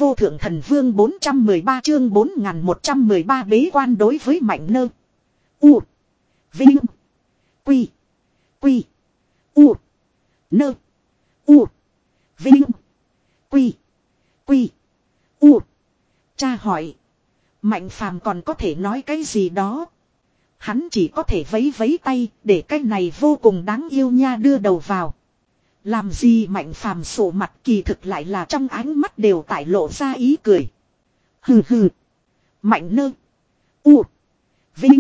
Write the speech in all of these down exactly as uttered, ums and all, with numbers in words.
vô thượng thần vương bốn trăm mười ba chương bốn nghìn một trăm mười ba bế quan đối với Mạnh Nơ. U. Vinh. Quy. Quy. U. Nơ. U. Vinh. Quy. Quy. U. Cha hỏi. Mạnh Phàm còn có thể nói cái gì đó. Hắn chỉ có thể vấy vấy tay để cái này vô cùng đáng yêu nha đưa đầu vào. Làm gì Mạnh Phàm sổ mặt kỳ thực lại là trong ánh mắt đều tại lộ ra ý cười. Hừ hừ. Mạnh Nơ. U. Vinh.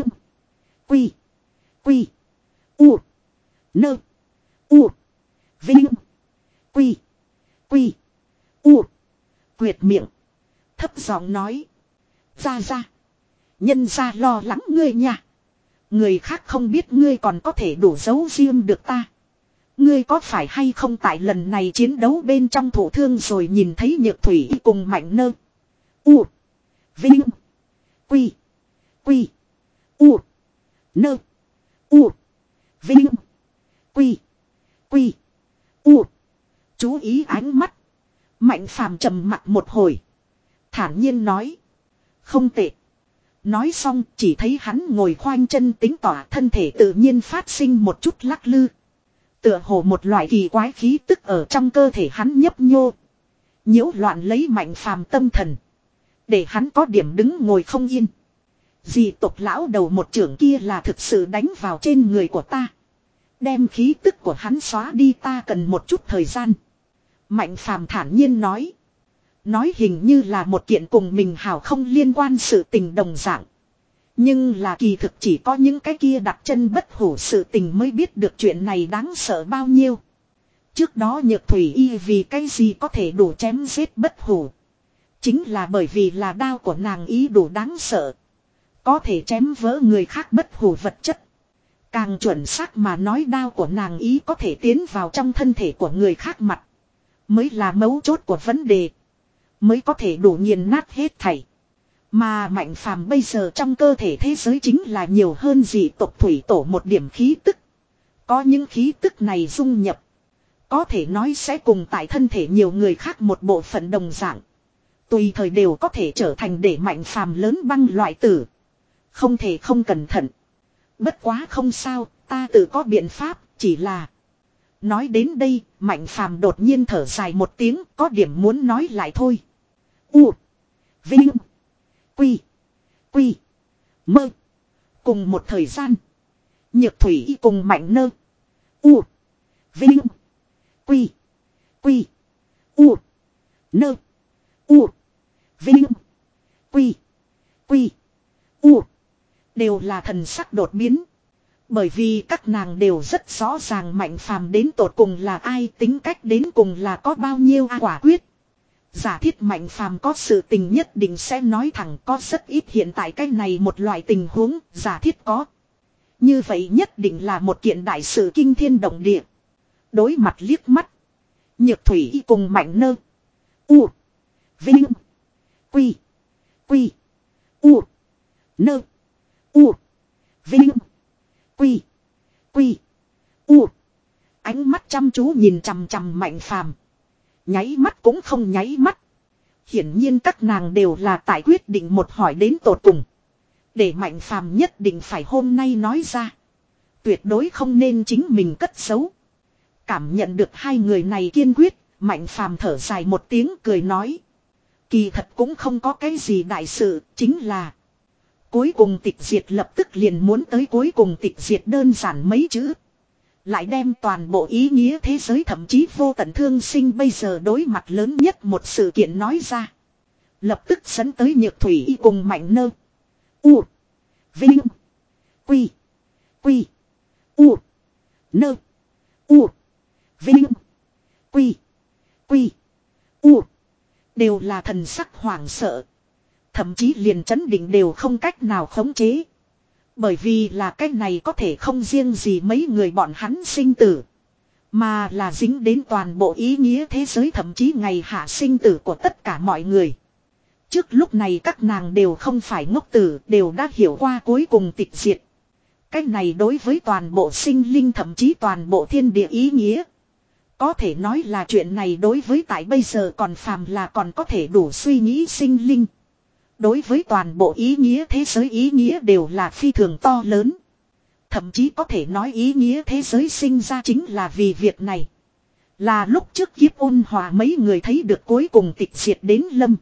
Quy. Quy. U. Nơ. U. Vinh. Quy. Quy. U. Quyệt miệng. Thấp giọng nói. Ra ra. Nhân ra lo lắng ngươi nha. Người khác không biết ngươi còn có thể đủ giấu riêng được ta. Ngươi có phải hay không tại lần này chiến đấu bên trong thổ thương rồi nhìn thấy Nhược Thủy cùng Mạnh Nơ. U. Vinh. Quy. Quy. U. Nơ. U. Vinh. Quy. Quy. U. Chú ý ánh mắt. Mạnh Phàm trầm mặt một hồi. Thản nhiên nói. Không tệ. Nói xong chỉ thấy hắn ngồi khoanh chân tính tỏa thân thể tự nhiên phát sinh một chút lắc lư. Tựa hồ một loại kỳ quái khí tức ở trong cơ thể hắn nhấp nhô. Nhiễu loạn lấy Mạnh Phàm tâm thần. Để hắn có điểm đứng ngồi không yên. Dị tộc lão đầu một trưởng kia là thực sự đánh vào trên người của ta. Đem khí tức của hắn xóa đi ta cần một chút thời gian. Mạnh Phàm thản nhiên nói. Nói hình như là một kiện cùng mình hào không liên quan sự tình đồng dạng. Nhưng là kỳ thực chỉ có những cái kia đặt chân bất hủ sự tình mới biết được chuyện này đáng sợ bao nhiêu. Trước đó Nhược Thủy Y vì cái gì có thể đủ chém giết bất hủ. Chính là bởi vì là đao của nàng ý đủ đáng sợ. Có thể chém vỡ người khác bất hủ vật chất. Càng chuẩn xác mà nói đao của nàng ý có thể tiến vào trong thân thể của người khác mặt. Mới là mấu chốt của vấn đề. Mới có thể đủ nghiền nát hết thảy. Mà Mạnh Phàm bây giờ trong cơ thể thế giới chính là nhiều hơn dị tộc thủy tổ một điểm khí tức. Có những khí tức này dung nhập. Có thể nói sẽ cùng tại thân thể nhiều người khác một bộ phận đồng dạng. Tùy thời đều có thể trở thành để Mạnh Phàm lớn băng loại tử. Không thể không cẩn thận. Bất quá không sao, ta tự có biện pháp, chỉ là... Nói đến đây, Mạnh Phàm đột nhiên thở dài một tiếng, có điểm muốn nói lại thôi. U. Vinh. Quy. Quy. Mơ. Cùng một thời gian. Nhược Thủy cùng Mạnh Nơ. U. Vinh. Quy. Quy. U. Nơ. U. Vinh. Quy. Quy. U. Đều là thần sắc đột biến. Bởi vì các nàng đều rất rõ ràng Mạnh Phàm đến tột cùng là ai, tính cách đến cùng là có bao nhiêu quả quyết. Giả thiết Mạnh Phàm có sự tình nhất định sẽ nói thẳng, có rất ít hiện tại cái này một loại tình huống, giả thiết có. Như vậy nhất định là một kiện đại sự kinh thiên động địa. Đối mặt liếc mắt. Nhược Thủy cùng Mạnh Nơ. U. Vinh. Quy. Quy. U. Nơ. U. Vinh. Quy. Quy. U. Ánh mắt chăm chú nhìn chằm chằm Mạnh Phàm. Nháy mắt cũng không nháy mắt. Hiển nhiên các nàng đều là tại quyết định một hỏi đến tột cùng. Để Mạnh Phàm nhất định phải hôm nay nói ra. Tuyệt đối không nên chính mình cất giấu. Cảm nhận được hai người này kiên quyết, Mạnh Phàm thở dài một tiếng cười nói. Kỳ thật cũng không có cái gì đại sự, chính là... Cuối cùng tịch diệt lập tức liền muốn tới cuối cùng tịch diệt đơn giản mấy chữ. Lại đem toàn bộ ý nghĩa thế giới thậm chí vô tận thương sinh bây giờ đối mặt lớn nhất một sự kiện nói ra. Lập tức dẫn tới Nhược Thủy cùng Mạnh Nơ. U. Vinh. Quy. Quy. U. Nơ. U. Vinh. Quy. Quy. U. Đều là thần sắc hoảng sợ. Thậm chí liền chấn định đều không cách nào khống chế. Bởi vì là cái này có thể không riêng gì mấy người bọn hắn sinh tử. Mà là dính đến toàn bộ ý nghĩa thế giới thậm chí ngày hạ sinh tử của tất cả mọi người. Trước lúc này các nàng đều không phải ngốc tử, đều đã hiểu qua cuối cùng tịch diệt. Cái này đối với toàn bộ sinh linh thậm chí toàn bộ thiên địa ý nghĩa. Có thể nói là chuyện này đối với tại bây giờ còn phàm là còn có thể đủ suy nghĩ sinh linh. Đối với toàn bộ ý nghĩa thế giới ý nghĩa đều là phi thường to lớn. Thậm chí có thể nói ý nghĩa thế giới sinh ra chính là vì việc này. Là lúc trước kiếp ôn hòa mấy người thấy được cuối cùng tịch diệt đến lâm.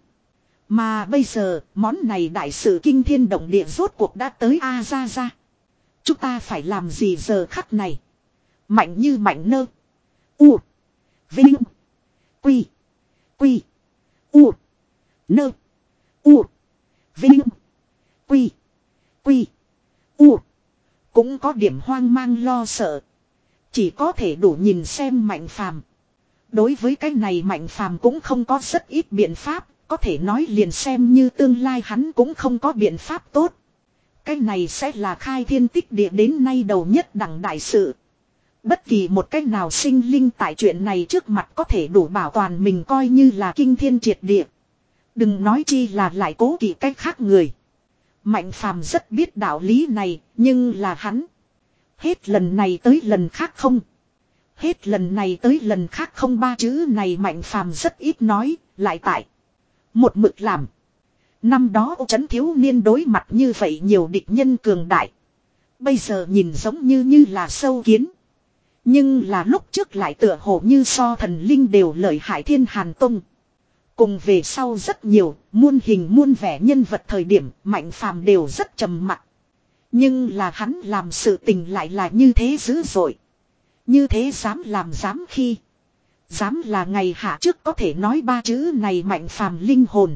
Mà bây giờ món này đại sự kinh thiên động địa rốt cuộc đã tới A ra ra. Chúng ta phải làm gì giờ khắc này? Mạnh như mạnh nơ. U. Vinh. Quy. Quy. U. Nơ. U. Vinh. Quy. Quy. U. Cũng có điểm hoang mang lo sợ. Chỉ có thể đủ nhìn xem Mạnh Phàm. Đối với cái này Mạnh Phàm cũng không có rất ít biện pháp. Có thể nói liền xem như tương lai hắn cũng không có biện pháp tốt. Cái này sẽ là khai thiên tích địa đến nay đầu nhất đẳng đại sự. Bất kỳ một cách nào sinh linh tại chuyện này trước mặt có thể đủ bảo toàn mình coi như là kinh thiên triệt địa. Đừng nói chi là lại cố kỵ cách khác người. Mạnh Phàm rất biết đạo lý này, nhưng là hắn. Hết lần này tới lần khác không. Hết lần này tới lần khác không ba chữ này Mạnh Phàm rất ít nói, lại tại. Một mực làm. Năm đó Trấn thiếu niên đối mặt như vậy nhiều địch nhân cường đại. Bây giờ nhìn giống như như là sâu kiến. Nhưng là lúc trước lại tựa hồ như so thần linh đều lợi hại Thiên Hàn Tông. Cùng về sau rất nhiều, muôn hình muôn vẻ nhân vật thời điểm Mạnh Phàm đều rất trầm mặc. Nhưng là hắn làm sự tình lại là như thế dữ dội. Như thế dám làm dám khi. Dám là ngày hạ trước có thể nói ba chữ này Mạnh Phàm linh hồn.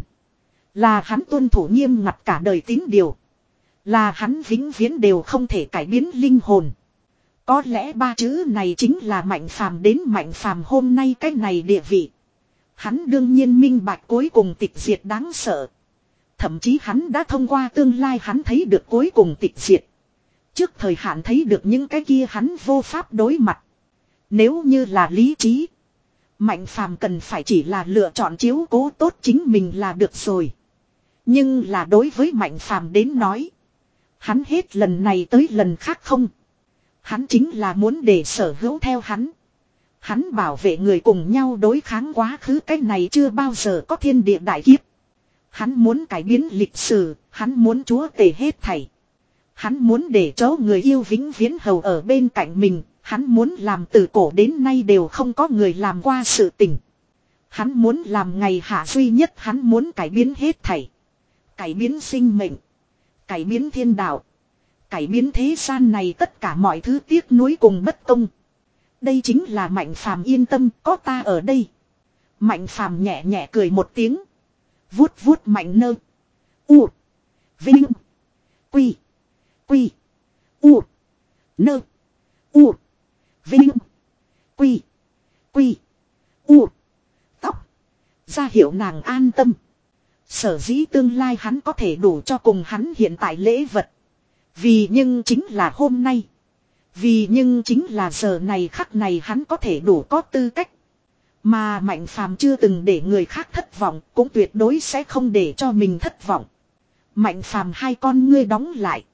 Là hắn tuân thủ nghiêm ngặt cả đời tín điều. Là hắn vĩnh viễn đều không thể cải biến linh hồn. Có lẽ ba chữ này chính là Mạnh Phàm đến Mạnh Phàm hôm nay cái này địa vị. Hắn đương nhiên minh bạch cuối cùng tịch diệt đáng sợ. Thậm chí hắn đã thông qua tương lai hắn thấy được cuối cùng tịch diệt. Trước thời hạn thấy được những cái kia hắn vô pháp đối mặt. Nếu như là lý trí. Mạnh Phàm cần phải chỉ là lựa chọn chiếu cố tốt chính mình là được rồi. Nhưng là đối với Mạnh Phàm đến nói. Hắn hết lần này tới lần khác không. Hắn chính là muốn để sở hữu theo hắn. Hắn bảo vệ người cùng nhau đối kháng quá khứ cái này chưa bao giờ có thiên địa đại kiếp. Hắn muốn cải biến lịch sử, hắn muốn chúa tể hết thảy. Hắn muốn để cho người yêu vĩnh viễn hầu ở bên cạnh mình, hắn muốn làm từ cổ đến nay đều không có người làm qua sự tình. Hắn muốn làm ngày hạ duy nhất, hắn muốn cải biến hết thảy. Cải biến sinh mệnh, cải biến thiên đạo, cải biến thế gian này tất cả mọi thứ tiếc nuối cùng bất công. Đây chính là Mạnh Phàm yên tâm, có ta ở đây. Mạnh Phàm nhẹ nhẹ cười một tiếng. Vuốt vuốt Mạnh Nơ. U. Vinh. Quy. Quy. U. Nơ. U. Vinh. Quy. Quy. U. Tóc. Ra hiệu nàng an tâm. Sở dĩ tương lai hắn có thể đủ cho cùng hắn hiện tại lễ vật. Vì nhưng chính là hôm nay. Vì nhưng chính là giờ này khắc này hắn có thể đủ có tư cách. Mà Mạnh Phàm chưa từng để người khác thất vọng, cũng tuyệt đối sẽ không để cho mình thất vọng. Mạnh Phàm hai con ngươi đóng lại.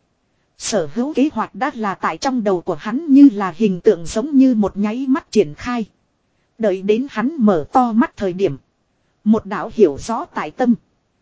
Sở hữu kế hoạch đã là tại trong đầu của hắn như là hình tượng giống như một nháy mắt triển khai. Đợi đến hắn mở to mắt thời điểm. Một đạo hiểu rõ tại tâm.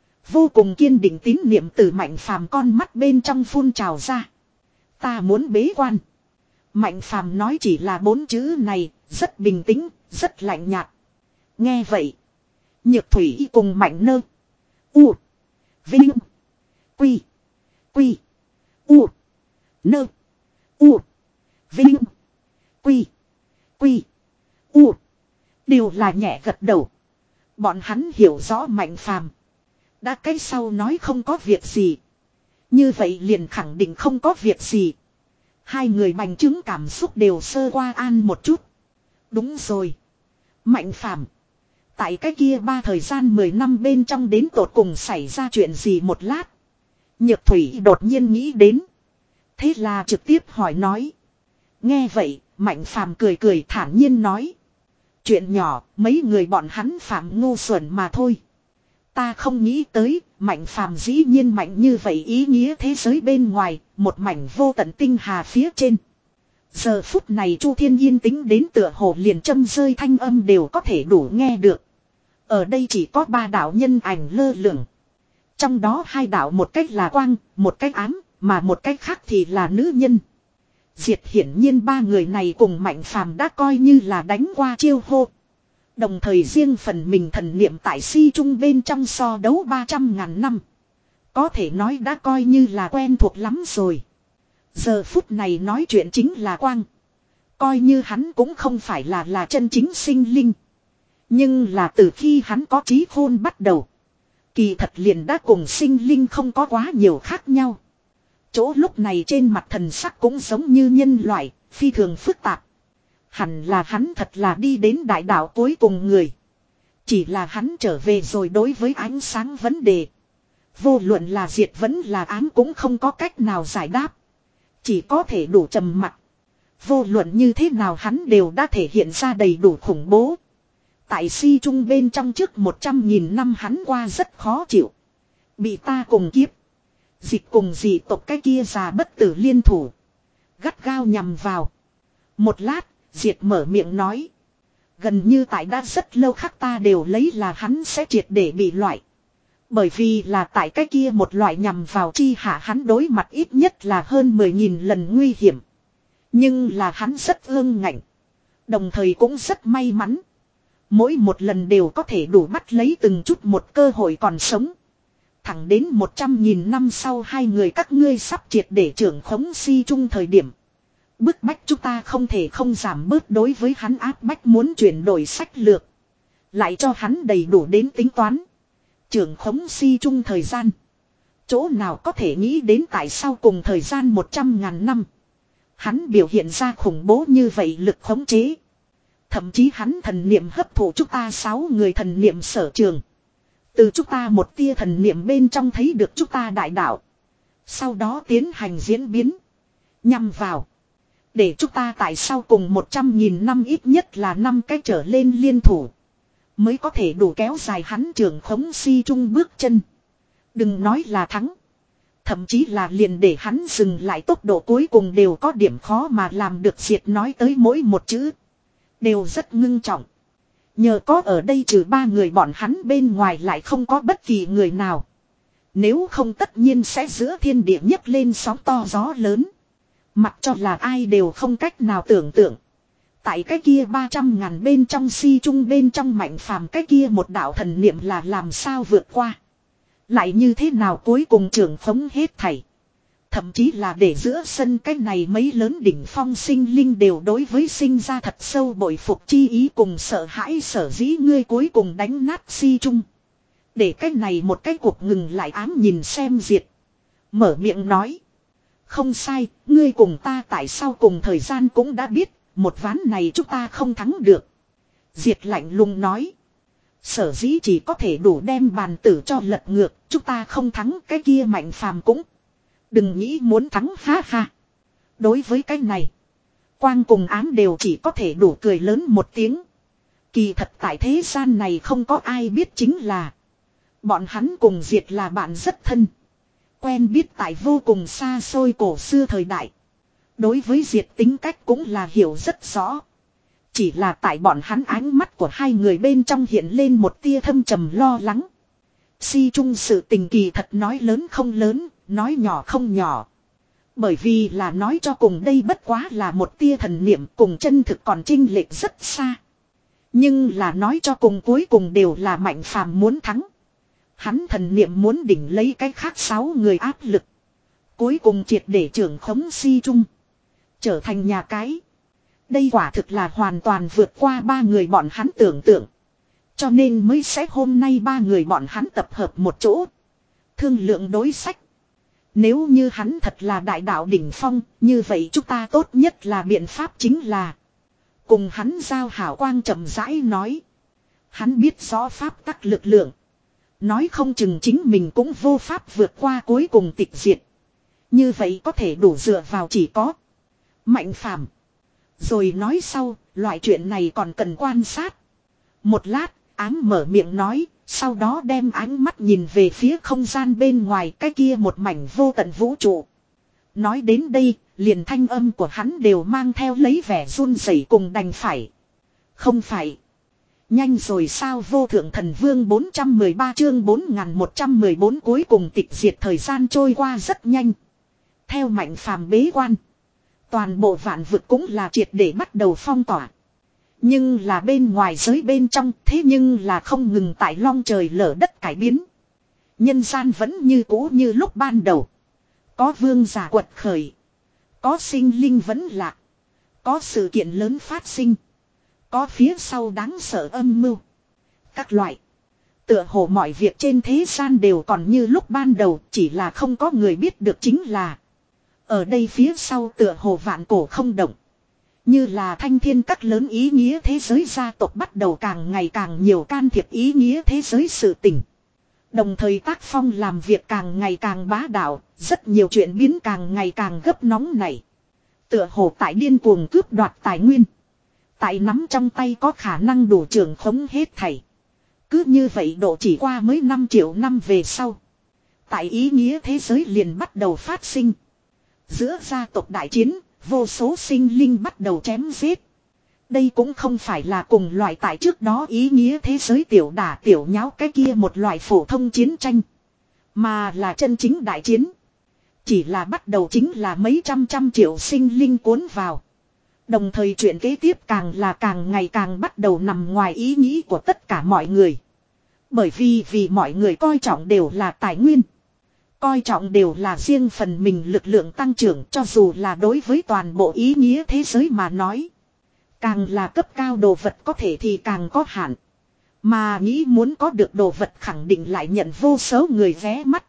Vô cùng kiên định tín niệm từ Mạnh Phàm con mắt bên trong phun trào ra. Ta muốn bế quan. Mạnh Phàm nói chỉ là bốn chữ này, rất bình tĩnh, rất lạnh nhạt. Nghe vậy. Nhược Thủy cùng Mạnh Nơ. U. Vinh. Quy. Quy. U. Nơ. U. Vinh. Quy. Quy. U. Đều là nhẹ gật đầu. Bọn hắn hiểu rõ Mạnh Phàm. Đã cái sau nói không có việc gì. Như vậy liền khẳng định không có việc gì. Hai người bành trướng cảm xúc đều sơ qua an một chút. Đúng rồi. Mạnh Phàm. Tại cái kia ba thời gian mười năm bên trong đến tột cùng xảy ra chuyện gì một lát. Nhược Thủy đột nhiên nghĩ đến. Thế là trực tiếp hỏi nói. Nghe vậy, Mạnh Phàm cười cười thản nhiên nói. Chuyện nhỏ, mấy người bọn hắn phạm ngu xuẩn mà thôi. Ta không nghĩ tới, Mạnh Phàm dĩ nhiên mạnh như vậy ý nghĩa thế giới bên ngoài, một mảnh vô tận tinh hà phía trên. Giờ phút này Chu Thiên yên tĩnh đến tựa hồ liền châm rơi thanh âm đều có thể đủ nghe được. Ở đây chỉ có ba đạo nhân ảnh lơ lửng. Trong đó hai đạo một cách là quang, một cách ám, mà một cách khác thì là nữ nhân. Diệt hiển nhiên ba người này cùng Mạnh Phàm đã coi như là đánh qua chiêu hô. Đồng thời riêng phần mình thần niệm tại si trung bên trong so đấu ba trăm ngàn năm. Có thể nói đã coi như là quen thuộc lắm rồi. Giờ phút này nói chuyện chính là quang. Coi như hắn cũng không phải là là chân chính sinh linh. Nhưng là từ khi hắn có trí khôn bắt đầu. Kỳ thật liền đã cùng sinh linh không có quá nhiều khác nhau. Chỗ lúc này trên mặt thần sắc cũng giống như nhân loại, phi thường phức tạp. Hẳn là hắn thật là đi đến đại đạo cuối cùng người. Chỉ là hắn trở về rồi đối với ánh sáng vấn đề. Vô luận là diệt vẫn là ám cũng không có cách nào giải đáp. Chỉ có thể đủ trầm mặc. Vô luận như thế nào hắn đều đã thể hiện ra đầy đủ khủng bố. Tại si trung bên trong trước một trăm nghìn năm hắn qua rất khó chịu. Bị ta cùng kiếp. Dịch cùng dị tộc cái kia già bất tử liên thủ. Gắt gao nhằm vào. Một lát, Diệt mở miệng nói. Gần như tại đã rất lâu khắc ta đều lấy là hắn sẽ triệt để bị loại. Bởi vì là tại cái kia một loại nhằm vào chi hạ hắn đối mặt ít nhất là hơn mười nghìn lần nguy hiểm. Nhưng là hắn rất ương ngạnh. Đồng thời cũng rất may mắn. Mỗi một lần đều có thể đủ bắt lấy từng chút một cơ hội còn sống. Thẳng đến một trăm nghìn năm sau hai người các ngươi sắp triệt để trưởng khống si chung thời điểm. Bức bách chúng ta không thể không giảm bớt đối với hắn áp bách muốn chuyển đổi sách lược. Lại cho hắn đầy đủ đến tính toán. Trưởng khống si chung thời gian. Chỗ nào có thể nghĩ đến tại sao cùng thời gian một trăm ngàn năm. Hắn biểu hiện ra khủng bố như vậy lực khống chế. Thậm chí hắn thần niệm hấp thụ chúng ta sáu người thần niệm sở trường. Từ chúng ta một tia thần niệm bên trong thấy được chúng ta đại đạo. Sau đó tiến hành diễn biến. Nhằm vào. Để chúng ta tại sao cùng một trăm nghìn năm ít nhất là năm cách trở lên liên thủ. Mới có thể đủ kéo dài hắn trưởng khống si trung bước chân. Đừng nói là thắng. Thậm chí là liền để hắn dừng lại tốc độ cuối cùng đều có điểm khó mà làm được. Diệt nói tới mỗi một chữ. Đều rất ngưng trọng. Nhờ có ở đây trừ ba người bọn hắn bên ngoài lại không có bất kỳ người nào. Nếu không tất nhiên sẽ giữa thiên địa nhấc lên sóng to gió lớn. Mặc cho là ai đều không cách nào tưởng tượng. Tại cái kia ba trăm ngàn bên trong si trung bên trong Mạnh Phàm cái kia một đạo thần niệm là làm sao vượt qua. Lại như thế nào cuối cùng trưởng khống hết thảy. Thậm chí là để giữa sân cái này mấy lớn đỉnh phong sinh linh đều đối với sinh ra thật sâu bội phục chi ý cùng sợ hãi sở dĩ ngươi cuối cùng đánh nát si trung. Để cái này một cái cuộc ngừng lại ám nhìn xem Diệt. Mở miệng nói. Không sai, ngươi cùng ta tại sao cùng thời gian cũng đã biết, một ván này chúng ta không thắng được. Diệt lạnh lùng nói. Sở dĩ chỉ có thể đủ đem bàn tử cho lật ngược, chúng ta không thắng cái kia Mạnh Phàm cũng. Đừng nghĩ muốn thắng ha ha. Đối với cái này, quang cùng ám đều chỉ có thể đủ cười lớn một tiếng. Kỳ thật tại thế gian này không có ai biết chính là bọn hắn cùng Diệt là bạn rất thân. Quen biết tại vô cùng xa xôi cổ xưa thời đại. Đối với Diệt tính cách cũng là hiểu rất rõ. Chỉ là tại bọn hắn ánh mắt của hai người bên trong hiện lên một tia thâm trầm lo lắng. Si chung sự tình kỳ thật nói lớn không lớn, nói nhỏ không nhỏ. Bởi vì là nói cho cùng đây bất quá là một tia thần niệm cùng chân thực còn chênh lệch rất xa. Nhưng là nói cho cùng cuối cùng đều là Mạnh Phàm muốn thắng. Hắn thần niệm muốn đỉnh lấy cái khác sáu người áp lực. Cuối cùng triệt để trưởng khống si chung. Trở thành nhà cái. Đây quả thực là hoàn toàn vượt qua ba người bọn hắn tưởng tượng. Cho nên mới sẽ hôm nay ba người bọn hắn tập hợp một chỗ. Thương lượng đối sách. Nếu như hắn thật là đại đạo đỉnh phong, như vậy chúng ta tốt nhất là biện pháp chính là. Cùng hắn giao hảo quang chậm rãi nói. Hắn biết rõ pháp tắc lực lượng. Nói không chừng chính mình cũng vô pháp vượt qua cuối cùng tịch diệt. Như vậy có thể đủ dựa vào chỉ có Mạnh Phàm. Rồi nói sau, loại chuyện này còn cần quan sát. Một lát, ám mở miệng nói, sau đó đem ánh mắt nhìn về phía không gian bên ngoài cái kia một mảnh vô tận vũ trụ. Nói đến đây, Liền thanh âm của hắn đều mang theo lấy vẻ run rẩy cùng đành phải. Không phải. Nhanh rồi sao vô thượng thần vương bốn trăm mười ba chương bốn nghìn một trăm mười bốn cuối cùng tịch diệt thời gian trôi qua rất nhanh. Theo Mạnh Phàm bế quan. Toàn bộ vạn vực cũng là triệt để bắt đầu phong tỏa. Nhưng là bên ngoài giới bên trong thế nhưng là không ngừng tại long trời lở đất cải biến. Nhân gian vẫn như cũ như lúc ban đầu. Có vương giả quật khởi. Có sinh linh vẫn lạc. Có sự kiện lớn phát sinh. Có phía sau đáng sợ âm mưu. Các loại. Tựa hồ mọi việc trên thế gian đều còn như lúc ban đầu. Chỉ là không có người biết được chính là. Ở đây phía sau tựa hồ vạn cổ không động. Như là thanh thiên các lớn ý nghĩa thế giới gia tộc bắt đầu càng ngày càng nhiều can thiệp ý nghĩa thế giới sự tình. Đồng thời tác phong làm việc càng ngày càng bá đạo. Rất nhiều chuyện biến càng ngày càng gấp nóng này. Tựa hồ tại điên cuồng cướp đoạt tài nguyên. Tại nắm trong tay có khả năng đủ trưởng khống hết thảy. Cứ như vậy độ chỉ qua mới năm triệu năm về sau. Tại ý nghĩa thế giới liền bắt đầu phát sinh. Giữa gia tộc đại chiến, vô số sinh linh bắt đầu chém giết. Đây cũng không phải là cùng loại tại trước đó ý nghĩa thế giới tiểu đả tiểu nháo cái kia một loại phổ thông chiến tranh. Mà là chân chính đại chiến. Chỉ là bắt đầu chính là mấy trăm trăm triệu sinh linh cuốn vào. Đồng thời chuyện kế tiếp càng là càng ngày càng bắt đầu nằm ngoài ý nghĩ của tất cả mọi người. Bởi vì vì mọi người coi trọng đều là tài nguyên. Coi trọng đều là riêng phần mình lực lượng tăng trưởng cho dù là đối với toàn bộ ý nghĩa thế giới mà nói. Càng là cấp cao đồ vật có thể thì càng có hạn. Mà nghĩ muốn có được đồ vật khẳng định lại nhận vô số người ghé mắt.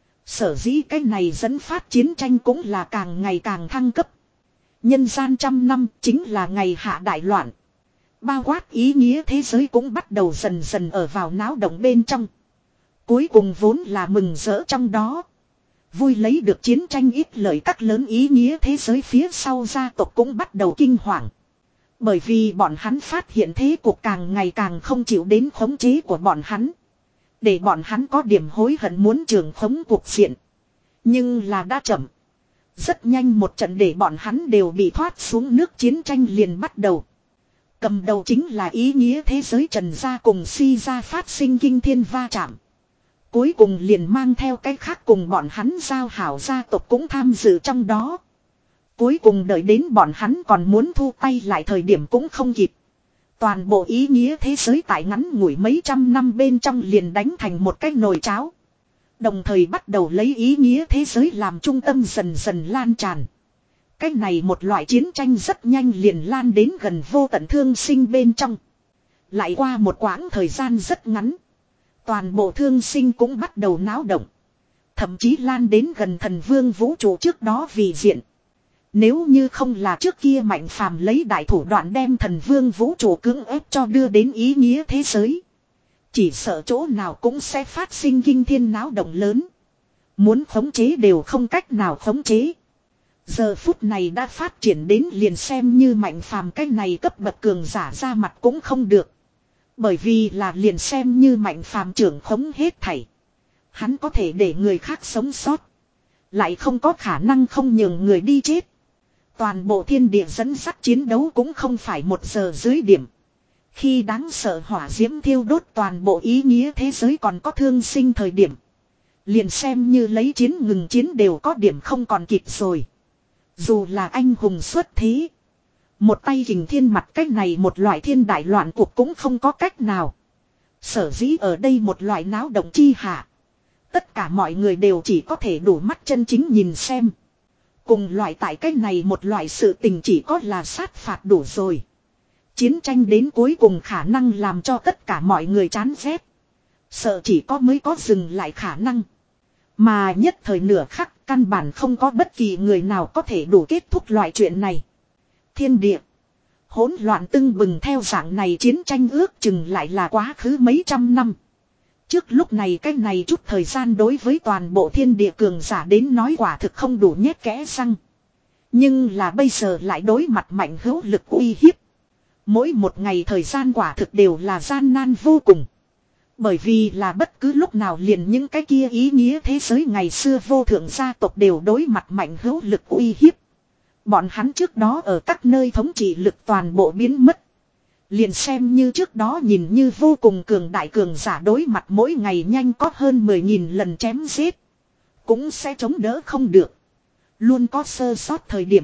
Sở dĩ cái này dẫn phát chiến tranh cũng là càng ngày càng thăng cấp. Nhân gian trăm năm chính là ngày hạ đại loạn. Bao quát ý nghĩa thế giới cũng bắt đầu dần dần ở vào náo động bên trong. Cuối cùng vốn là mừng rỡ trong đó. Vui lấy được chiến tranh ít lợi các lớn ý nghĩa thế giới phía sau gia tộc cũng bắt đầu kinh hoàng. Bởi vì bọn hắn phát hiện thế cuộc càng ngày càng không chịu đến khống chế của bọn hắn. Để bọn hắn có điểm hối hận muốn trường khống cuộc diện. Nhưng là đã chậm. Rất nhanh một trận để bọn hắn đều bị thoát xuống nước chiến tranh liền bắt đầu. Cầm đầu chính là ý nghĩa thế giới Trần gia cùng Si gia phát sinh kinh thiên va chạm. Cuối cùng liền mang theo cái khác cùng bọn hắn giao hảo gia tộc cũng tham dự trong đó. Cuối cùng đợi đến bọn hắn còn muốn thu tay lại thời điểm cũng không kịp. Toàn bộ ý nghĩa thế giới tại ngắn ngủi mấy trăm năm bên trong liền đánh thành một cái nồi cháo. Đồng thời bắt đầu lấy ý nghĩa thế giới làm trung tâm dần dần lan tràn. Cái này một loại chiến tranh rất nhanh liền lan đến gần vô tận thương sinh bên trong. Lại qua một quãng thời gian rất ngắn. Toàn bộ thương sinh cũng bắt đầu náo động. Thậm chí lan đến gần thần vương vũ trụ trước đó vì diện. Nếu như không là trước kia Mạnh Phàm lấy đại thủ đoạn đem thần vương vũ trụ cưỡng ép cho đưa đến ý nghĩa thế giới. Chỉ sợ chỗ nào cũng sẽ phát sinh kinh thiên náo động lớn. Muốn khống chế đều không cách nào khống chế. Giờ phút này đã phát triển đến liền xem như Mạnh Phàm cái này cấp bậc cường giả ra mặt cũng không được. Bởi vì là liền xem như Mạnh Phàm trưởng khống hết thảy. Hắn có thể để người khác sống sót. Lại không có khả năng không nhường người đi chết. Toàn bộ thiên địa dẫn dắt chiến đấu cũng không phải một giờ dưới điểm. Khi đáng sợ hỏa diễm thiêu đốt toàn bộ ý nghĩa thế giới còn có thương sinh thời điểm. Liền xem như lấy chiến ngừng chiến đều có điểm không còn kịp rồi. Dù là anh hùng xuất thế. Một tay kình thiên mặt cách này một loại thiên đại loạn cuộc cũng không có cách nào. Sở dĩ ở đây một loại náo động chi hạ. Tất cả mọi người đều chỉ có thể đủ mắt chân chính nhìn xem. Cùng loại tại cách này một loại sự tình chỉ có là sát phạt đủ rồi. Chiến tranh đến cuối cùng khả năng làm cho tất cả mọi người chán ghét. Sợ chỉ có mới có dừng lại khả năng. Mà nhất thời nửa khắc căn bản không có bất kỳ người nào có thể đủ kết thúc loại chuyện này. Thiên địa. Hỗn loạn tưng bừng theo dạng này chiến tranh ước chừng lại là quá khứ mấy trăm năm. Trước lúc này cái này chút thời gian đối với toàn bộ thiên địa cường giả đến nói quả thực không đủ nhét kẽ răng. Nhưng là bây giờ lại đối mặt mạnh hữu lực uy hiếp. Mỗi một ngày thời gian quả thực đều là gian nan vô cùng. Bởi vì là bất cứ lúc nào liền những cái kia ý nghĩa thế giới ngày xưa vô thượng gia tộc đều đối mặt mạnh hữu lực uy hiếp. Bọn hắn trước đó ở các nơi thống trị lực toàn bộ biến mất. Liền xem như trước đó nhìn như vô cùng cường đại cường giả đối mặt mỗi ngày nhanh có hơn mười nghìn lần chém giết. Cũng sẽ chống đỡ không được. Luôn có sơ sót thời điểm.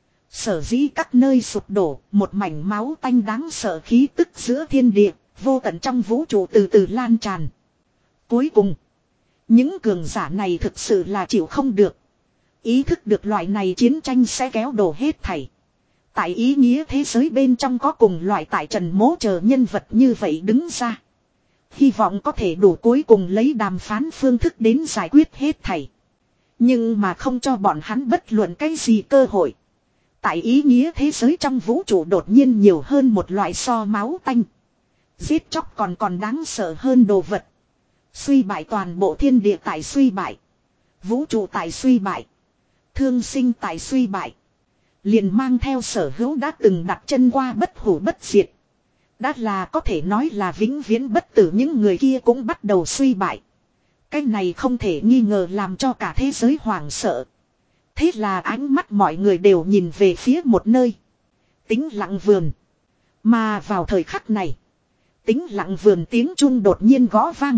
Sở dĩ các nơi sụp đổ, một mảnh máu tanh đáng sợ khí tức giữa thiên địa, vô tận trong vũ trụ từ từ lan tràn. Cuối cùng, những cường giả này thực sự là chịu không được. Ý thức được loại này chiến tranh sẽ kéo đổ hết thảy. Tại ý nghĩa thế giới bên trong có cùng loại tại Trần Mỗ chờ nhân vật như vậy đứng ra. Hy vọng có thể đủ cuối cùng lấy đàm phán phương thức đến giải quyết hết thảy. Nhưng mà không cho bọn hắn bất luận cái gì cơ hội. Tại ý nghĩa thế giới trong vũ trụ đột nhiên nhiều hơn một loại so máu tanh. Giết chóc còn còn đáng sợ hơn đồ vật. Suy bại toàn bộ thiên địa tại suy bại. Vũ trụ tại suy bại. Thương sinh tại suy bại. Liền mang theo sở hữu đã từng đặt chân qua bất hủ bất diệt. Đã là có thể nói là vĩnh viễn bất tử những người kia cũng bắt đầu suy bại. Cái này không thể nghi ngờ làm cho cả thế giới hoảng sợ. Thế là ánh mắt mọi người đều nhìn về phía một nơi. Tĩnh lặng vườn. Mà vào thời khắc này. Tĩnh lặng vườn tiếng chuông đột nhiên gõ vang.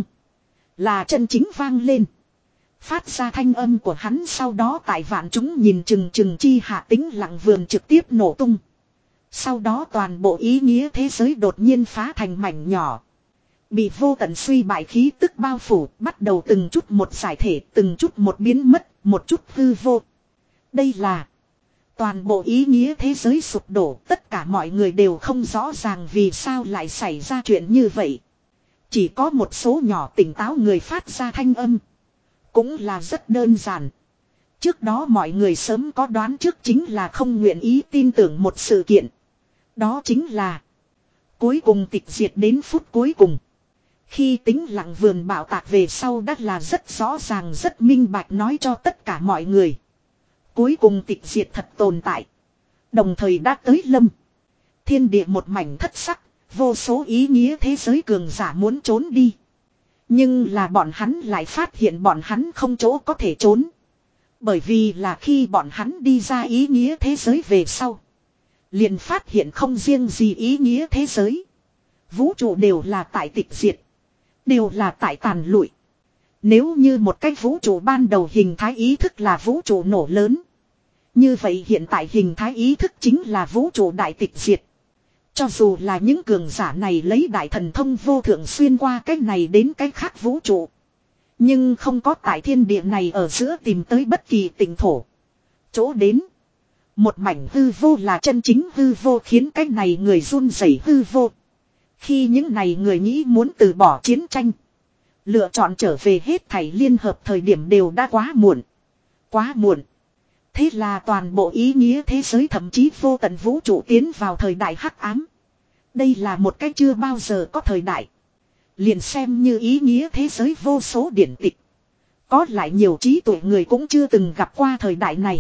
Là chân chính vang lên. Phát ra thanh âm của hắn sau đó tại vạn chúng nhìn chừng chừng chi hạ tĩnh lặng vườn trực tiếp nổ tung. Sau đó toàn bộ ý nghĩa thế giới đột nhiên phá thành mảnh nhỏ. Bị vô tận suy bại khí tức bao phủ bắt đầu từng chút một giải thể từng chút một biến mất một chút hư vô. Đây là toàn bộ ý nghĩa thế giới sụp đổ tất cả mọi người đều không rõ ràng vì sao lại xảy ra chuyện như vậy. Chỉ có một số nhỏ tỉnh táo người phát ra thanh âm. Cũng là rất đơn giản. Trước đó mọi người sớm có đoán trước chính là không nguyện ý tin tưởng một sự kiện. Đó chính là cuối cùng tịch diệt đến phút cuối cùng. Khi tĩnh lặng vườn bạo tạc về sau đã là rất rõ ràng rất minh bạch nói cho tất cả mọi người. Cuối cùng tịch diệt thật tồn tại. Đồng thời đã tới lâm. Thiên địa một mảnh thất sắc. Vô số ý nghĩa thế giới cường giả muốn trốn đi. Nhưng là bọn hắn lại phát hiện bọn hắn không chỗ có thể trốn. Bởi vì là khi bọn hắn đi ra ý nghĩa thế giới về sau. Liền phát hiện không riêng gì ý nghĩa thế giới. Vũ trụ đều là tại tịch diệt. Đều là tại tàn lụi. Nếu như một cái vũ trụ ban đầu hình thái ý thức là vũ trụ nổ lớn. Như vậy hiện tại hình thái ý thức chính là vũ trụ đại tịch diệt. Cho dù là những cường giả này lấy đại thần thông vô thượng xuyên qua cách này đến cách khác vũ trụ. Nhưng không có tại thiên địa này ở giữa tìm tới bất kỳ tỉnh thổ. Chỗ đến. Một mảnh hư vô là chân chính hư vô khiến cách này người run rẩy hư vô. Khi những này người nghĩ muốn từ bỏ chiến tranh. Lựa chọn trở về hết thảy liên hợp thời điểm đều đã quá muộn. Quá muộn. Thế là toàn bộ ý nghĩa thế giới thậm chí vô tận vũ trụ tiến vào thời đại hắc ám. Đây là một cái chưa bao giờ có thời đại. Liền xem như ý nghĩa thế giới vô số điển tịch. Có lại nhiều trí tuệ người cũng chưa từng gặp qua thời đại này.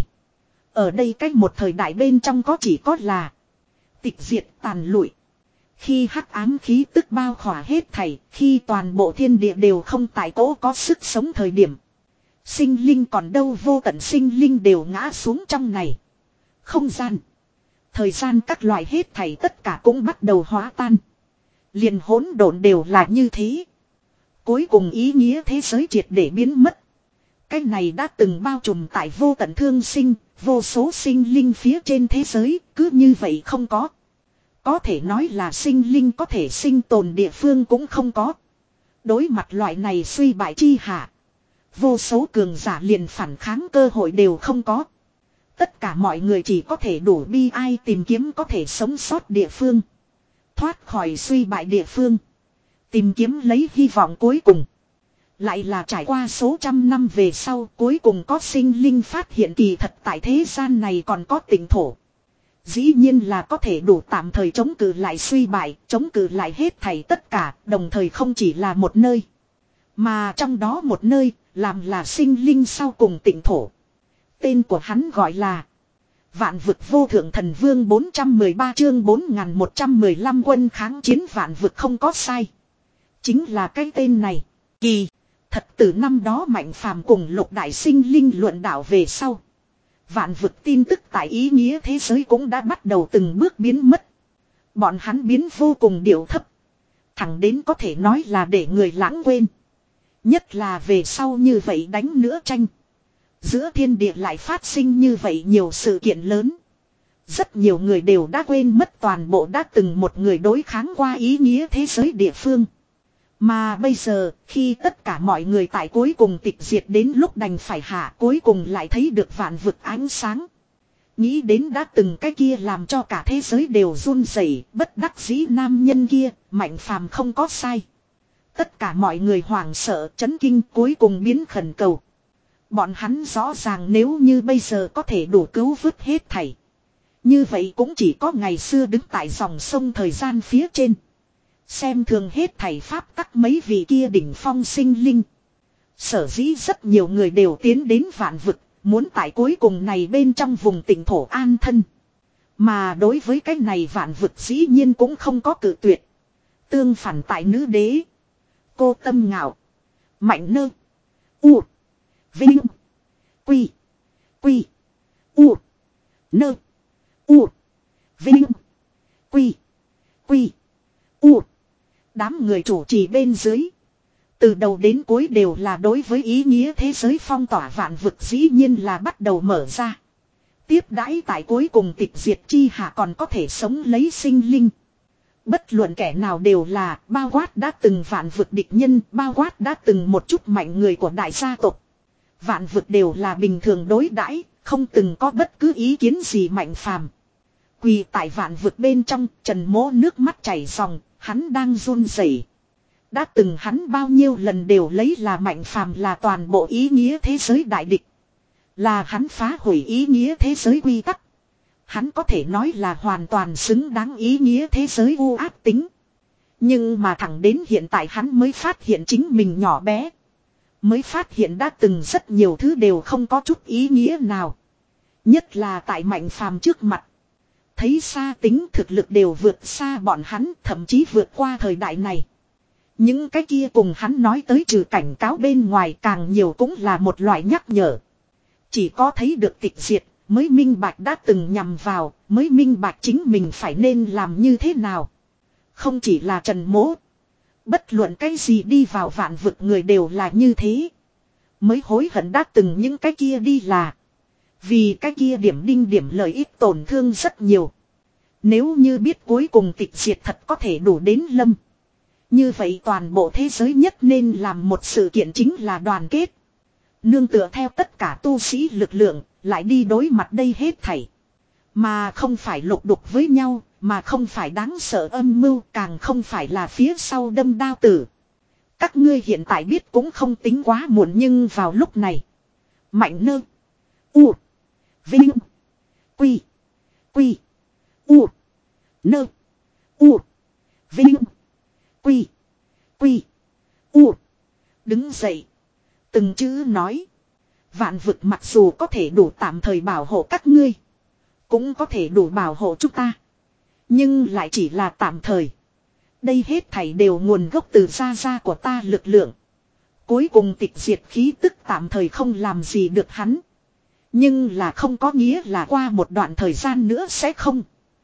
Ở đây cách một thời đại bên trong có chỉ có là tịch diệt tàn lụi. Khi hắc ám khí tức bao khỏa hết thảy, khi toàn bộ thiên địa đều không tại cố có sức sống thời điểm. Sinh linh còn đâu vô tận sinh linh đều ngã xuống trong này. Không gian. Thời gian các loại hết thảy tất cả cũng bắt đầu hóa tan. Liền hỗn độn đều là như thế. Cuối cùng ý nghĩa thế giới triệt để biến mất. Cái này đã từng bao trùm tại vô tận thương sinh, vô số sinh linh phía trên thế giới, cứ như vậy không có. Có thể nói là sinh linh có thể sinh tồn địa phương cũng không có. Đối mặt loại này suy bại chi hạ. Vô số cường giả liền phản kháng cơ hội đều không có. Tất cả mọi người chỉ có thể đủ bi ai tìm kiếm có thể sống sót địa phương. Thoát khỏi suy bại địa phương. Tìm kiếm lấy hy vọng cuối cùng. Lại là trải qua số trăm năm về sau cuối cùng có sinh linh phát hiện kỳ thật tại thế gian này còn có tỉnh thổ. Dĩ nhiên là có thể đủ tạm thời chống cự lại suy bại, chống cự lại hết thảy tất cả, đồng thời không chỉ là một nơi. Mà trong đó một nơi, làm là sinh linh sau cùng tỉnh thổ. Tên của hắn gọi là Vạn vực vô thượng thần vương bốn trăm mười ba chương bốn nghìn một trăm mười lăm quân kháng chiến vạn vực không có sai. Chính là cái tên này. Kỳ, thật từ năm đó Mạnh Phàm cùng lục đại sinh linh luận đạo về sau. Vạn vực tin tức tại ý nghĩa thế giới cũng đã bắt đầu từng bước biến mất. Bọn hắn biến vô cùng điệu thấp. Thẳng đến có thể nói là để người lãng quên. Nhất là về sau như vậy đánh nữa tranh. Giữa thiên địa lại phát sinh như vậy nhiều sự kiện lớn. Rất nhiều người đều đã quên mất toàn bộ đã từng một người đối kháng qua ý nghĩa thế giới địa phương. Mà bây giờ, khi tất cả mọi người tại cuối cùng tịch diệt đến lúc đành phải hạ, cuối cùng lại thấy được vạn vực ánh sáng. Nghĩ đến đã từng cái kia làm cho cả thế giới đều run rẩy, bất đắc dĩ nam nhân kia, Mạnh Phàm không có sai. Tất cả mọi người hoảng sợ, chấn kinh cuối cùng biến khẩn cầu. Bọn hắn rõ ràng nếu như bây giờ có thể đủ cứu vớt hết thảy. Như vậy cũng chỉ có ngày xưa đứng tại dòng sông thời gian phía trên. Xem thường hết thảy pháp tắc mấy vị kia đỉnh phong sinh linh. Sở dĩ rất nhiều người đều tiến đến vạn vực, muốn tại cuối cùng này bên trong vùng tỉnh thổ an thân. Mà đối với cái này vạn vực dĩ nhiên cũng không có cự tuyệt. Tương phản tại nữ đế. Cô Tâm Ngạo. Mạnh Nơ. U. Vinh. Quy. Quy. U. Nơ. U. Vinh. Quy. Quy. U. Đám người chủ trì bên dưới. Từ đầu đến cuối đều là đối với ý nghĩa thế giới phong tỏa vạn vực dĩ nhiên là bắt đầu mở ra. Tiếp đãi tại cuối cùng tịch diệt chi hạ còn có thể sống lấy sinh linh. Bất luận kẻ nào đều là bao quát đã từng vạn vực địch nhân, bao quát đã từng một chút mạnh người của đại gia tộc. Vạn vực đều là bình thường đối đãi, không từng có bất cứ ý kiến gì Mạnh Phàm. Quỳ tại vạn vực bên trong, Trần Mỗ nước mắt chảy ròng, hắn đang run rẩy. Đã từng hắn bao nhiêu lần đều lấy là Mạnh Phàm là toàn bộ ý nghĩa thế giới đại địch. Là hắn phá hủy ý nghĩa thế giới quy tắc. Hắn có thể nói là hoàn toàn xứng đáng ý nghĩa thế giới u ác tính. Nhưng mà thẳng đến hiện tại hắn mới phát hiện chính mình nhỏ bé. Mới phát hiện đã từng rất nhiều thứ đều không có chút ý nghĩa nào. Nhất là tại Mạnh Phàm trước mặt. Thấy xa tính thực lực đều vượt xa bọn hắn, thậm chí vượt qua thời đại này. Những cái kia cùng hắn nói tới trừ cảnh cáo bên ngoài càng nhiều cũng là một loại nhắc nhở. Chỉ có thấy được tịch diệt, mới minh bạch đã từng nhằm vào, mới minh bạch chính mình phải nên làm như thế nào. Không chỉ là Trần Mỗ. Bất luận cái gì đi vào vạn vực người đều là như thế. Mới hối hận đã từng những cái kia đi là. Vì cái kia điểm đinh điểm lợi ích tổn thương rất nhiều. Nếu như biết cuối cùng tịch diệt thật có thể đủ đến lâm. Như vậy toàn bộ thế giới nhất nên làm một sự kiện chính là đoàn kết. Nương tựa theo tất cả tu sĩ lực lượng, lại đi đối mặt đây hết thảy. Mà không phải lục đục với nhau, mà không phải đáng sợ âm mưu, càng không phải là phía sau đâm đao tử. Các ngươi hiện tại biết cũng không tính quá muộn nhưng vào lúc này. Mạnh Nơ. U. Vinh. Quy. Quy. U. Nơ. U. Vinh. Quy. Quy. U. Đứng dậy. Từng chữ nói. Vạn vực mặc dù có thể đủ tạm thời bảo hộ các ngươi. Cũng có thể đủ bảo hộ chúng ta. Nhưng lại chỉ là tạm thời. Đây hết thảy đều nguồn gốc từ gia gia của ta lực lượng. Cuối cùng tịch diệt khí tức tạm thời không làm gì được hắn. Nhưng là không có nghĩa là qua một đoạn thời gian nữa sẽ không.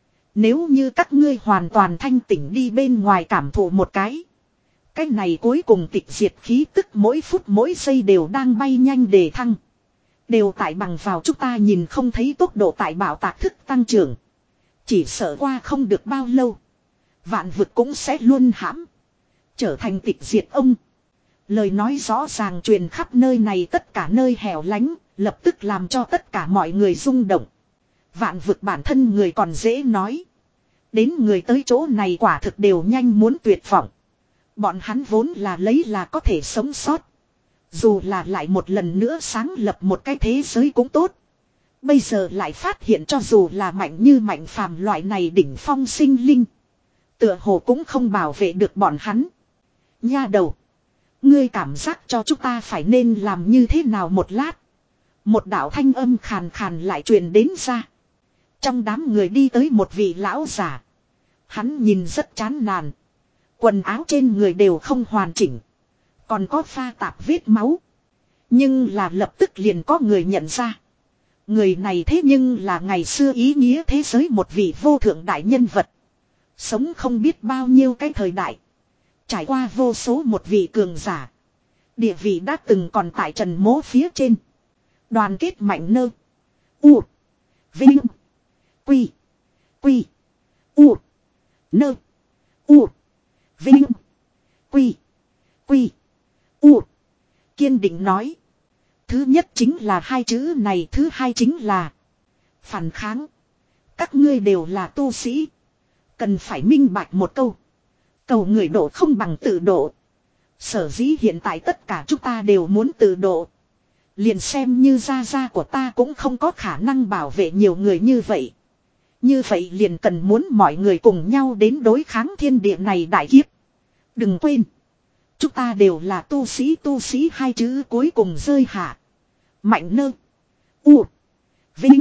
Nếu như các ngươi hoàn toàn thanh tỉnh đi bên ngoài cảm thụ một cái. Cái này cuối cùng tịch diệt khí tức mỗi phút mỗi giây đều đang bay nhanh đề thăng. Đều tại bằng vào chúng ta nhìn không thấy tốc độ tại bảo tạc thức tăng trưởng. Chỉ sợ qua không được bao lâu. Vạn vực cũng sẽ luôn hãm. Trở thành tịch diệt ông. Lời nói rõ ràng truyền khắp nơi này tất cả nơi hẻo lánh. Lập tức làm cho tất cả mọi người rung động. Vạn vực bản thân người còn dễ nói. Đến người tới chỗ này quả thực đều nhanh muốn tuyệt vọng. Bọn hắn vốn là lấy là có thể sống sót. Dù là lại một lần nữa sáng lập một cái thế giới cũng tốt. Bây giờ lại phát hiện cho dù là mạnh như Mạnh Phàm loại này đỉnh phong sinh linh. Tựa hồ cũng không bảo vệ được bọn hắn. Nha đầu. Ngươi cảm giác cho chúng ta phải nên làm như thế nào một lát. Một đạo thanh âm khàn khàn lại truyền đến ra. Trong đám người đi tới một vị lão già. Hắn nhìn rất chán nản. Quần áo trên người đều không hoàn chỉnh. Còn có pha tạp vết máu. Nhưng là lập tức liền có người nhận ra. Người này thế nhưng là ngày xưa ý nghĩa thế giới một vị vô thượng đại nhân vật. Sống không biết bao nhiêu cái thời đại. Trải qua vô số một vị cường giả. Địa vị đã từng còn tại trần mố phía trên. Đoàn kết mạnh nơ. U. Vinh. Quy. Quy. U. Nơ. U. Vinh. Quy. Quy. U. Kiên định nói. Thứ nhất chính là hai chữ này. Thứ hai chính là phản kháng. Các ngươi đều là tu sĩ. Cần phải minh bạch một câu. Cầu người độ không bằng tự độ. Sở dĩ hiện tại tất cả chúng ta đều muốn tự độ. Liền xem như gia gia của ta cũng không có khả năng bảo vệ nhiều người như vậy. Như vậy liền cần muốn mọi người cùng nhau đến đối kháng thiên địa này đại kiếp. Đừng quên. Chúng ta đều là tu sĩ, tu sĩ hai chữ cuối cùng rơi hạ. Mạnh nơ. U. Vinh.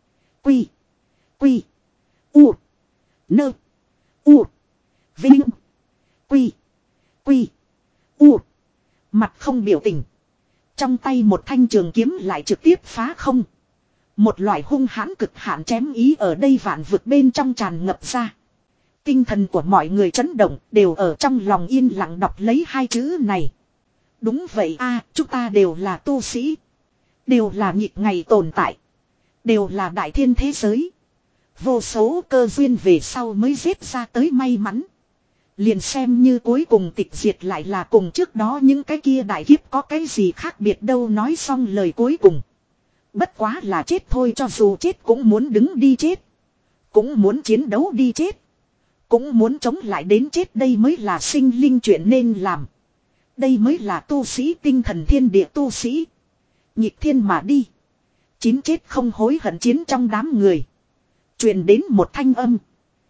Quy. Quy. U. Nơ. U. Vinh. Quy. Quy. U. Mặt không biểu tình. Trong tay một thanh trường kiếm lại trực tiếp phá không. Một loại hung hãn cực hạn chém ý ở đây vạn vực bên trong tràn ngập ra. Tinh thần của mọi người chấn động đều ở trong lòng yên lặng đọc lấy hai chữ này. Đúng vậy a, chúng ta đều là tu sĩ. Đều là nhịp ngày tồn tại. Đều là đại thiên thế giới. Vô số cơ duyên về sau mới giết ra tới may mắn. Liền xem như cuối cùng tịch diệt lại là cùng trước đó những cái kia đại kiếp có cái gì khác biệt đâu. Nói xong lời cuối cùng. Bất quá là chết thôi, cho dù chết cũng muốn đứng đi chết. Cũng muốn chiến đấu đi chết. Cũng muốn chống lại đến chết, đây mới là sinh linh chuyện nên làm. Đây mới là tu sĩ tinh thần thiên địa tu sĩ. Nhịp thiên mà đi. Chín chết không hối hận chiến trong đám người. Truyền đến một thanh âm.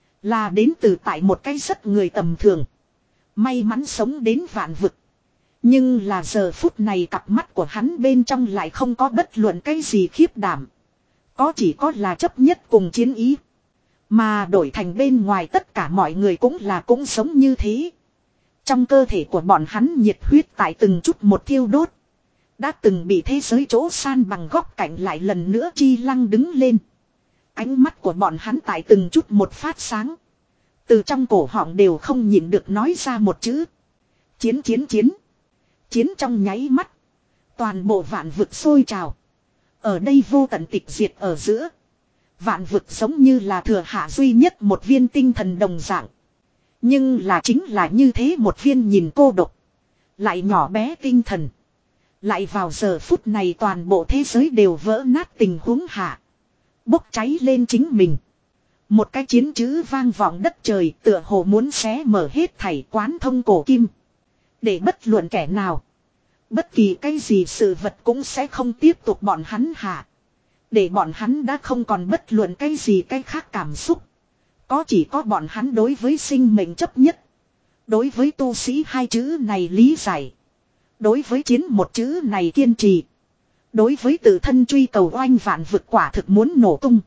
Là đến từ tại một cái rất người tầm thường. May mắn sống đến vạn vực. Nhưng là giờ phút này cặp mắt của hắn bên trong lại không có bất luận cái gì khiếp đảm. Có chỉ có là chấp nhất cùng chiến ý. Mà đổi thành bên ngoài tất cả mọi người cũng là cũng sống như thế. Trong cơ thể của bọn hắn nhiệt huyết tại từng chút một thiêu đốt. Đã từng bị thế giới chỗ san bằng góc cạnh lại lần nữa chi lăng đứng lên. Ánh mắt của bọn hắn tại từng chút một phát sáng. Từ trong cổ họng đều không nhịn được nói ra một chữ. Chiến chiến chiến. Chiến trong nháy mắt. Toàn bộ vạn vực sôi trào. Ở đây vô tận tịch diệt ở giữa. Vạn vực giống như là thừa hạ duy nhất một viên tinh thần đồng dạng. Nhưng là chính là như thế một viên nhìn cô độc. Lại nhỏ bé tinh thần. Lại vào giờ phút này toàn bộ thế giới đều vỡ nát tình huống hạ. Bốc cháy lên chính mình. Một cái chiến chữ vang vọng đất trời tựa hồ muốn xé mở hết thảy quán thông cổ kim. Để bất luận kẻ nào. Bất kỳ cái gì sự vật cũng sẽ không tiếp tục bọn hắn hạ. Để bọn hắn đã không còn bất luận cái gì cái khác cảm xúc. Có chỉ có bọn hắn đối với sinh mệnh chấp nhất. Đối với tu sĩ hai chữ này lý giải. Đối với chiến một chữ này kiên trì. Đối với tự thân truy cầu oanh vạn vực quả thực muốn nổ tung.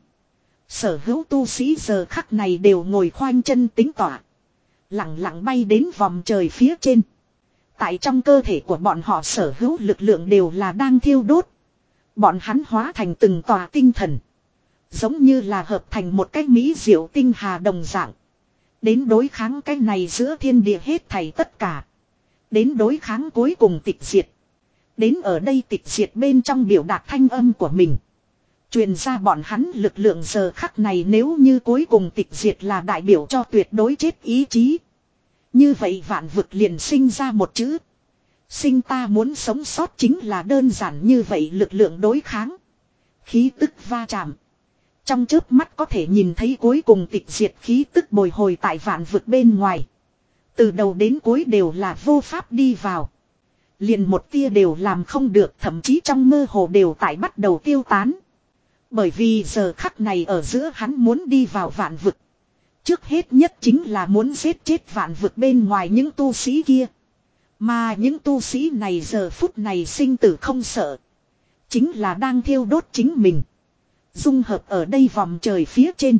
Sở hữu tu sĩ giờ khắc này đều ngồi khoanh chân tính tỏa. Lặng lặng bay đến vòng trời phía trên. Tại trong cơ thể của bọn họ sở hữu lực lượng đều là đang thiêu đốt. Bọn hắn hóa thành từng tòa tinh thần. Giống như là hợp thành một cái mỹ diệu tinh hà đồng dạng. Đến đối kháng cái này giữa thiên địa hết thảy tất cả. Đến đối kháng cuối cùng tịch diệt. Đến ở đây tịch diệt bên trong biểu đạt thanh âm của mình. Truyền ra bọn hắn lực lượng giờ khắc này, nếu như cuối cùng tịch diệt là đại biểu cho tuyệt đối chết ý chí. Như vậy vạn vực liền sinh ra một chữ. Sinh, ta muốn sống sót chính là đơn giản như vậy, lực lượng đối kháng. Khí tức va chạm. Trong chớp mắt có thể nhìn thấy cuối cùng tịch diệt khí tức bồi hồi tại vạn vực bên ngoài. Từ đầu đến cuối đều là vô pháp đi vào. Liền một tia đều làm không được, thậm chí trong mơ hồ đều tại bắt đầu tiêu tán. Bởi vì giờ khắc này ở giữa hắn muốn đi vào vạn vực. Trước hết nhất chính là muốn giết chết vạn vực bên ngoài những tu sĩ kia. Mà những tu sĩ này giờ phút này sinh tử không sợ. Chính là đang thiêu đốt chính mình. Dung hợp ở đây vòng trời phía trên.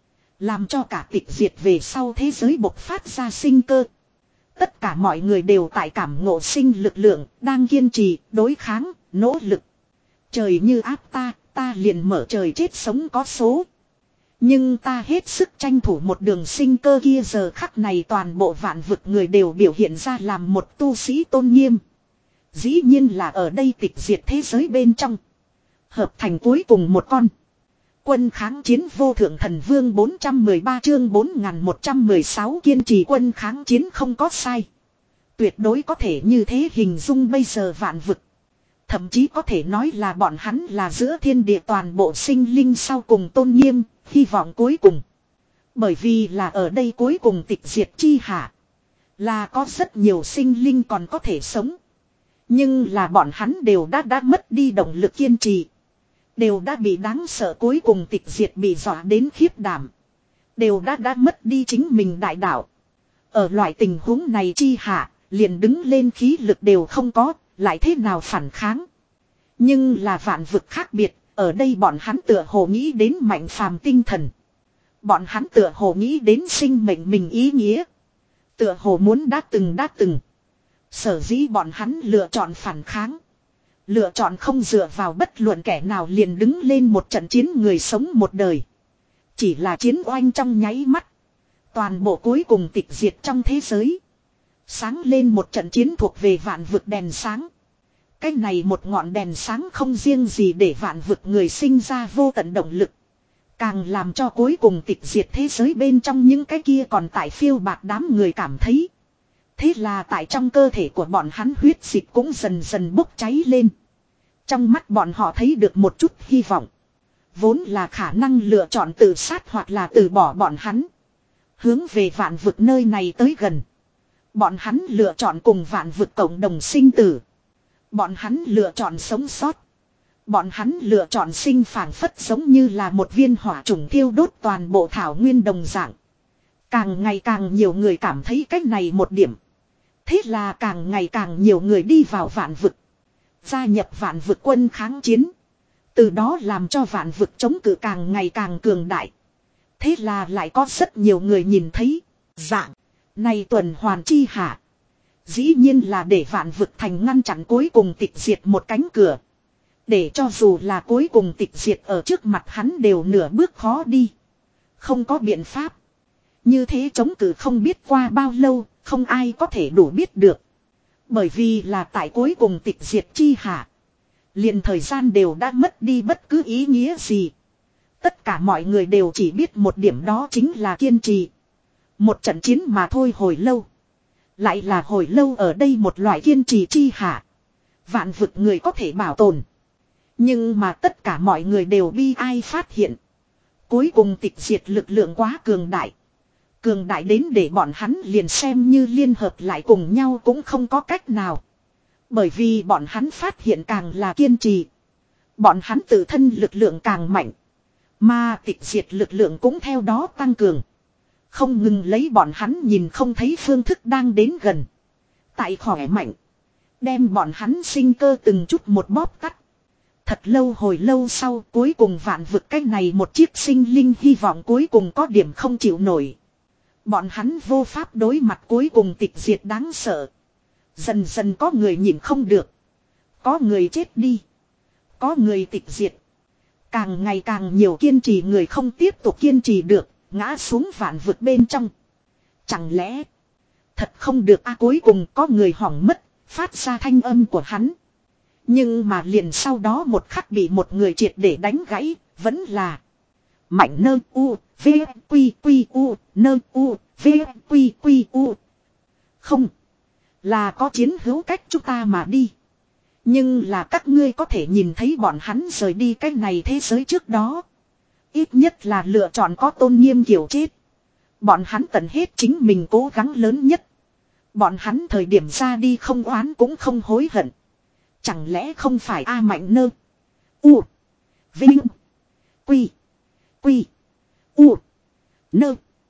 Làm cho cả tịch diệt về sau thế giới bộc phát ra sinh cơ. Tất cả mọi người đều tại cảm ngộ sinh lực lượng, đang kiên trì, đối kháng, nỗ lực. Trời như áp ta, ta liền mở trời chết sống có số. Nhưng ta hết sức tranh thủ một đường sinh cơ kia, giờ khắc này toàn bộ vạn vực người đều biểu hiện ra làm một tu sĩ tôn nghiêm. Dĩ nhiên là ở đây tịch diệt thế giới bên trong. Hợp thành cuối cùng một con. Quân kháng chiến vô thượng thần vương bốn trăm mười ba chương bốn nghìn một trăm mười sáu kiên trì, quân kháng chiến không có sai. Tuyệt đối có thể như thế hình dung bây giờ vạn vực. Thậm chí có thể nói là bọn hắn là giữa thiên địa toàn bộ sinh linh sau cùng tôn nghiêm, hy vọng cuối cùng. Bởi vì là ở đây cuối cùng tịch diệt chi hạ. Là có rất nhiều sinh linh còn có thể sống. Nhưng là bọn hắn đều đã đã mất đi động lực kiên trì. Đều đã bị đáng sợ cuối cùng tịch diệt bị dọa đến khiếp đảm. Đều đã đã mất đi chính mình đại đạo. Ở loại tình huống này chi hạ, liền đứng lên khí lực đều không có, lại thế nào phản kháng. Nhưng là vạn vực khác biệt, ở đây bọn hắn tựa hồ nghĩ đến mạnh phàm tinh thần. Bọn hắn tựa hồ nghĩ đến sinh mệnh mình ý nghĩa. Tựa hồ muốn đã từng đã từng. Sở dĩ bọn hắn lựa chọn phản kháng. Lựa chọn không dựa vào bất luận kẻ nào liền đứng lên một trận chiến người sống một đời. Chỉ là chiến oanh trong nháy mắt. Toàn bộ cuối cùng tịch diệt trong thế giới. Sáng lên một trận chiến thuộc về vạn vực đèn sáng. Cái này một ngọn đèn sáng không riêng gì để vạn vực người sinh ra vô tận động lực. Càng làm cho cuối cùng tịch diệt thế giới bên trong những cái kia còn tại phiêu bạc đám người cảm thấy. Thế là tại trong cơ thể của bọn hắn huyết dịch cũng dần dần bốc cháy lên. Trong mắt bọn họ thấy được một chút hy vọng. Vốn là khả năng lựa chọn tự sát hoặc là từ bỏ bọn hắn. Hướng về vạn vực nơi này tới gần. Bọn hắn lựa chọn cùng vạn vực cộng đồng sinh tử. Bọn hắn lựa chọn sống sót. Bọn hắn lựa chọn sinh phảng phất giống như là một viên hỏa trùng thiêu đốt toàn bộ thảo nguyên đồng dạng. Càng ngày càng nhiều người cảm thấy cách này một điểm. Thế là càng ngày càng nhiều người đi vào vạn vực. Gia nhập vạn vực quân kháng chiến. Từ đó làm cho vạn vực chống cự càng ngày càng cường đại. Thế là lại có rất nhiều người nhìn thấy. Dạng. Này tuần hoàn chi hạ. Dĩ nhiên là để vạn vực thành ngăn chặn cuối cùng tịch diệt một cánh cửa. Để cho dù là cuối cùng tịch diệt ở trước mặt hắn đều nửa bước khó đi. Không có biện pháp. Như thế chống cự không biết qua bao lâu, không ai có thể đủ biết được. Bởi vì là tại cuối cùng tịch diệt chi hạ. Liền thời gian đều đã mất đi bất cứ ý nghĩa gì. Tất cả mọi người đều chỉ biết một điểm, đó chính là kiên trì. Một trận chiến mà thôi, hồi lâu. Lại là hồi lâu ở đây một loại kiên trì chi hạ. Vạn vực người có thể bảo tồn. Nhưng mà tất cả mọi người đều bi ai phát hiện. Cuối cùng tịch diệt lực lượng quá cường đại. Cường đại đến để bọn hắn liền xem như liên hợp lại cùng nhau cũng không có cách nào. Bởi vì bọn hắn phát hiện càng là kiên trì. Bọn hắn tự thân lực lượng càng mạnh. Mà tịch diệt lực lượng cũng theo đó tăng cường. Không ngừng lấy bọn hắn nhìn không thấy phương thức đang đến gần. Tại khỏe mạnh. Đem bọn hắn sinh cơ từng chút một bóp tắt. Thật lâu hồi lâu sau cuối cùng vạn vực cái này một chiếc sinh linh hy vọng cuối cùng có điểm không chịu nổi. Bọn hắn vô pháp đối mặt cuối cùng tịch diệt đáng sợ. Dần dần có người nhìn không được. Có người chết đi. Có người tịch diệt. Càng ngày càng nhiều kiên trì người không tiếp tục kiên trì được. Ngã xuống vạn vực bên trong. Chẳng lẽ. Thật không được a à, cuối cùng có người hỏng mất. Phát ra thanh âm của hắn. Nhưng mà liền sau đó một khắc bị một người triệt để đánh gãy. Vẫn là. Mạnh nơ u. V. Quy quy u. Nơ u. V. Quy quy u. Không. Là có chiến hữu cách chúng ta mà đi. Nhưng là các ngươi có thể nhìn thấy bọn hắn rời đi cái này thế giới trước đó. Ít nhất là lựa chọn có tôn nghiêm kiểu chết. Bọn hắn tận hết chính mình cố gắng lớn nhất. Bọn hắn thời điểm ra đi không oán cũng không hối hận. Chẳng lẽ không phải A Mạnh Nơ U. Vinh. Quy. Quy. U. Nơ.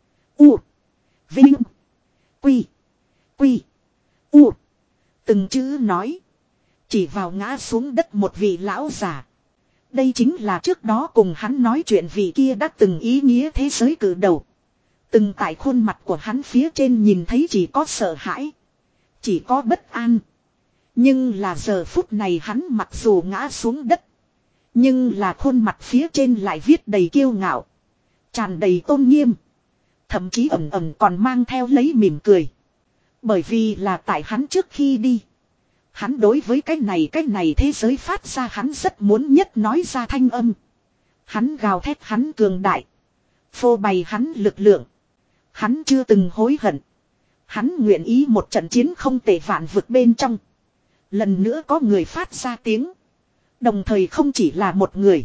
U. Vinh. Quy. Quy. U. Từng chữ nói. Chỉ vào ngã xuống đất một vị lão già. Đây chính là trước đó cùng hắn nói chuyện vị kia đã từng ý nghĩa thế giới cử đầu. Từng tại khuôn mặt của hắn phía trên nhìn thấy chỉ có sợ hãi. Chỉ có bất an. Nhưng là giờ phút này hắn mặc dù ngã xuống đất. Nhưng là khuôn mặt phía trên lại viết đầy kiêu ngạo. Tràn đầy tôn nghiêm. Thậm chí ẩn ẩn còn mang theo lấy mỉm cười. Bởi vì là tại hắn trước khi đi. Hắn đối với cái này cái này thế giới phát ra hắn rất muốn nhất nói ra thanh âm. Hắn gào thét hắn cường đại. Phô bày hắn lực lượng. Hắn chưa từng hối hận. Hắn nguyện ý một trận chiến không tệ vạn vực bên trong. Lần nữa có người phát ra tiếng. Đồng thời không chỉ là một người.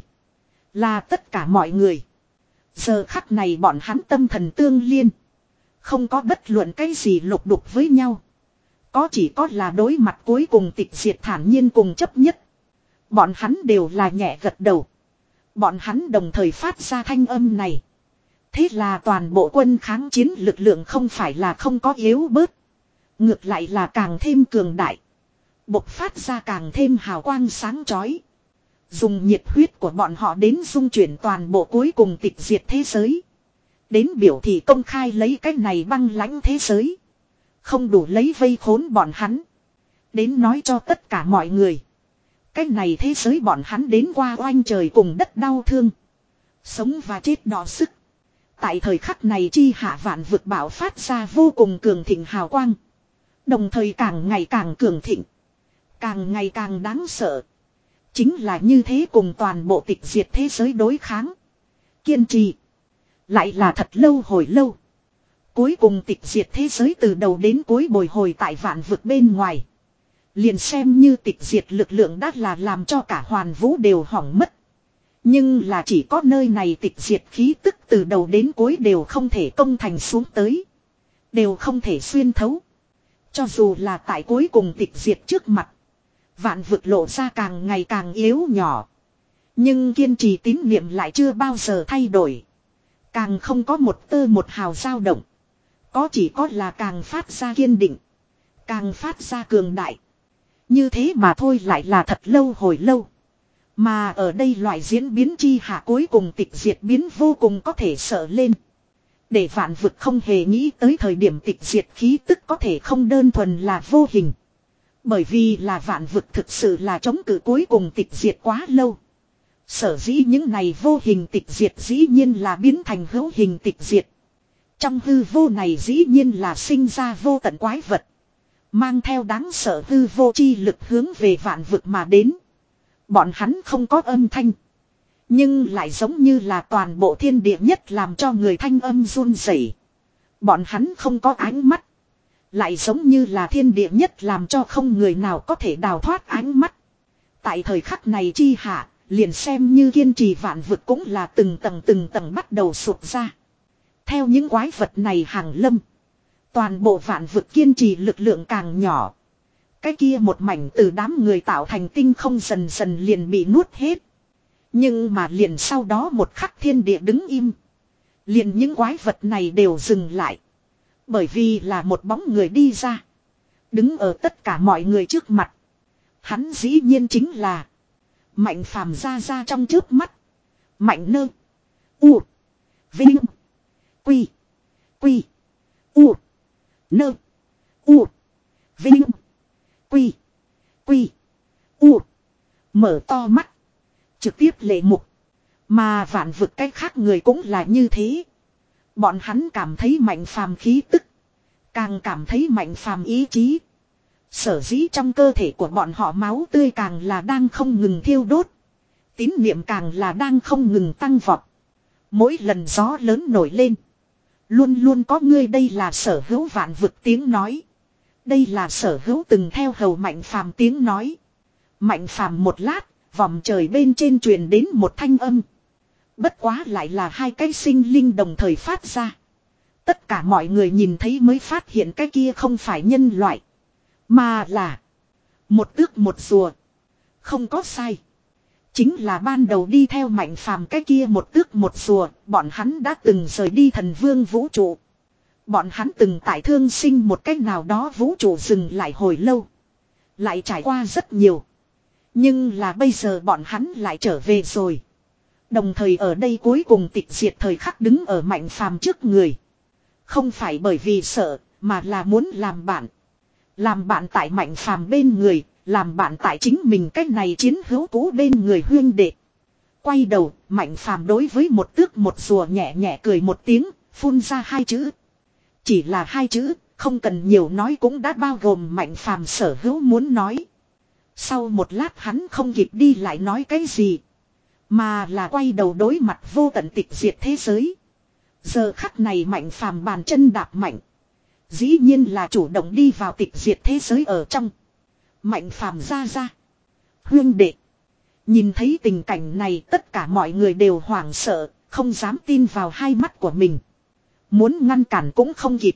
Là tất cả mọi người. Giờ khắc này bọn hắn tâm thần tương liên. Không có bất luận cái gì lục đục với nhau. Có chỉ có là đối mặt cuối cùng tịch diệt thản nhiên cùng chấp nhất. Bọn hắn đều là nhẹ gật đầu. Bọn hắn đồng thời phát ra thanh âm này. Thế là toàn bộ quân kháng chiến lực lượng không phải là không có yếu bớt. Ngược lại là càng thêm cường đại. Bộc phát ra càng thêm hào quang sáng chói. Dùng nhiệt huyết của bọn họ đến dung chuyển toàn bộ cuối cùng tịch diệt thế giới. Đến biểu thị công khai lấy cái này băng lãnh thế giới. Không đủ lấy vây khốn bọn hắn. Đến nói cho tất cả mọi người. Cái này thế giới bọn hắn đến qua oanh trời cùng đất đau thương. Sống và chết đỏ sức. Tại thời khắc này chi hạ vạn vực bạo phát ra vô cùng cường thịnh hào quang. Đồng thời càng ngày càng cường thịnh. Càng ngày càng đáng sợ. Chính là như thế cùng toàn bộ tịch diệt thế giới đối kháng. Kiên trì. Lại là thật lâu hồi lâu. Cuối cùng tịch diệt thế giới từ đầu đến cuối bồi hồi tại vạn vực bên ngoài. Liền xem như tịch diệt lực lượng đã là làm cho cả hoàn vũ đều hỏng mất. Nhưng là chỉ có nơi này tịch diệt khí tức từ đầu đến cuối đều không thể công thành xuống tới. Đều không thể xuyên thấu. Cho dù là tại cuối cùng tịch diệt trước mặt. Vạn vực lộ ra càng ngày càng yếu nhỏ. Nhưng kiên trì tín niệm lại chưa bao giờ thay đổi. Càng không có một tơ một hào dao động. Có chỉ có là càng phát ra kiên định. Càng phát ra cường đại. Như thế mà thôi lại là thật lâu hồi lâu. Mà ở đây loại diễn biến chi hạ cuối cùng tịch diệt biến vô cùng có thể sợ lên. Để vạn vực không hề nghĩ tới thời điểm tịch diệt khí tức có thể không đơn thuần là vô hình. Bởi vì là vạn vực thực sự là chống cự cuối cùng tịch diệt quá lâu. Sở dĩ những này vô hình tịch diệt dĩ nhiên là biến thành hữu hình tịch diệt. Trong hư vô này dĩ nhiên là sinh ra vô tận quái vật. Mang theo đáng sợ hư vô chi lực hướng về vạn vực mà đến. Bọn hắn không có âm thanh. Nhưng lại giống như là toàn bộ thiên địa nhất làm cho người thanh âm run rẩy. Bọn hắn không có ánh mắt. Lại giống như là thiên địa nhất làm cho không người nào có thể đào thoát ánh mắt. Tại thời khắc này chi hạ, liền xem như kiên trì vạn vực cũng là từng tầng từng tầng bắt đầu sụp ra. Theo những quái vật này hàng lâm. Toàn bộ vạn vực kiên trì lực lượng càng nhỏ. Cái kia một mảnh từ đám người tạo thành tinh không dần dần liền bị nuốt hết. Nhưng mà liền sau đó một khắc thiên địa đứng im. Liền những quái vật này đều dừng lại. Bởi vì là một bóng người đi ra. Đứng ở tất cả mọi người trước mặt. Hắn dĩ nhiên chính là Mạnh Phàm ra ra trong trước mắt. Mạnh Nơ. U. Vinh. Quy. Quy. U. Nơ. U. Vinh. Quy. Quy. U. Mở to mắt. Trực tiếp lệ mục. Mà vạn vực cách khác người cũng là như thế. Bọn hắn cảm thấy Mạnh Phàm khí tức. Càng cảm thấy Mạnh Phàm ý chí. Sở dĩ trong cơ thể của bọn họ máu tươi càng là đang không ngừng thiêu đốt. Tín niệm càng là đang không ngừng tăng vọt. Mỗi lần gió lớn nổi lên. Luôn luôn có ngươi đây là sở hữu vạn vực tiếng nói. Đây là sở hữu từng theo hầu Mạnh Phàm tiếng nói. Mạnh Phàm một lát, vòng trời bên trên truyền đến một thanh âm. Bất quá lại là hai cái sinh linh đồng thời phát ra. Tất cả mọi người nhìn thấy mới phát hiện cái kia không phải nhân loại. Mà là một tước một rùa. Không có sai. Chính là ban đầu đi theo Mạnh Phàm cái kia một tước một rùa. Bọn hắn đã từng rời đi thần vương vũ trụ. Bọn hắn từng tại thương sinh một cách nào đó vũ trụ dừng lại hồi lâu. Lại trải qua rất nhiều. Nhưng là bây giờ bọn hắn lại trở về rồi. Đồng thời ở đây cuối cùng tịch diệt thời khắc đứng ở Mạnh Phàm trước người. Không phải bởi vì sợ, mà là muốn làm bạn. Làm bạn tại Mạnh Phàm bên người, làm bạn tại chính mình cách này chiến hữu cũ bên người huyên đệ. Quay đầu, Mạnh Phàm đối với một tước một rùa nhẹ nhẹ cười một tiếng, phun ra hai chữ. Chỉ là hai chữ, không cần nhiều nói cũng đã bao gồm Mạnh Phàm sở hữu muốn nói. Sau một lát hắn không kịp đi lại nói cái gì. Mà là quay đầu đối mặt vô tận tịch diệt thế giới. Giờ khắc này Mạnh Phàm bàn chân đạp mạnh. Dĩ nhiên là chủ động đi vào tịch diệt thế giới ở trong. Mạnh Phàm ra ra. Huyên đệ. Nhìn thấy tình cảnh này tất cả mọi người đều hoảng sợ, không dám tin vào hai mắt của mình. Muốn ngăn cản cũng không kịp.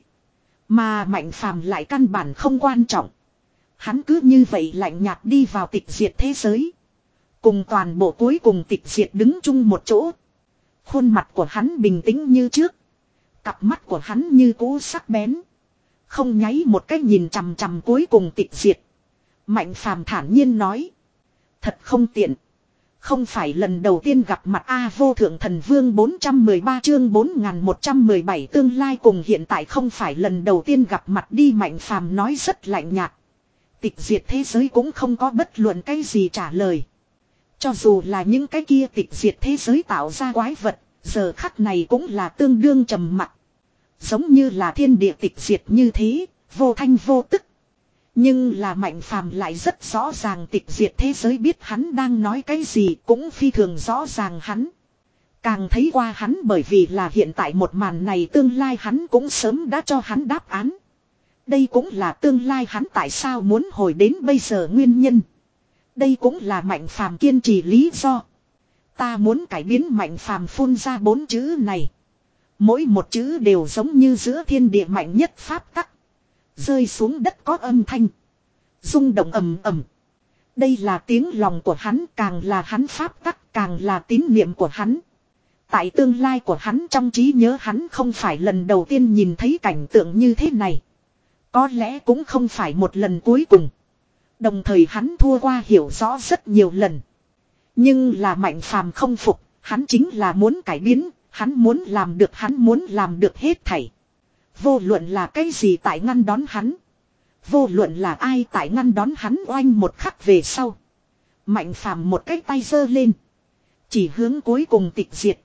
Mà Mạnh Phàm lại căn bản không quan trọng. Hắn cứ như vậy lạnh nhạt đi vào tịch diệt thế giới. Cùng toàn bộ cuối cùng tịch diệt đứng chung một chỗ. Khuôn mặt của hắn bình tĩnh như trước. Cặp mắt của hắn như cũ sắc bén. Không nháy một cái nhìn chằm chằm cuối cùng tịch diệt. Mạnh Phàm thản nhiên nói. Thật không tiện. Không phải lần đầu tiên gặp mặt A vô thượng thần vương bốn trăm mười ba chương bốn nghìn một trăm mười bảy tương lai cùng hiện tại không phải lần đầu tiên gặp mặt đi Mạnh Phàm nói rất lạnh nhạt. Tịch diệt thế giới cũng không có bất luận cái gì trả lời. Cho dù là những cái kia tịch diệt thế giới tạo ra quái vật, giờ khắc này cũng là tương đương trầm mặc. Giống như là thiên địa tịch diệt như thế, vô thanh vô tức. Nhưng là Mạnh Phàm lại rất rõ ràng tịch diệt thế giới biết hắn đang nói cái gì cũng phi thường rõ ràng hắn. Càng thấy qua hắn bởi vì là hiện tại một màn này tương lai hắn cũng sớm đã cho hắn đáp án. Đây cũng là tương lai hắn tại sao muốn hồi đến bây giờ nguyên nhân. Đây cũng là Mạnh Phàm kiên trì lý do. Ta muốn cải biến Mạnh Phàm phun ra bốn chữ này. Mỗi một chữ đều giống như giữa thiên địa mạnh nhất pháp tắc. Rơi xuống đất có âm thanh. Rung động ầm ầm. Đây là tiếng lòng của hắn, càng là hắn pháp tắc, càng là tín niệm của hắn. Tại tương lai của hắn trong trí nhớ hắn không phải lần đầu tiên nhìn thấy cảnh tượng như thế này. Có lẽ cũng không phải một lần cuối cùng. Đồng thời hắn thua qua hiểu rõ rất nhiều lần. Nhưng là Mạnh Phàm không phục, hắn chính là muốn cải biến, hắn muốn làm được hắn muốn làm được hết thảy. Vô luận là cái gì tại ngăn đón hắn. Vô luận là ai tại ngăn đón hắn oanh một khắc về sau. Mạnh Phàm một cái tay giơ lên. Chỉ hướng cuối cùng tịch diệt.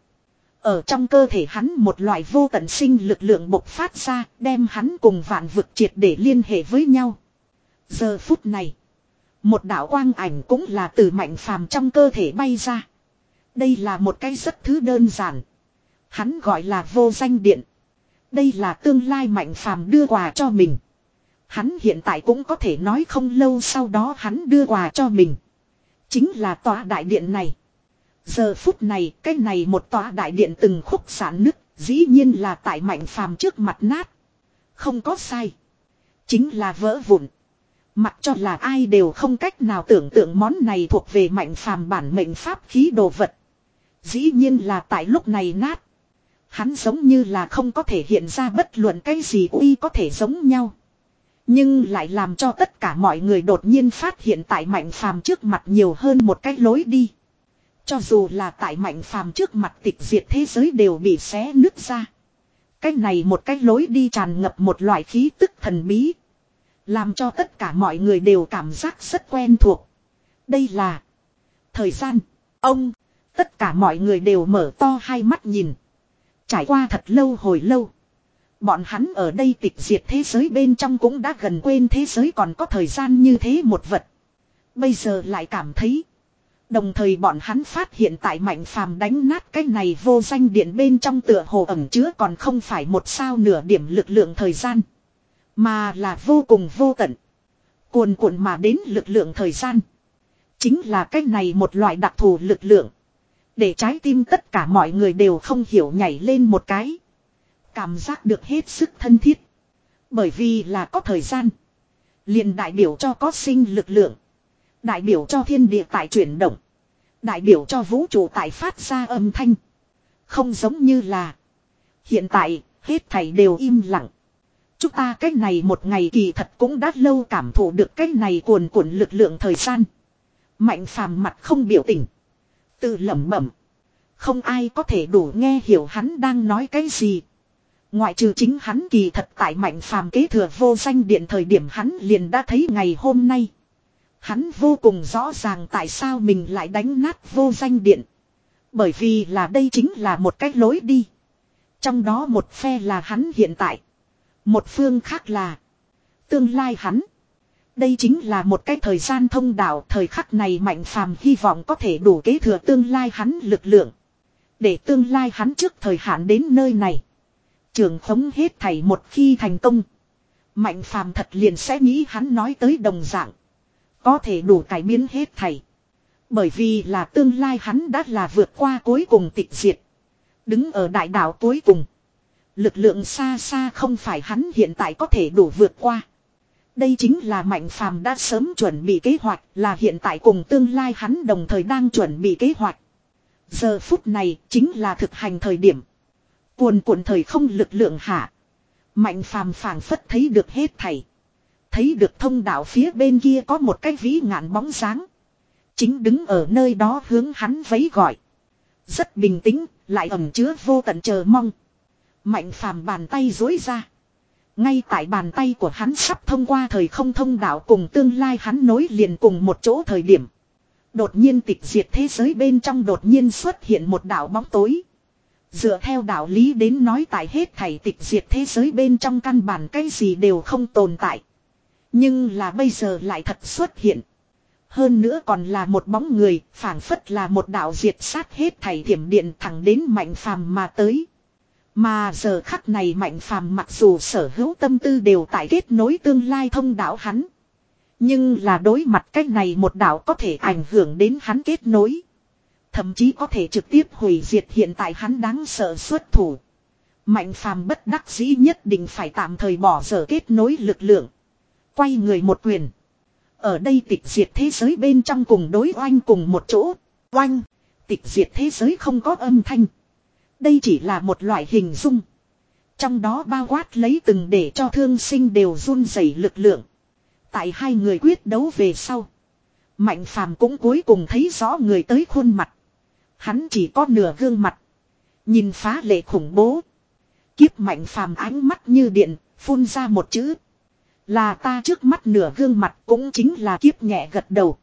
Ở trong cơ thể hắn một loại vô tận sinh lực lượng bộc phát ra, đem hắn cùng vạn vực triệt để liên hệ với nhau. Giờ phút này, một đạo quang ảnh cũng là từ Mạnh Phàm trong cơ thể bay ra. Đây là một cái rất thứ đơn giản. Hắn gọi là vô danh điện. Đây là tương lai Mạnh Phàm đưa quà cho mình. Hắn hiện tại cũng có thể nói không lâu sau đó hắn đưa quà cho mình. Chính là tòa đại điện này. Giờ phút này, cái này một tòa đại điện từng khúc sản nứt, dĩ nhiên là tại Mạnh Phàm trước mặt nát. Không có sai. Chính là vỡ vụn. Mặc cho là ai đều không cách nào tưởng tượng món này thuộc về Mạnh Phàm bản mệnh pháp khí đồ vật. Dĩ nhiên là tại lúc này nát. Hắn giống như là không có thể hiện ra bất luận cái gì uy có thể giống nhau. Nhưng lại làm cho tất cả mọi người đột nhiên phát hiện tại Mạnh Phàm trước mặt nhiều hơn một cái lối đi. Cho dù là tại Mạnh Phàm trước mặt tịch diệt thế giới đều bị xé nứt ra. Cái này một cái lối đi tràn ngập một loại khí tức thần bí. Làm cho tất cả mọi người đều cảm giác rất quen thuộc. Đây là thời gian. Ông, tất cả mọi người đều mở to hai mắt nhìn. Trải qua thật lâu hồi lâu. Bọn hắn ở đây tịch diệt thế giới bên trong cũng đã gần quên thế giới còn có thời gian như thế một vật. Bây giờ lại cảm thấy. Đồng thời bọn hắn phát hiện tại Mạnh Phàm đánh nát cái này vô danh điện bên trong tựa hồ ẩn chứa còn không phải một sao nửa điểm lực lượng thời gian. Mà là vô cùng vô tận. Cuồn cuộn mà đến lực lượng thời gian. Chính là cái này một loại đặc thù lực lượng. Để trái tim tất cả mọi người đều không hiểu nhảy lên một cái. Cảm giác được hết sức thân thiết. Bởi vì là có thời gian. Liền đại biểu cho có sinh lực lượng. Đại biểu cho thiên địa tại chuyển động. Đại biểu cho vũ trụ tại phát ra âm thanh. Không giống như là. Hiện tại, hết thảy đều im lặng. Chúng ta cái này một ngày kỳ thật cũng đã lâu cảm thụ được cái này cuồn cuộn lực lượng thời gian. Mạnh Phàm mặt không biểu tình. Tự lẩm bẩm. Không ai có thể đủ nghe hiểu hắn đang nói cái gì. Ngoại trừ chính hắn kỳ thật tại Mạnh Phàm kế thừa vô danh điện thời điểm hắn liền đã thấy ngày hôm nay. Hắn vô cùng rõ ràng tại sao mình lại đánh nát vô danh điện. Bởi vì là đây chính là một cách lối đi. Trong đó một phe là hắn hiện tại. Một phương khác là tương lai hắn. Đây chính là một cái thời gian thông đạo. Thời khắc này Mạnh Phàm hy vọng có thể đủ kế thừa tương lai hắn lực lượng. Để tương lai hắn trước thời hạn đến nơi này. Trường khống hết thảy một khi thành công. Mạnh Phàm thật liền sẽ nghĩ hắn nói tới đồng dạng. Có thể đủ cải biến hết thảy. Bởi vì là tương lai hắn đã là vượt qua cuối cùng tịch diệt. Đứng ở đại đạo cuối cùng. Lực lượng xa xa không phải hắn hiện tại có thể đủ vượt qua. Đây chính là Mạnh Phàm đã sớm chuẩn bị kế hoạch, là hiện tại cùng tương lai hắn đồng thời đang chuẩn bị kế hoạch. Giờ phút này chính là thực hành thời điểm. Cuồn cuộn thời không lực lượng hạ. Mạnh Phàm phảng phất thấy được hết thảy. Thấy được thông đạo phía bên kia có một cái vĩ ngạn bóng dáng. Chính đứng ở nơi đó hướng hắn vẫy gọi. Rất bình tĩnh, lại ẩn chứa vô tận chờ mong. Mạnh Phàm bàn tay duỗi ra. Ngay tại bàn tay của hắn sắp thông qua thời không thông đạo cùng tương lai hắn nối liền cùng một chỗ thời điểm. Đột nhiên tịch diệt thế giới bên trong đột nhiên xuất hiện một đạo bóng tối. Dựa theo đạo lý đến nói tại hết thảy tịch diệt thế giới bên trong căn bản cái gì đều không tồn tại. Nhưng là bây giờ lại thật xuất hiện. Hơn nữa còn là một bóng người, phảng phất là một đạo diệt sát hết thảy thiểm điện thẳng đến Mạnh Phàm mà tới. Mà giờ khắc này Mạnh Phàm mặc dù sở hữu tâm tư đều tại kết nối tương lai thông đạo hắn. Nhưng là đối mặt cách này một đạo có thể ảnh hưởng đến hắn kết nối. Thậm chí có thể trực tiếp hủy diệt hiện tại hắn đáng sợ xuất thủ. Mạnh Phàm bất đắc dĩ nhất định phải tạm thời bỏ dở kết nối lực lượng. Quay người một quyền. Ở đây tịch diệt thế giới bên trong cùng đối oanh cùng một chỗ. Oanh. Tịch diệt thế giới không có âm thanh. Đây chỉ là một loại hình dung. Trong đó bao quát lấy từng để cho thương sinh đều run rẩy lực lượng. Tại hai người quyết đấu về sau. Mạnh Phàm cũng cuối cùng thấy rõ người tới khuôn mặt. Hắn chỉ có nửa gương mặt. Nhìn phá lệ khủng bố. Kiếp Mạnh Phàm ánh mắt như điện, phun ra một chữ. Là ta trước mắt nửa gương mặt cũng chính là Kiếp nhẹ gật đầu.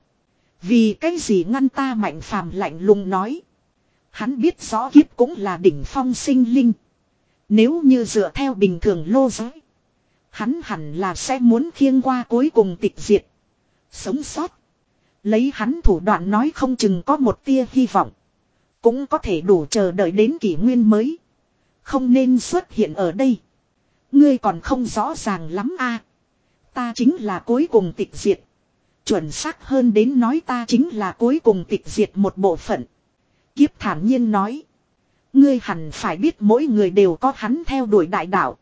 Vì cái gì ngăn ta Mạnh Phàm lạnh lùng nói. Hắn biết rõ Kiếp cũng là đỉnh phong sinh linh. Nếu như dựa theo bình thường lô giới. Hắn hẳn là sẽ muốn khiêng qua cuối cùng tịch diệt. Sống sót. Lấy hắn thủ đoạn nói không chừng có một tia hy vọng. Cũng có thể đủ chờ đợi đến kỷ nguyên mới. Không nên xuất hiện ở đây. Ngươi còn không rõ ràng lắm a. Ta chính là cuối cùng tịch diệt. Chuẩn xác hơn đến nói ta chính là cuối cùng tịch diệt một bộ phận. Kiếp thản nhiên nói. Ngươi hẳn phải biết mỗi người đều có hắn theo đuổi đại đạo.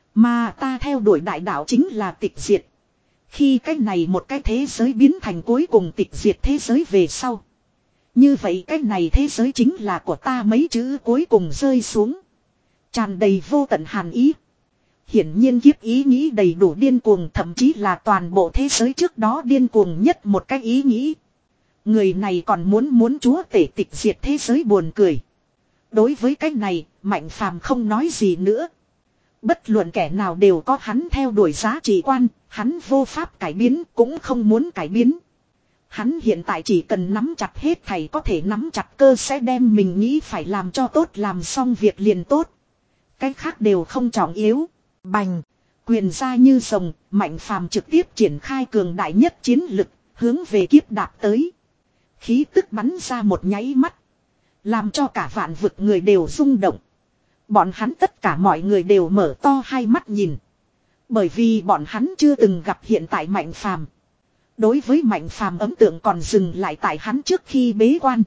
Mà ta theo đuổi đại đạo chính là tịch diệt. Khi cái này một cái thế giới biến thành cuối cùng tịch diệt thế giới về sau. Như vậy cái này thế giới chính là của ta, mấy chữ cuối cùng rơi xuống. Tràn đầy vô tận hàn ý. Hiển nhiên Kiếp ý nghĩ đầy đủ điên cuồng, thậm chí là toàn bộ thế giới trước đó điên cuồng nhất một cái ý nghĩ. Người này còn muốn muốn chúa tể tịch diệt thế giới, buồn cười. Đối với cái này, Mạnh Phàm không nói gì nữa. Bất luận kẻ nào đều có hắn theo đuổi giá trị quan, hắn vô pháp cải biến, cũng không muốn cải biến. Hắn hiện tại chỉ cần nắm chặt hết thảy có thể nắm chặt cơ, sẽ đem mình nghĩ phải làm cho tốt làm xong việc liền tốt. Cái khác đều không trọng yếu. Bành, quyền ra như rồng, Mạnh Phàm trực tiếp triển khai cường đại nhất chiến lực, hướng về Kiếp đạp tới. Khí tức bắn ra một nháy mắt, làm cho cả vạn vực người đều rung động. Bọn hắn tất cả mọi người đều mở to hai mắt nhìn. Bởi vì bọn hắn chưa từng gặp hiện tại Mạnh Phàm. Đối với Mạnh Phàm ấn tượng còn dừng lại tại hắn trước khi bế quan.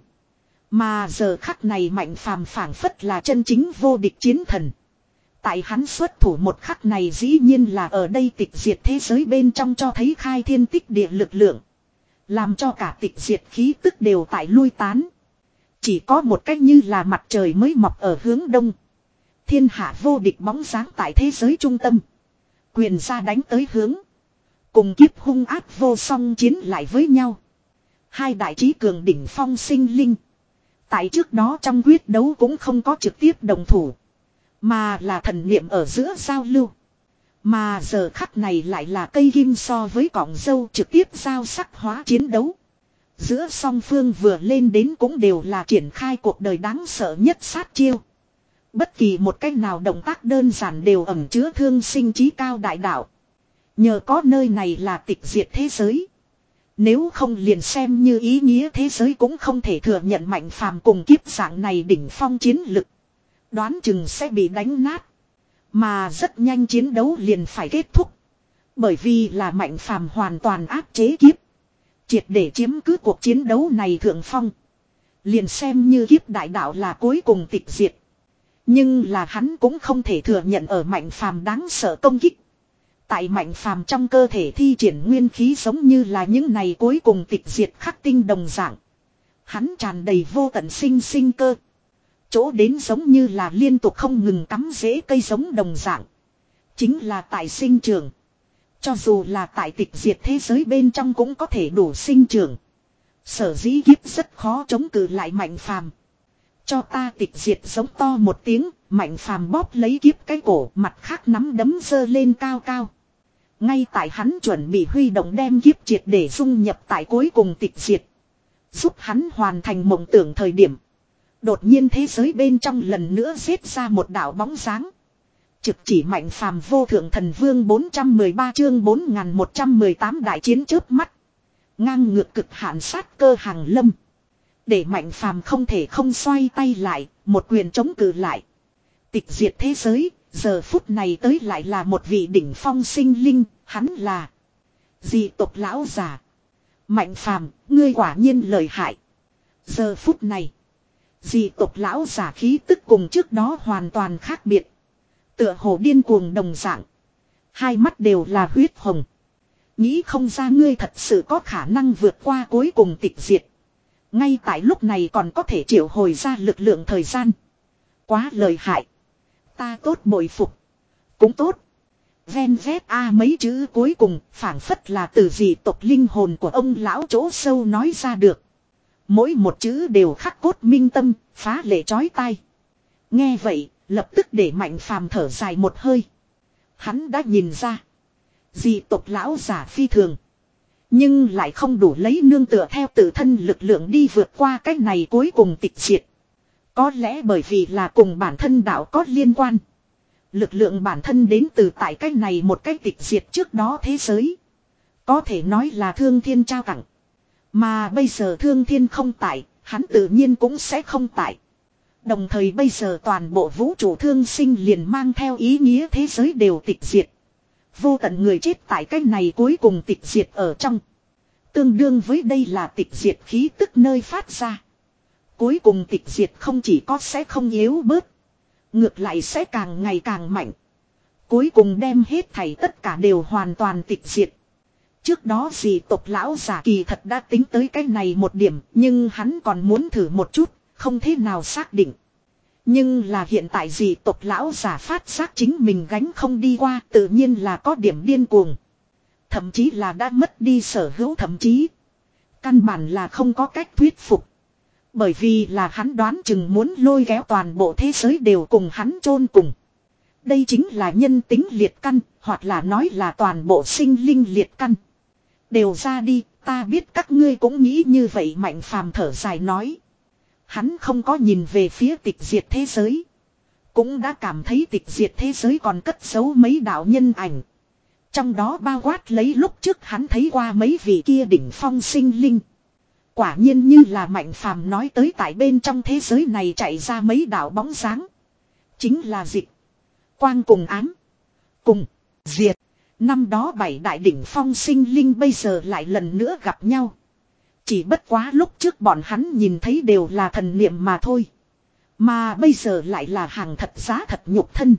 Mà giờ khắc này Mạnh Phàm phảng phất là chân chính vô địch chiến thần. Tại hắn xuất thủ một khắc này dĩ nhiên là ở đây tịch diệt thế giới bên trong cho thấy khai thiên tích địa lực lượng. Làm cho cả tịch diệt khí tức đều tại lui tán. Chỉ có một cách như là mặt trời mới mọc ở hướng đông. Thiên hạ vô địch bóng dáng tại thế giới trung tâm. Quyền ra đánh tới hướng. Cùng Kiếp hung ác vô song chiến lại với nhau. Hai đại trí cường đỉnh phong sinh linh. Tại trước đó trong quyết đấu cũng không có trực tiếp đồng thủ. Mà là thần niệm ở giữa giao lưu. Mà giờ khắc này lại là cây kim so với cọng dâu trực tiếp giao sắc hóa chiến đấu. Giữa song phương vừa lên đến cũng đều là triển khai cuộc đời đáng sợ nhất sát chiêu. Bất kỳ một cách nào động tác đơn giản đều ẩn chứa thương sinh chí cao đại đạo. Nhờ có nơi này là tịch diệt thế giới. Nếu không liền xem như ý nghĩa thế giới cũng không thể thừa nhận Mạnh Phàm cùng kiếp dạng này đỉnh phong chiến lực. Đoán chừng sẽ bị đánh nát. Mà rất nhanh chiến đấu liền phải kết thúc. Bởi vì là Mạnh Phàm hoàn toàn áp chế kiếp. Triệt để chiếm cứ cuộc chiến đấu này thượng phong. Liền xem như kiếp đại đạo là cuối cùng tịch diệt. Nhưng là hắn cũng không thể thừa nhận ở Mạnh Phàm đáng sợ công kích. Tại Mạnh Phàm trong cơ thể thi triển nguyên khí giống như là những này cuối cùng tịch diệt khắc tinh đồng dạng. Hắn tràn đầy vô tận sinh sinh cơ. Chỗ đến giống như là liên tục không ngừng cắm rễ cây giống đồng dạng. Chính là tại sinh trường. Cho dù là tại tịch diệt thế giới bên trong cũng có thể đủ sinh trưởng. Sở dĩ kiếp rất khó chống cự lại Mạnh Phàm. Cho ta tịch diệt giống to một tiếng, Mạnh Phàm bóp lấy kiếp cái cổ, mặt khác nắm đấm giơ lên cao cao. Ngay tại hắn chuẩn bị huy động đem kiếp triệt để dung nhập tại cuối cùng tịch diệt. Giúp hắn hoàn thành mộng tưởng thời điểm. Đột nhiên thế giới bên trong lần nữa giết ra một đạo bóng dáng. Trực chỉ Mạnh Phàm vô thượng thần vương bốn trăm mười ba chương bốn nghìn một trăm mười tám đại chiến chớp mắt. Ngang ngược cực hạn sát cơ hàng lâm. Để Mạnh Phàm không thể không xoay tay lại, một quyền chống cự lại. Tịch diệt thế giới, giờ phút này tới lại là một vị đỉnh phong sinh linh, hắn là dị tộc lão già. Mạnh Phàm, ngươi quả nhiên lợi hại. Giờ phút này, dị tộc lão già khí tức cùng trước đó hoàn toàn khác biệt. Tựa hồ điên cuồng đồng dạng. Hai mắt đều là huyết hồng. Nghĩ không ra ngươi thật sự có khả năng vượt qua cuối cùng tịch diệt. Ngay tại lúc này còn có thể triệu hồi ra lực lượng thời gian. Quá lợi hại. Ta tốt bội phục. Cũng tốt. Ven vét a mấy chữ cuối cùng phảng phất là từ dị tộc linh hồn của ông lão chỗ sâu nói ra được. Mỗi một chữ đều khắc cốt minh tâm, phá lệ chói tai. Nghe vậy, lập tức để Mạnh Phàm thở dài một hơi. Hắn đã nhìn ra. Dị tộc lão giả phi thường. Nhưng lại không đủ lấy nương tựa theo tự thân lực lượng đi vượt qua cách này cuối cùng tịch diệt. Có lẽ bởi vì là cùng bản thân đạo có liên quan. Lực lượng bản thân đến từ tại cách này một cách tịch diệt trước đó thế giới. Có thể nói là thương thiên trao tặng. Mà bây giờ thương thiên không tại, hắn tự nhiên cũng sẽ không tại. Đồng thời bây giờ toàn bộ vũ trụ thương sinh liền mang theo ý nghĩa thế giới đều tịch diệt. Vô tận người chết tại cái này cuối cùng tịch diệt ở trong. Tương đương với đây là tịch diệt khí tức nơi phát ra. Cuối cùng tịch diệt không chỉ có sẽ không yếu bớt. Ngược lại sẽ càng ngày càng mạnh. Cuối cùng đem hết thảy tất cả đều hoàn toàn tịch diệt. Trước đó dị tộc lão giả kỳ thật đã tính tới cái này một điểm. Nhưng hắn còn muốn thử một chút. Không thế nào xác định. Nhưng là hiện tại dị tộc lão giả phát giác chính mình gánh không đi qua, tự nhiên là có điểm điên cuồng. Thậm chí là đã mất đi sở hữu, thậm chí căn bản là không có cách thuyết phục. Bởi vì là hắn đoán chừng muốn lôi kéo toàn bộ thế giới đều cùng hắn chôn cùng. Đây chính là nhân tính liệt căn, hoặc là nói là toàn bộ sinh linh liệt căn. Đều ra đi, ta biết các ngươi cũng nghĩ như vậy. Mạnh Phàm thở dài nói. Hắn không có nhìn về phía tịch diệt thế giới. Cũng đã cảm thấy tịch diệt thế giới còn cất giấu mấy đạo nhân ảnh. Trong đó bao quát lấy lúc trước hắn thấy qua mấy vị kia đỉnh phong sinh linh. Quả nhiên như là Mạnh Phàm nói tới, tại bên trong thế giới này chạy ra mấy đạo bóng dáng. Chính là dịch, quang cùng ám, cùng diệt. Năm đó bảy đại đỉnh phong sinh linh bây giờ lại lần nữa gặp nhau. Chỉ bất quá lúc trước bọn hắn nhìn thấy đều là thần niệm mà thôi. Mà bây giờ lại là hàng thật giá thật nhục thân.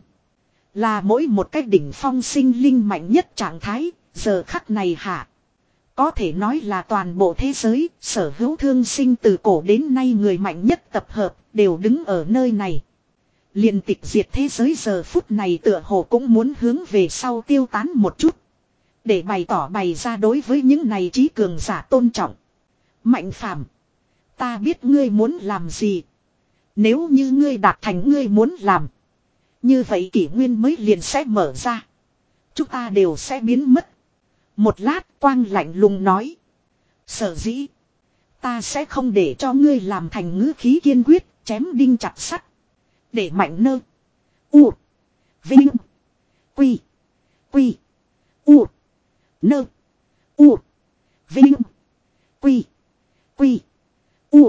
Là mỗi một cái đỉnh phong sinh linh mạnh nhất trạng thái, giờ khắc này hả. Có thể nói là toàn bộ thế giới, sở hữu thương sinh từ cổ đến nay người mạnh nhất tập hợp, đều đứng ở nơi này. Liền tịch diệt thế giới giờ phút này tựa hồ cũng muốn hướng về sau tiêu tán một chút. Để bày tỏ bày ra đối với những này trí cường giả tôn trọng. Mạnh Phàm, ta biết ngươi muốn làm gì. Nếu như ngươi đạt thành ngươi muốn làm, như vậy kỷ nguyên mới liền sẽ mở ra. Chúng ta đều sẽ biến mất. Một lát Quang lạnh lùng nói. Sở dĩ Ta sẽ không để cho ngươi làm thành ngữ khí kiên quyết, chém đinh chặt sắt. Để Mạnh Nơ. U. Vinh. Quy. Quy. U. Nơ. U. Vinh. Quy. Quy. U.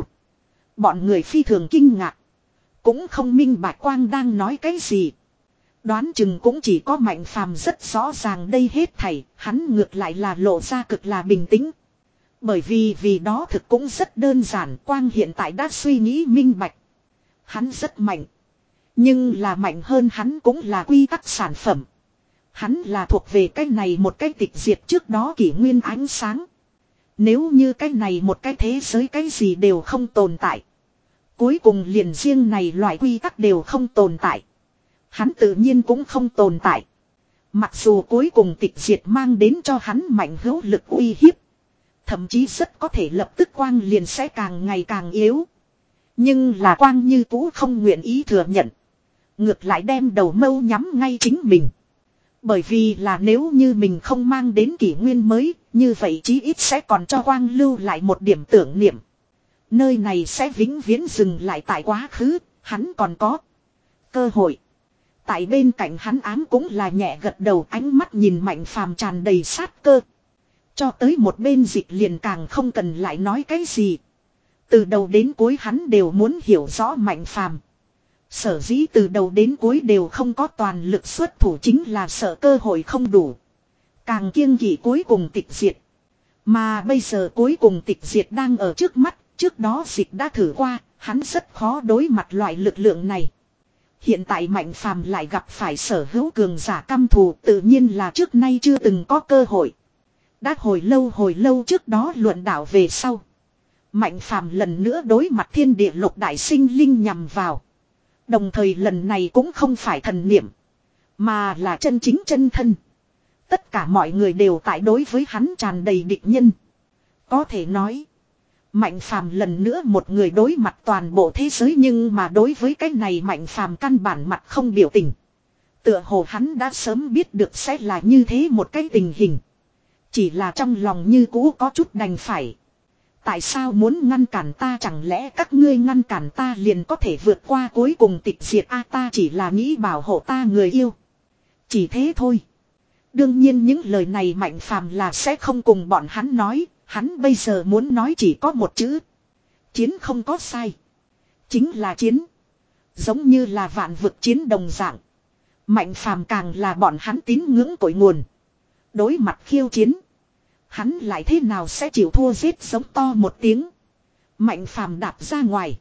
Bọn người phi thường kinh ngạc. Cũng không minh bạch Quang đang nói cái gì. Đoán chừng cũng chỉ có Mạnh Phàm rất rõ ràng đây hết thảy, hắn ngược lại là lộ ra cực là bình tĩnh. Bởi vì vì đó thực cũng rất đơn giản, Quang hiện tại đã suy nghĩ minh bạch. Hắn rất mạnh. Nhưng là mạnh hơn hắn cũng là quy tắc sản phẩm. Hắn là thuộc về cái này một cái tịch diệt trước đó kỷ nguyên ánh sáng. Nếu như cái này một cái thế giới cái gì đều không tồn tại. Cuối cùng liền riêng này loại quy tắc đều không tồn tại. Hắn tự nhiên cũng không tồn tại. Mặc dù cuối cùng tịch diệt mang đến cho hắn mạnh hữu lực uy hiếp. Thậm chí rất có thể lập tức Quang liền sẽ càng ngày càng yếu. Nhưng là Quang như cũ không nguyện ý thừa nhận. Ngược lại đem đầu mâu nhắm ngay chính mình. Bởi vì là nếu như mình không mang đến kỷ nguyên mới, như vậy chí ít sẽ còn cho Quang lưu lại một điểm tưởng niệm. Nơi này sẽ vĩnh viễn dừng lại tại quá khứ, hắn còn có cơ hội. Tại bên cạnh hắn ám cũng là nhẹ gật đầu, ánh mắt nhìn Mạnh Phàm tràn đầy sát cơ. Cho tới một bên Dịch liền càng không cần lại nói cái gì. Từ đầu đến cuối hắn đều muốn hiểu rõ Mạnh Phàm. Sở dĩ từ đầu đến cuối đều không có toàn lực xuất thủ chính là sợ cơ hội không đủ. Càng kiêng kỵ cuối cùng tịch diệt. Mà bây giờ cuối cùng tịch diệt đang ở trước mắt, trước đó Dịch đã thử qua, hắn rất khó đối mặt loại lực lượng này. Hiện tại Mạnh Phàm lại gặp phải sở hữu cường giả căm thù, tự nhiên là trước nay chưa từng có cơ hội. Đã hồi lâu hồi lâu trước đó luận đạo về sau. Mạnh Phàm lần nữa đối mặt thiên địa lục đại sinh linh nhằm vào. Đồng thời lần này cũng không phải thần niệm, mà là chân chính chân thân. Tất cả mọi người đều tại đối với hắn tràn đầy địch nhân. Có thể nói, Mạnh Phàm lần nữa một người đối mặt toàn bộ thế giới, nhưng mà đối với cái này Mạnh Phàm căn bản mặt không biểu tình. Tựa hồ hắn đã sớm biết được sẽ là như thế một cái tình hình. Chỉ là trong lòng như cũ có chút đành phải. Tại sao muốn ngăn cản ta, chẳng lẽ các ngươi ngăn cản ta liền có thể vượt qua cuối cùng tịch diệt a, ta chỉ là nghĩ bảo hộ ta người yêu. Chỉ thế thôi. Đương nhiên những lời này Mạnh Phàm là sẽ không cùng bọn hắn nói, hắn bây giờ muốn nói chỉ có một chữ. Chiến không có sai. Chính là chiến. Giống như là vạn vực chiến đồng dạng. Mạnh Phàm càng là bọn hắn tín ngưỡng cội nguồn. Đối mặt khiêu chiến, hắn lại thế nào sẽ chịu thua giết giống to một tiếng. Mạnh Phàm đạp ra ngoài.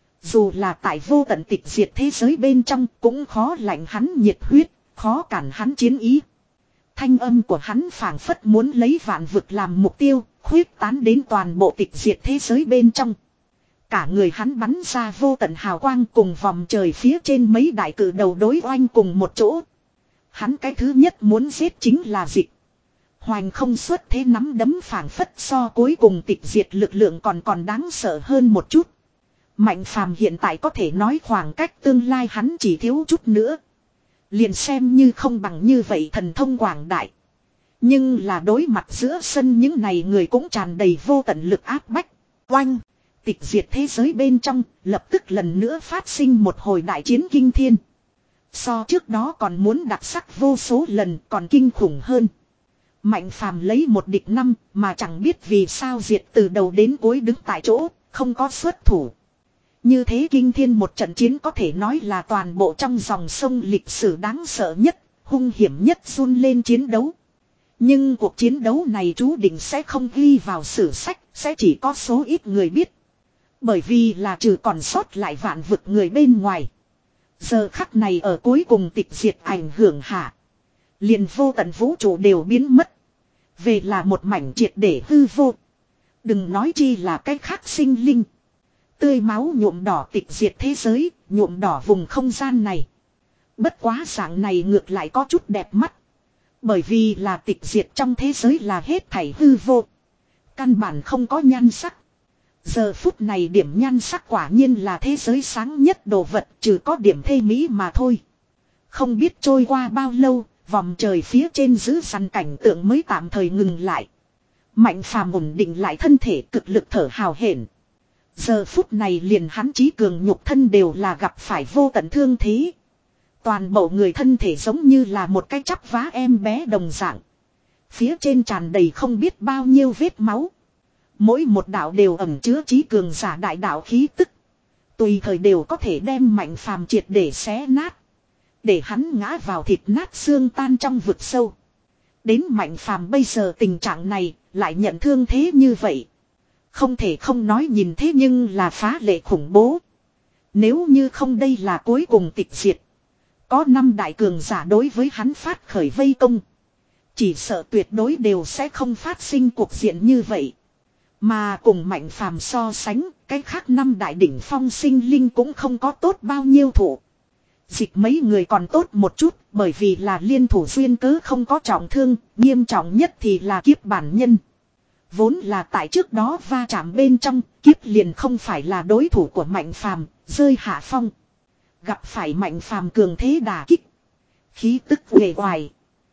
Dù là tại vô tận tịch diệt thế giới bên trong cũng khó lạnh hắn nhiệt huyết, khó cản hắn chiến ý. Thanh âm của hắn phảng phất muốn lấy vạn vực làm mục tiêu, khuyết tán đến toàn bộ tịch diệt thế giới bên trong. Cả người hắn bắn ra vô tận hào quang cùng vòng trời phía trên mấy đại cử đầu đối oanh cùng một chỗ. Hắn cái thứ nhất muốn giết chính là Dịch. Hoành không xuất thế nắm đấm phảng phất so cuối cùng tịch diệt lực lượng còn còn đáng sợ hơn một chút. Mạnh Phàm hiện tại có thể nói khoảng cách tương lai hắn chỉ thiếu chút nữa. Liền xem như không bằng như vậy thần thông quảng đại. Nhưng là đối mặt giữa sân những này người cũng tràn đầy vô tận lực áp bách. Oanh! Tịch diệt thế giới bên trong, lập tức lần nữa phát sinh một hồi đại chiến kinh thiên. So trước đó còn muốn đặc sắc vô số lần, còn kinh khủng hơn. Mạnh Phàm lấy một địch năm, mà chẳng biết vì sao Diệt từ đầu đến cuối đứng tại chỗ, không có xuất thủ. Như thế kinh thiên một trận chiến có thể nói là toàn bộ trong dòng sông lịch sử đáng sợ nhất, hung hiểm nhất run lên chiến đấu. Nhưng cuộc chiến đấu này chú định sẽ không ghi vào sử sách, sẽ chỉ có số ít người biết. Bởi vì là trừ còn sót lại vạn vực người bên ngoài. Giờ khắc này ở cuối cùng tịch diệt ảnh hưởng hạ. Liền vô tận vũ trụ đều biến mất. Về là một mảnh triệt để hư vô. Đừng nói chi là cái khác sinh linh. Tươi máu nhuộm đỏ tịch diệt thế giới, nhuộm đỏ vùng không gian này. Bất quá dạng này ngược lại có chút đẹp mắt. Bởi vì là tịch diệt trong thế giới là hết thảy hư vô. Căn bản không có nhan sắc. Giờ phút này điểm nhan sắc quả nhiên là thế giới sáng nhất đồ vật, trừ có điểm thê mỹ mà thôi. Không biết trôi qua bao lâu, vòng trời phía trên giữ săn cảnh tượng mới tạm thời ngừng lại. Mạnh phàm ổn định lại thân thể, cực lực thở hào hển. Giờ phút này liền hắn trí cường nhục thân đều là gặp phải vô tận thương thế. Toàn bộ người thân thể giống như là một cái chắp vá em bé đồng dạng. Phía trên tràn đầy không biết bao nhiêu vết máu. Mỗi một đạo đều ẩn chứa trí cường giả đại đạo khí tức. Tùy thời đều có thể đem Mạnh phàm triệt để xé nát. Để hắn ngã vào thịt nát xương tan trong vực sâu. Đến Mạnh phàm bây giờ tình trạng này lại nhận thương thế như vậy. Không thể không nói nhìn thế nhưng là phá lệ khủng bố. Nếu như không đây là cuối cùng tịch diệt. Có năm đại cường giả đối với hắn phát khởi vây công. Chỉ sợ tuyệt đối đều sẽ không phát sinh cuộc diện như vậy. Mà cùng Mạnh phàm so sánh, cái khác năm đại đỉnh phong sinh linh cũng không có tốt bao nhiêu thủ. Dịch mấy người còn tốt một chút, bởi vì là liên thủ duyên cớ không có trọng thương, nghiêm trọng nhất thì là kiếp bản nhân. Vốn là tại trước đó va chạm bên trong, kiếp liền không phải là đối thủ của Mạnh phàm, rơi hạ phong. Gặp phải Mạnh phàm cường thế đả kích. Khí tức uể oải.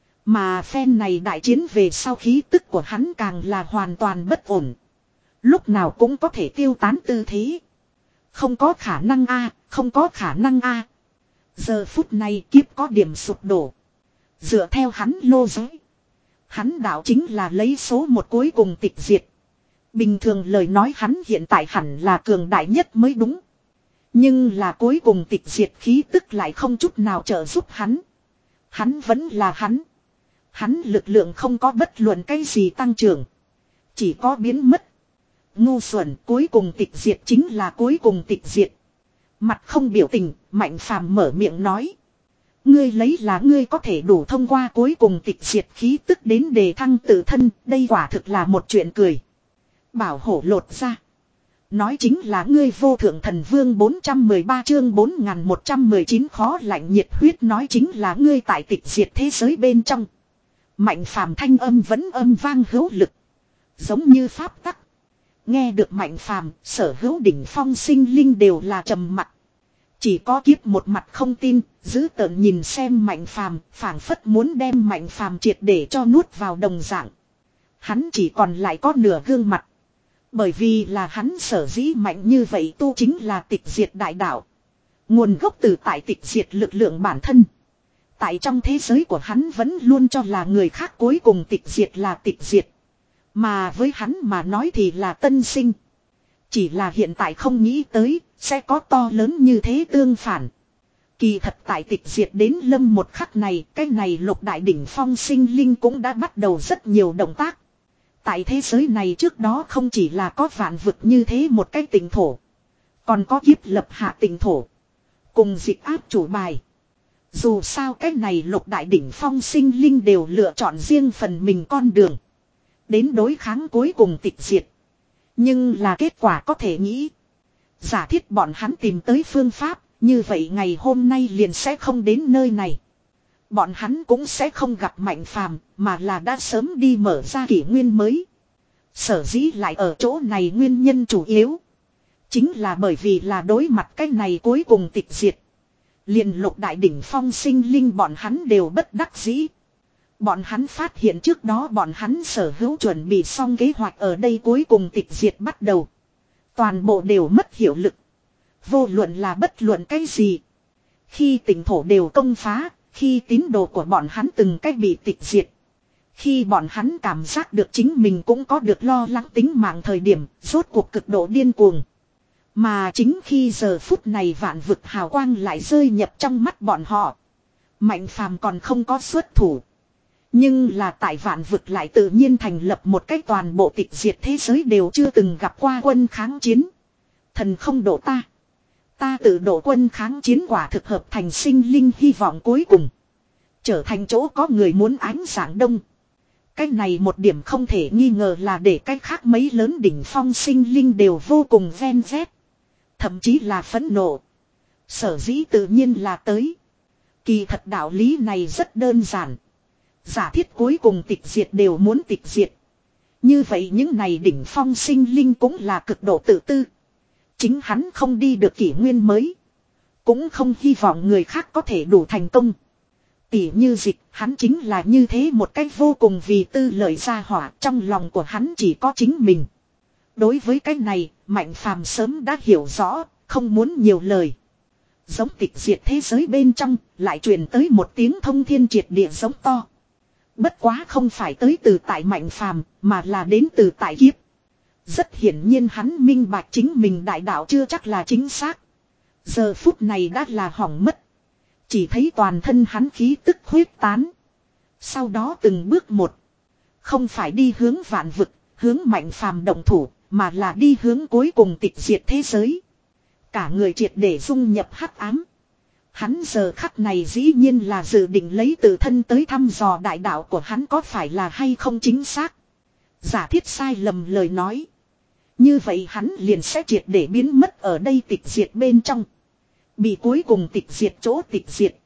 Mà phen này đại chiến về sau khí tức của hắn càng là hoàn toàn bất ổn. Lúc nào cũng có thể tiêu tán tư thế. Không có khả năng a, không có khả năng a. Giờ phút này kiếp có điểm sụp đổ. Dựa theo hắn lô giới. Hắn đạo chính là lấy số một cuối cùng tịch diệt. Bình thường lời nói hắn hiện tại hẳn là cường đại nhất mới đúng. Nhưng là cuối cùng tịch diệt khí tức lại không chút nào trợ giúp hắn. Hắn vẫn là hắn. Hắn lực lượng không có bất luận cái gì tăng trưởng. Chỉ có biến mất. Ngu xuẩn, cuối cùng tịch diệt chính là cuối cùng tịch diệt. Mặt không biểu tình, Mạnh phàm mở miệng nói. Ngươi lấy là ngươi có thể đủ thông qua cuối cùng tịch diệt khí tức đến đề thăng tự thân, đây quả thực là một chuyện cười. Bảo hổ lột ra. Nói chính là ngươi vô thượng thần vương bốn trăm mười ba chương bốn nghìn một trăm mười chín khó lạnh nhiệt huyết, nói chính là ngươi tại tịch diệt thế giới bên trong. Mạnh phàm thanh âm vẫn âm vang hữu lực. Giống như pháp tắc. Nghe được Mạnh phàm, sở hữu đỉnh phong sinh linh đều là trầm mặt. Chỉ có kiếp một mặt không tin, giữ tợn nhìn xem Mạnh phàm, phảng phất muốn đem Mạnh phàm triệt để cho nuốt vào đồng dạng. Hắn chỉ còn lại có nửa gương mặt. Bởi vì là hắn sở dĩ mạnh như vậy tu chính là tịch diệt đại đạo. Nguồn gốc từ tại tịch diệt lực lượng bản thân. Tại trong thế giới của hắn vẫn luôn cho là người khác cuối cùng tịch diệt là tịch diệt. Mà với hắn mà nói thì là tân sinh. Chỉ là hiện tại không nghĩ tới sẽ có to lớn như thế tương phản. Kỳ thật tại tịch diệt đến lâm một khắc này, cái này lục đại đỉnh phong sinh linh cũng đã bắt đầu rất nhiều động tác. Tại thế giới này trước đó không chỉ là có vạn vực như thế một cái tỉnh thổ. Còn có kiếp lập hạ tỉnh thổ. Cùng dịch áp chủ bài. Dù sao cái này lục đại đỉnh phong sinh linh đều lựa chọn riêng phần mình con đường. Đến đối kháng cuối cùng tịch diệt. Nhưng là kết quả có thể nghĩ. Giả thiết bọn hắn tìm tới phương pháp. Như vậy ngày hôm nay liền sẽ không đến nơi này. Bọn hắn cũng sẽ không gặp Mạnh phàm. Mà là đã sớm đi mở ra kỷ nguyên mới. Sở dĩ lại ở chỗ này nguyên nhân chủ yếu. Chính là bởi vì là đối mặt cái này cuối cùng tịch diệt. Liền lục đại đỉnh phong sinh linh bọn hắn đều bất đắc dĩ. Bọn hắn phát hiện trước đó bọn hắn sở hữu chuẩn bị xong kế hoạch ở đây cuối cùng tịch diệt bắt đầu. Toàn bộ đều mất hiệu lực. Vô luận là bất luận cái gì. Khi tỉnh thổ đều công phá, khi tín đồ của bọn hắn từng cách bị tịch diệt. Khi bọn hắn cảm giác được chính mình cũng có được lo lắng tính mạng thời điểm, rốt cuộc cực độ điên cuồng. Mà chính khi giờ phút này vạn vực hào quang lại rơi nhập trong mắt bọn họ. Mạnh phàm còn không có xuất thủ. Nhưng là tại vạn vực lại tự nhiên thành lập một cách toàn bộ tịch diệt thế giới đều chưa từng gặp qua quân kháng chiến. Thần không độ ta. Ta tự độ quân kháng chiến quả thực hợp thành sinh linh hy vọng cuối cùng. Trở thành chỗ có người muốn ánh sáng đông. Cái này một điểm không thể nghi ngờ là để cách khác mấy lớn đỉnh phong sinh linh đều vô cùng ven vét. Thậm chí là phẫn nộ. Sở dĩ tự nhiên là tới. Kỳ thật đạo lý này rất đơn giản. Giả thiết cuối cùng tịch diệt đều muốn tịch diệt. Như vậy những này đỉnh phong sinh linh cũng là cực độ tự tư. Chính hắn không đi được kỷ nguyên mới. Cũng không hy vọng người khác có thể đủ thành công. Tỉ như dịch, hắn chính là như thế một cách vô cùng vì tư lợi ra hỏa, trong lòng của hắn chỉ có chính mình. Đối với cái này, Mạnh Phàm sớm đã hiểu rõ, không muốn nhiều lời. Giống tịch diệt thế giới bên trong, lại truyền tới một tiếng thông thiên triệt địa giống to. Bất quá không phải tới từ tại Mạnh Phàm, mà là đến từ tại kiếp. Rất hiển nhiên hắn minh bạch chính mình đại đạo chưa chắc là chính xác. Giờ phút này đã là hỏng mất. Chỉ thấy toàn thân hắn khí tức huyết tán. Sau đó từng bước một. Không phải đi hướng vạn vực, hướng Mạnh Phàm động thủ, mà là đi hướng cuối cùng tịch diệt thế giới. Cả người triệt để dung nhập hắc ám. Hắn giờ khắc này dĩ nhiên là dự định lấy tự thân tới thăm dò đại đạo của hắn có phải là hay không chính xác. Giả thiết sai lầm lời nói. Như vậy hắn liền sẽ triệt để biến mất ở đây tịch diệt bên trong. Bị cuối cùng tịch diệt chỗ tịch diệt.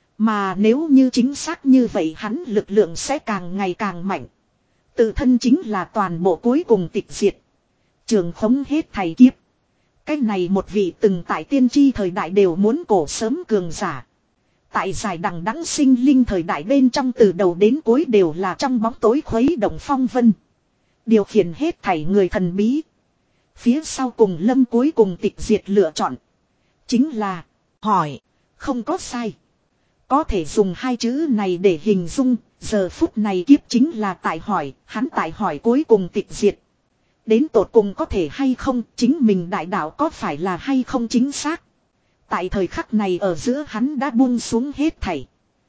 Mà nếu như chính xác như vậy hắn lực lượng sẽ càng ngày càng mạnh. Tự thân chính là toàn bộ cuối cùng tịch diệt. Trường khống hết thầy kiếp. Cái này một vị từng tại tiên tri thời đại đều muốn cổ sớm cường giả. Tại giải đằng đẵng sinh linh thời đại bên trong từ đầu đến cuối đều là trong bóng tối khuấy động phong vân. Điều khiển hết thảy người thần bí. Phía sau cùng lâm cuối cùng tịch diệt lựa chọn. Chính là hỏi, không có sai. Có thể dùng hai chữ này để hình dung, giờ phút này kiếp chính là tại hỏi, hắn tại hỏi cuối cùng tịch diệt. Đến tột cùng có thể hay không, chính mình đại đạo có phải là hay không chính xác. Tại thời khắc này ở giữa hắn đã buông xuống hết thảy.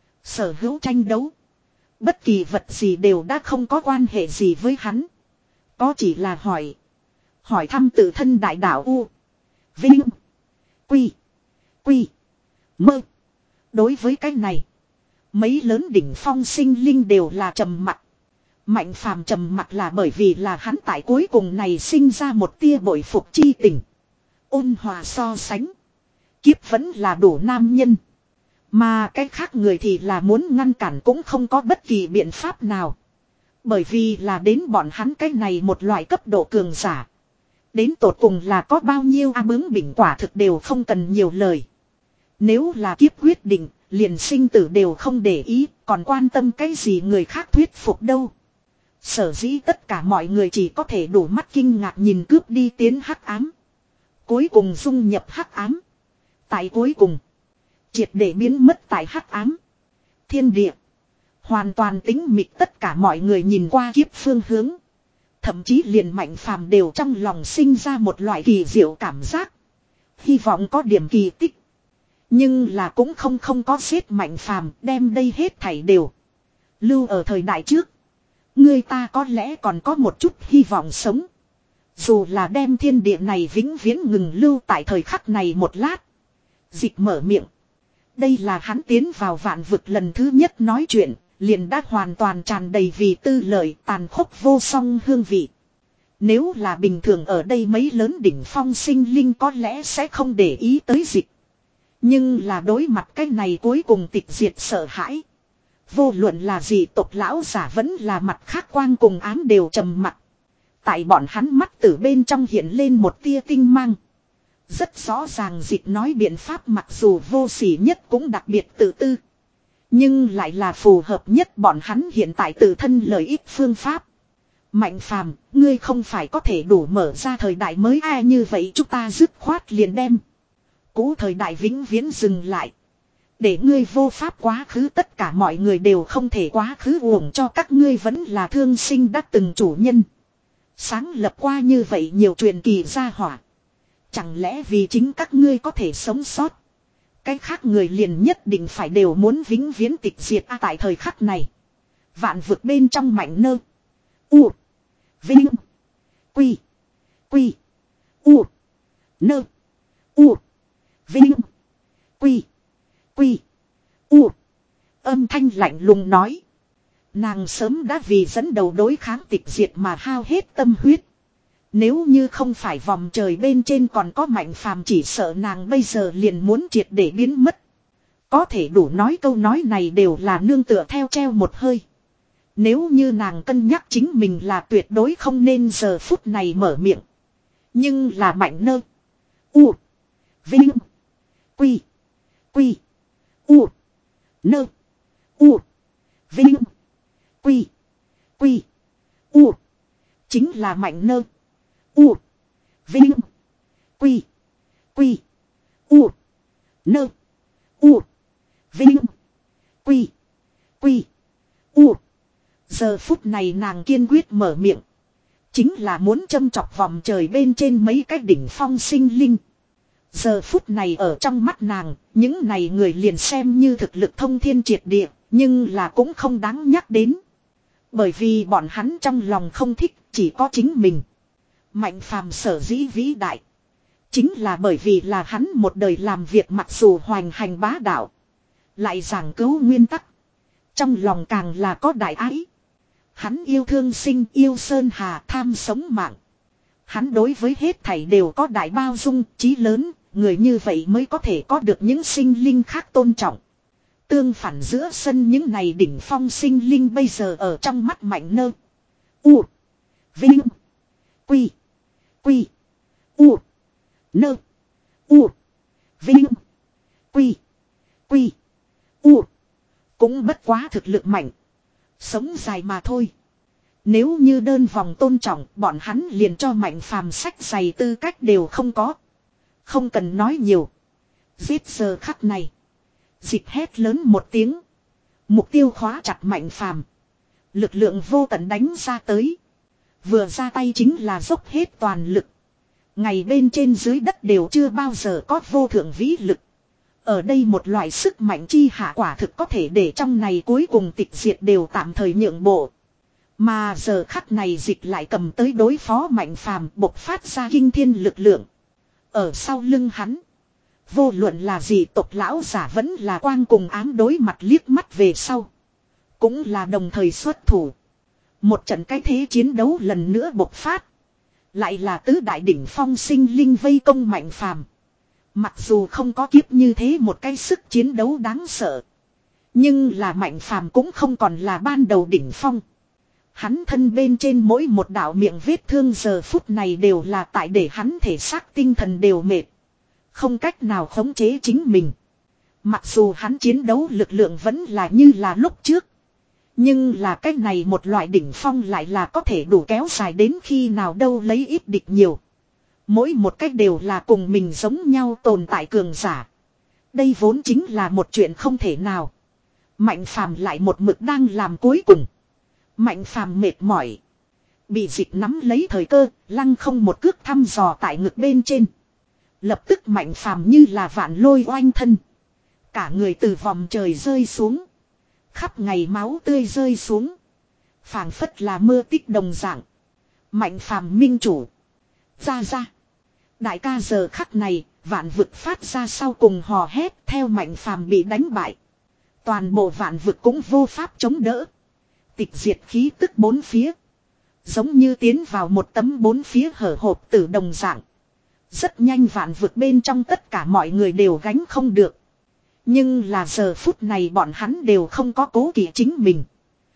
Sở hữu tranh đấu. Bất kỳ vật gì đều đã không có quan hệ gì với hắn. Có chỉ là hỏi. Hỏi thăm tự thân đại đạo U. Vinh. Quy. Quy. Mơ. Đối với cái này. Mấy lớn đỉnh phong sinh linh đều là trầm mặc. Mạnh Phàm trầm mặc là bởi vì là hắn tại cuối cùng này sinh ra một tia bội phục chi tình. Ôn hòa so sánh. Kiếp vẫn là đủ nam nhân. Mà cái khác người thì là muốn ngăn cản cũng không có bất kỳ biện pháp nào. Bởi vì là đến bọn hắn cái này một loại cấp độ cường giả. Đến tột cùng là có bao nhiêu a bướng bỉnh quả thực đều không cần nhiều lời. Nếu là kiếp quyết định, liền sinh tử đều không để ý, còn quan tâm cái gì người khác thuyết phục đâu. Sở dĩ tất cả mọi người chỉ có thể đủ mắt kinh ngạc nhìn cướp đi tiến hắc ám. Cuối cùng dung nhập hắc ám. Tại cuối cùng, triệt để biến mất tại hắc ám. Thiên địa hoàn toàn tĩnh mịch, tất cả mọi người nhìn qua kiếp phương hướng. Thậm chí liền Mạnh Phàm đều trong lòng sinh ra một loại kỳ diệu cảm giác. Hy vọng có điểm kỳ tích. Nhưng là cũng không không có giết Mạnh Phàm, đem đây hết thảy đều lưu ở thời đại trước. Người ta có lẽ còn có một chút hy vọng sống. Dù là đem thiên địa này vĩnh viễn ngừng lưu tại thời khắc này một lát. Dịch mở miệng. Đây là hắn tiến vào vạn vực lần thứ nhất nói chuyện, liền đã hoàn toàn tràn đầy vì tư lợi tàn khốc vô song hương vị. Nếu là bình thường ở đây mấy lớn đỉnh phong sinh linh có lẽ sẽ không để ý tới dịch. Nhưng là đối mặt cái này cuối cùng tịch diệt sợ hãi. Vô luận là gì tộc lão giả vẫn là mặt khác quang cùng ám đều trầm mặt. Tại bọn hắn mắt từ bên trong hiện lên một tia tinh mang. Rất rõ ràng dịch nói biện pháp mặc dù vô sỉ nhất cũng đặc biệt tự tư. Nhưng lại là phù hợp nhất bọn hắn hiện tại tự thân lợi ích phương pháp. Mạnh Phàm, ngươi không phải có thể đủ mở ra thời đại mới ai như vậy chúng ta dứt khoát liền đem. Cũ thời đại vĩnh viễn dừng lại. Để ngươi vô pháp quá khứ, tất cả mọi người đều không thể quá khứ, uổng cho các ngươi vẫn là thương sinh đã từng chủ nhân. Sáng lập qua như vậy nhiều truyền kỳ gia hỏa. Chẳng lẽ vì chính các ngươi có thể sống sót, cái khác người liền nhất định phải đều muốn vĩnh viễn tịch diệt à, tại thời khắc này. Vạn vực bên trong Mạnh Nơ. U. Vinh. Quy. Quy. U. Nơ. U. Vinh. Quy. Quy. U. Âm thanh lạnh lùng nói. Nàng sớm đã vì dẫn đầu đối kháng tịch diệt mà hao hết tâm huyết. Nếu như không phải vòng trời bên trên còn có Mạnh Phàm, chỉ sợ nàng bây giờ liền muốn triệt để biến mất. Có thể đủ nói câu nói này đều là nương tựa theo treo một hơi. Nếu như nàng cân nhắc chính mình là tuyệt đối không nên giờ phút này mở miệng. Nhưng là Mạnh Nơ. U. Vinh. Quy. Quy. U. Nơ. U. Vinh. Quy. Quy. U. Chính là mạnh nơ. U. Vinh. Quy. Quy. U. Nơ. U. Vinh. Quy. Quy. U. Giờ phút này nàng kiên quyết mở miệng. Chính là muốn châm chọc vòng trời bên trên mấy cái đỉnh phong sinh linh. Giờ phút này ở trong mắt nàng, những này người liền xem như thực lực thông thiên triệt địa, nhưng là cũng không đáng nhắc đến. Bởi vì bọn hắn trong lòng không thích, chỉ có chính mình. Mạnh phàm sở dĩ vĩ đại. Chính là bởi vì là hắn một đời làm việc mặc dù hoành hành bá đạo. Lại giảng cứu nguyên tắc. Trong lòng càng là có đại ái. Hắn yêu thương sinh, yêu sơn hà, tham sống mạng. Hắn đối với hết thảy đều có đại bao dung, chí lớn, người như vậy mới có thể có được những sinh linh khác tôn trọng. Tương phản giữa sân những này đỉnh phong sinh linh bây giờ ở trong mắt mạnh nơ. U. Vinh. Quy. Quy. U. Nơ. U. Vinh. Quy. Quy. U. Cũng bất quá thực lực mạnh. Sống dài mà thôi. Nếu như đơn vòng tôn trọng, bọn hắn liền cho mạnh phàm sách giày tư cách đều không có. Không cần nói nhiều. Giết giờ khắc này. Dịch hét lớn một tiếng. Mục tiêu khóa chặt mạnh phàm. Lực lượng vô tận đánh ra tới. Vừa ra tay chính là dốc hết toàn lực. Ngày bên trên dưới đất đều chưa bao giờ có vô thượng vĩ lực. Ở đây một loại sức mạnh chi hạ quả thực có thể để trong này cuối cùng tịch diệt đều tạm thời nhượng bộ. Mà giờ khắc này dịch lại cầm tới đối phó mạnh phàm bộc phát ra kinh thiên lực lượng. Ở sau lưng hắn. Vô luận là gì tộc lão giả vẫn là quang cùng ám đối mặt liếc mắt về sau. Cũng là đồng thời xuất thủ. Một trận cái thế chiến đấu lần nữa bộc phát. Lại là tứ đại đỉnh phong sinh linh vây công mạnh phàm. Mặc dù không có kiếp như thế một cái sức chiến đấu đáng sợ. Nhưng là mạnh phàm cũng không còn là ban đầu đỉnh phong. Hắn thân bên trên mỗi một đạo miệng vết thương giờ phút này đều là tại để hắn thể xác tinh thần đều mệt. Không cách nào khống chế chính mình. Mặc dù hắn chiến đấu lực lượng vẫn là như là lúc trước. Nhưng là cái này một loại đỉnh phong lại là có thể đủ kéo dài đến khi nào đâu lấy ít địch nhiều. Mỗi một cách đều là cùng mình giống nhau tồn tại cường giả. Đây vốn chính là một chuyện không thể nào. Mạnh phàm lại một mực đang làm cuối cùng. Mạnh phàm mệt mỏi. Bị dịch nắm lấy thời cơ, lăng không một cước thăm dò tại ngực bên trên. Lập tức mạnh phàm như là vạn lôi oanh thân. Cả người từ vòng trời rơi xuống. Khắp ngày máu tươi rơi xuống. Phảng phất là mưa tích đồng dạng. Mạnh phàm minh chủ. Ra ra. Đại ca giờ khắc này, vạn vực phát ra sau cùng hò hét theo mạnh phàm bị đánh bại. Toàn bộ vạn vực cũng vô pháp chống đỡ. Tịch diệt khí tức bốn phía. Giống như tiến vào một tấm bốn phía hở hộp tử đồng dạng. Rất nhanh vạn vực bên trong tất cả mọi người đều gánh không được. Nhưng là giờ phút này bọn hắn đều không có cố kỵ chính mình.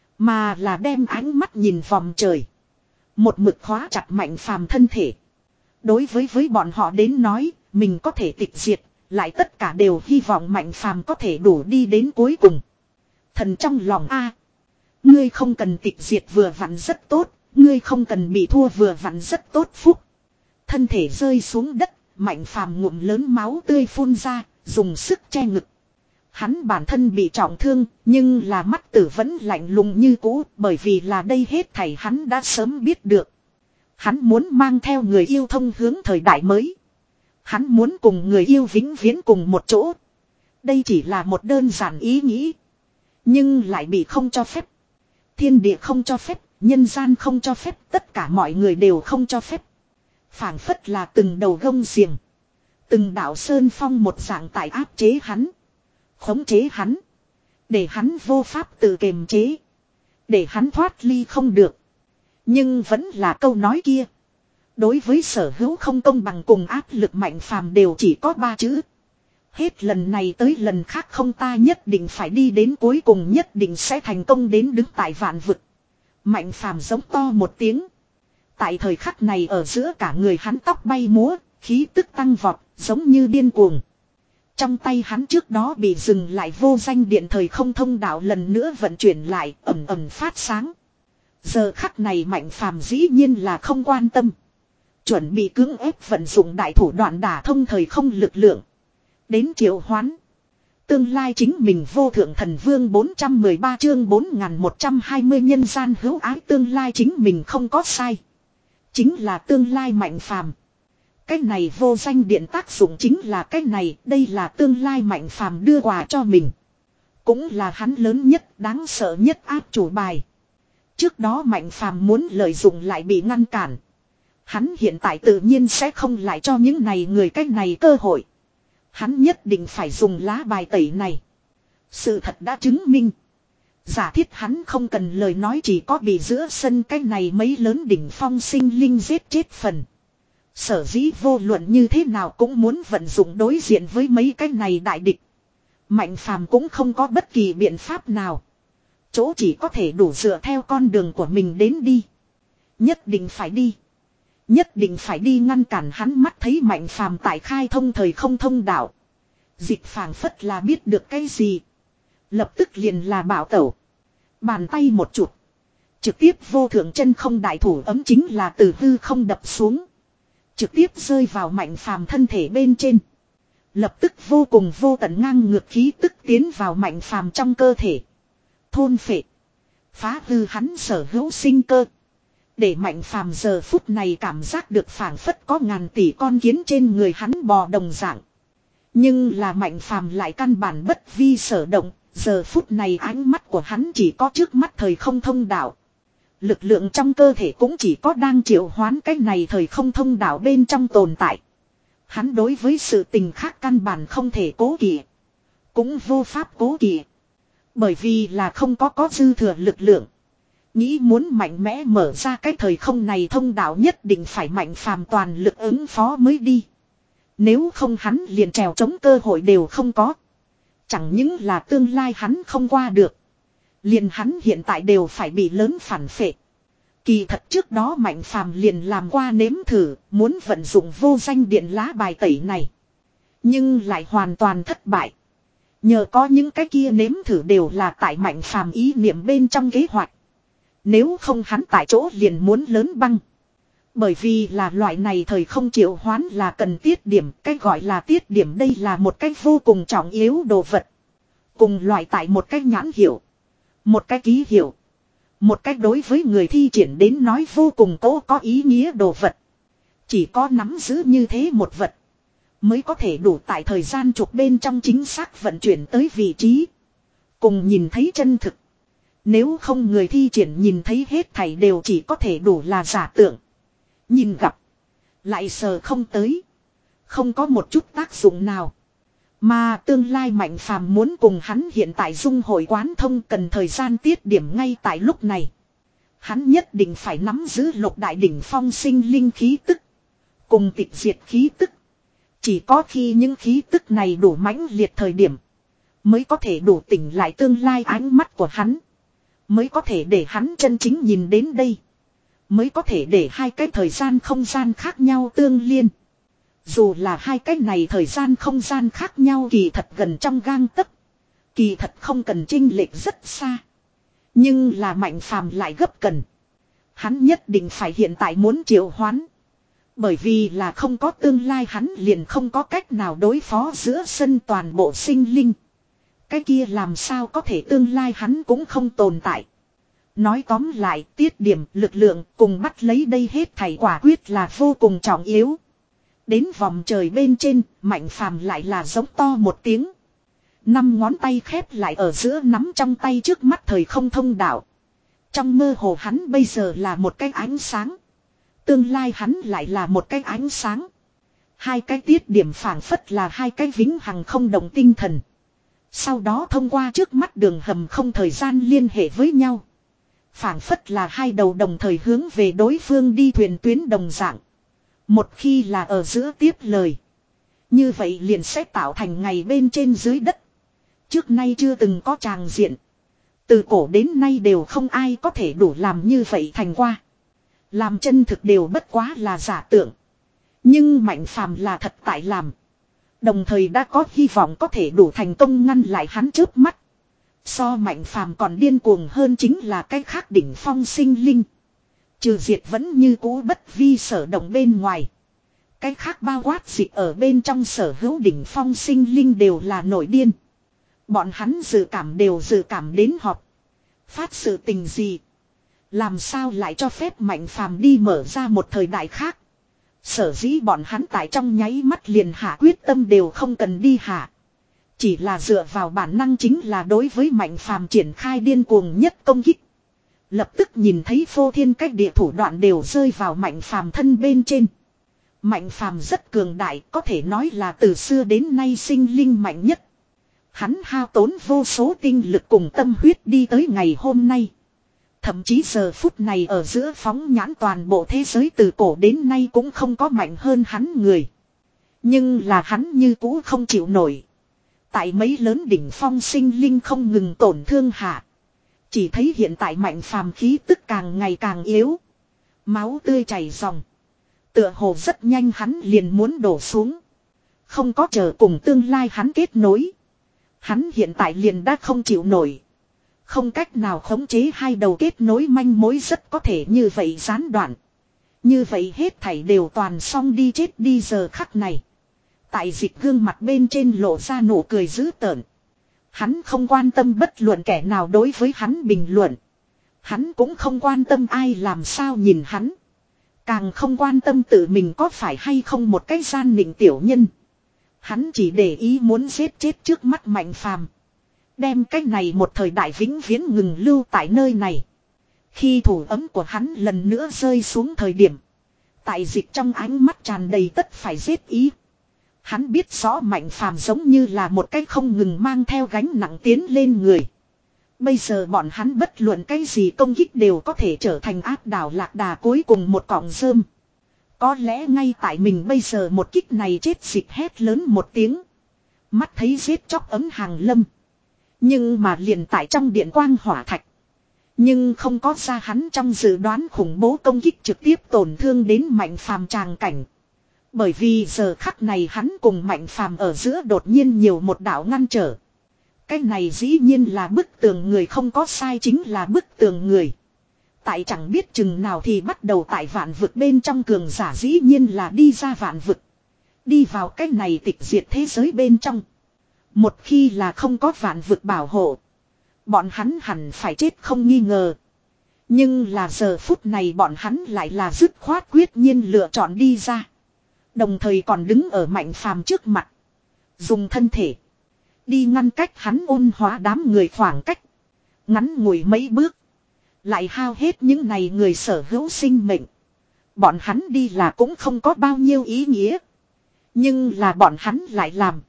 Mà là đem ánh mắt nhìn vòng trời. Một mực khóa chặt mạnh phàm thân thể. Đối với với bọn họ đến nói, mình có thể tịch diệt, lại tất cả đều hy vọng mạnh phàm có thể đủ đi đến cuối cùng. Thần trong lòng a, ngươi không cần tịch diệt vừa vặn rất tốt, ngươi không cần bị thua vừa vặn rất tốt phúc. Thân thể rơi xuống đất, mạnh phàm ngụm lớn máu tươi phun ra, dùng sức che ngực. Hắn bản thân bị trọng thương, nhưng là mắt tử vẫn lạnh lùng như cũ, bởi vì là đây hết thảy hắn đã sớm biết được. Hắn muốn mang theo người yêu thông hướng thời đại mới. Hắn muốn cùng người yêu vĩnh viễn cùng một chỗ. Đây chỉ là một đơn giản ý nghĩ. Nhưng lại bị không cho phép. Thiên địa không cho phép, nhân gian không cho phép, tất cả mọi người đều không cho phép. Phảng phất là từng đầu gông xiềng. Từng đạo sơn phong một dạng tại áp chế hắn. Khống chế hắn. Để hắn vô pháp tự kiềm chế. Để hắn thoát ly không được. Nhưng vẫn là câu nói kia. Đối với sở hữu không công bằng cùng áp lực mạnh phàm đều chỉ có ba chữ. Hết lần này tới lần khác không, ta nhất định phải đi đến cuối cùng, nhất định sẽ thành công đến đứng tại vạn vực. Mạnh phàm giống to một tiếng. Tại thời khắc này ở giữa cả người hắn tóc bay múa, khí tức tăng vọt, giống như điên cuồng. Trong tay hắn trước đó bị dừng lại vô danh điện thời không thông đạo lần nữa vận chuyển lại ẩm ẩm phát sáng. Giờ khắc này Mạnh Phàm dĩ nhiên là không quan tâm. Chuẩn bị cưỡng ép vận dụng đại thủ đoạn đả thông thời không lực lượng. Đến triệu hoán. Tương lai chính mình vô thượng thần vương bốn trăm mười ba chương bốn nghìn một trăm hai mươi nhân gian hữu ái tương lai chính mình không có sai. Chính là tương lai Mạnh Phàm. Cái này vô danh điện tác dụng chính là cái này, đây là tương lai Mạnh Phàm đưa quà cho mình. Cũng là hắn lớn nhất, đáng sợ nhất áp chủ bài. Trước đó Mạnh Phàm muốn lợi dụng lại bị ngăn cản. Hắn hiện tại tự nhiên sẽ không lại cho những này người cái này cơ hội. Hắn nhất định phải dùng lá bài tẩy này. Sự thật đã chứng minh. Giả thiết hắn không cần lời nói chỉ có bị giữa sân cái này mấy lớn đỉnh phong sinh linh giết chết phần. Sở dĩ vô luận như thế nào cũng muốn vận dụng đối diện với mấy cái này đại địch. Mạnh Phàm cũng không có bất kỳ biện pháp nào. Chỗ chỉ có thể đủ dựa theo con đường của mình đến đi. Nhất định phải đi. Nhất định phải đi ngăn cản hắn mắt thấy Mạnh Phàm tại khai thông thời không thông đạo. Dịch phảng phất là biết được cái gì. Lập tức liền là bảo tẩu. Bàn tay một chụp. Trực tiếp vô thượng chân không đại thủ ấm chính là từ hư không đập xuống. Trực tiếp rơi vào Mạnh Phàm thân thể bên trên. Lập tức vô cùng vô tận ngang ngược khí tức tiến vào Mạnh Phàm trong cơ thể. Thôn phệ. Phá hư hắn sở hữu sinh cơ. Để Mạnh Phàm giờ phút này cảm giác được phảng phất có ngàn tỷ con kiến trên người hắn bò đồng dạng. Nhưng là Mạnh Phàm lại căn bản bất vi sở động. Giờ phút này ánh mắt của hắn chỉ có trước mắt thời không thông đạo. Lực lượng trong cơ thể cũng chỉ có đang triệu hoán cái này thời không thông đạo bên trong tồn tại. Hắn đối với sự tình khác căn bản không thể cố kỵ. Cũng vô pháp cố kỵ. Bởi vì là không có có dư thừa lực lượng. Nghĩ muốn mạnh mẽ mở ra cái thời không này thông đạo nhất định phải Mạnh Phàm toàn lực ứng phó mới đi. Nếu không hắn liền trèo chống cơ hội đều không có. Chẳng những là tương lai hắn không qua được. Liền hắn hiện tại đều phải bị lớn phản phệ. Kỳ thật trước đó Mạnh Phàm liền làm qua nếm thử, muốn vận dụng vô danh điện lá bài tẩy này. Nhưng lại hoàn toàn thất bại. Nhờ có những cái kia nếm thử đều là tại Mạnh Phàm ý niệm bên trong kế hoạch. Nếu không hắn tại chỗ liền muốn lớn băng. Bởi vì là loại này thời không triệu hoán là cần tiết điểm, cái gọi là tiết điểm đây là một cách vô cùng trọng yếu đồ vật. Cùng loại tại một cách nhãn hiệu, một cách ký hiệu, một cách đối với người thi triển đến nói vô cùng cố có ý nghĩa đồ vật. Chỉ có nắm giữ như thế một vật, mới có thể đủ tại thời gian trục bên trong chính xác vận chuyển tới vị trí. Cùng nhìn thấy chân thực. Nếu không người thi triển nhìn thấy hết thảy đều chỉ có thể đủ là giả tưởng. Nhìn gặp. Lại sờ không tới. Không có một chút tác dụng nào. Mà tương lai Mạnh Phàm muốn cùng hắn hiện tại dung hội quán thông cần thời gian tiết điểm ngay tại lúc này. Hắn nhất định phải nắm giữ lục đại đỉnh phong sinh linh khí tức. Cùng tịch diệt khí tức. Chỉ có khi những khí tức này đủ mãnh liệt thời điểm. Mới có thể đủ tỉnh lại tương lai ánh mắt của hắn. Mới có thể để hắn chân chính nhìn đến đây. Mới có thể để hai cái thời gian không gian khác nhau tương liên. Dù là hai cái này thời gian không gian khác nhau kỳ thật gần trong gang tấc. Kỳ thật không cần chênh lệch rất xa. Nhưng là Mạnh Phàm lại gấp cần. Hắn nhất định phải hiện tại muốn triệu hoán. Bởi vì là không có tương lai hắn liền không có cách nào đối phó giữa sân toàn bộ sinh linh. Cái kia làm sao có thể tương lai hắn cũng không tồn tại. Nói tóm lại tiết điểm lực lượng cùng bắt lấy đây hết thảy quả quyết là vô cùng trọng yếu. Đến vòng trời bên trên Mạnh Phàm lại là giống to một tiếng. Năm ngón tay khép lại ở giữa nắm trong tay trước mắt thời không thông đạo. Trong mơ hồ hắn bây giờ là một cái ánh sáng. Tương lai hắn lại là một cái ánh sáng. Hai cái tiết điểm phảng phất là hai cái vĩnh hằng không động tinh thần. Sau đó thông qua trước mắt đường hầm không thời gian liên hệ với nhau. Phảng phất là hai đầu đồng thời hướng về đối phương đi thuyền tuyến đồng dạng. Một khi là ở giữa tiếp lời. Như vậy liền sẽ tạo thành ngày bên trên dưới đất. Trước nay chưa từng có tràng diện. Từ cổ đến nay đều không ai có thể đủ làm như vậy thành qua. Làm chân thực đều bất quá là giả tưởng. Nhưng Mạnh Phàm là thật tại làm. Đồng thời đã có hy vọng có thể đủ thành công ngăn lại hắn chớp mắt. So Mạnh Phàm còn điên cuồng hơn chính là cái khác đỉnh phong sinh linh. Trừ diệt vẫn như cũ bất vi sở động bên ngoài. Cái khác bao quát dịch ở bên trong sở hữu đỉnh phong sinh linh đều là nổi điên. Bọn hắn dự cảm đều dự cảm đến họp. Phát sự tình gì? Làm sao lại cho phép Mạnh Phàm đi mở ra một thời đại khác? Sở dĩ bọn hắn tại trong nháy mắt liền hạ quyết tâm đều không cần đi hạ. Chỉ là dựa vào bản năng chính là đối với Mạnh Phàm triển khai điên cuồng nhất công kích. Lập tức nhìn thấy phô thiên cách địa thủ đoạn đều rơi vào Mạnh Phàm thân bên trên. Mạnh Phàm rất cường đại, có thể nói là từ xưa đến nay sinh linh mạnh nhất. Hắn hao tốn vô số tinh lực cùng tâm huyết đi tới ngày hôm nay. Thậm chí giờ phút này ở giữa phóng nhãn toàn bộ thế giới từ cổ đến nay cũng không có mạnh hơn hắn người. Nhưng là hắn như cũ không chịu nổi. Tại mấy lớn đỉnh phong sinh linh không ngừng tổn thương hạ. Chỉ thấy hiện tại Mạnh Phàm khí tức càng ngày càng yếu. Máu tươi chảy ròng. Tựa hồ rất nhanh hắn liền muốn đổ xuống. Không có chờ cùng tương lai hắn kết nối. Hắn hiện tại liền đã không chịu nổi. Không cách nào khống chế hai đầu kết nối manh mối rất có thể như vậy gián đoạn. Như vậy hết thảy đều toàn xong đi chết đi giờ khắc này. Tại dịch gương mặt bên trên lộ ra nụ cười dữ tợn. Hắn không quan tâm bất luận kẻ nào đối với hắn bình luận. Hắn cũng không quan tâm ai làm sao nhìn hắn. Càng không quan tâm tự mình có phải hay không một cái gian nịnh tiểu nhân. Hắn chỉ để ý muốn giết chết trước mắt Mạnh Phàm. Đem cái này một thời đại vĩnh viễn ngừng lưu tại nơi này. Khi thủ ấm của hắn lần nữa rơi xuống thời điểm. Tại dịch trong ánh mắt tràn đầy tất phải giết ý. Hắn biết rõ Mạnh Phàm giống như là một cái không ngừng mang theo gánh nặng tiến lên người. Bây giờ bọn hắn bất luận cái gì công kích đều có thể trở thành áp đảo lạc đà cuối cùng một cọng rơm. Có lẽ ngay tại mình bây giờ một kích này chết dịch hét lớn một tiếng. Mắt thấy giết chóc ấm hàng lâm. Nhưng mà liền tại trong điện quang hỏa thạch. Nhưng không có ra hắn trong dự đoán khủng bố công kích trực tiếp tổn thương đến Mạnh Phàm tràng cảnh. Bởi vì giờ khắc này hắn cùng Mạnh Phàm ở giữa đột nhiên nhiều một đạo ngăn trở. Cái này dĩ nhiên là bức tường người không có sai chính là bức tường người. Tại chẳng biết chừng nào thì bắt đầu tại vạn vực bên trong cường giả dĩ nhiên là đi ra vạn vực. Đi vào cái này tịch diệt thế giới bên trong. Một khi là không có vạn vực bảo hộ. Bọn hắn hẳn phải chết không nghi ngờ. Nhưng là giờ phút này bọn hắn lại là dứt khoát quyết nhiên lựa chọn đi ra. Đồng thời còn đứng ở Mạnh Phàm trước mặt. Dùng thân thể. Đi ngăn cách hắn ôn hóa đám người khoảng cách. Ngắn ngủi mấy bước. Lại hao hết những này người sở hữu sinh mệnh. Bọn hắn đi là cũng không có bao nhiêu ý nghĩa. Nhưng là bọn hắn lại làm.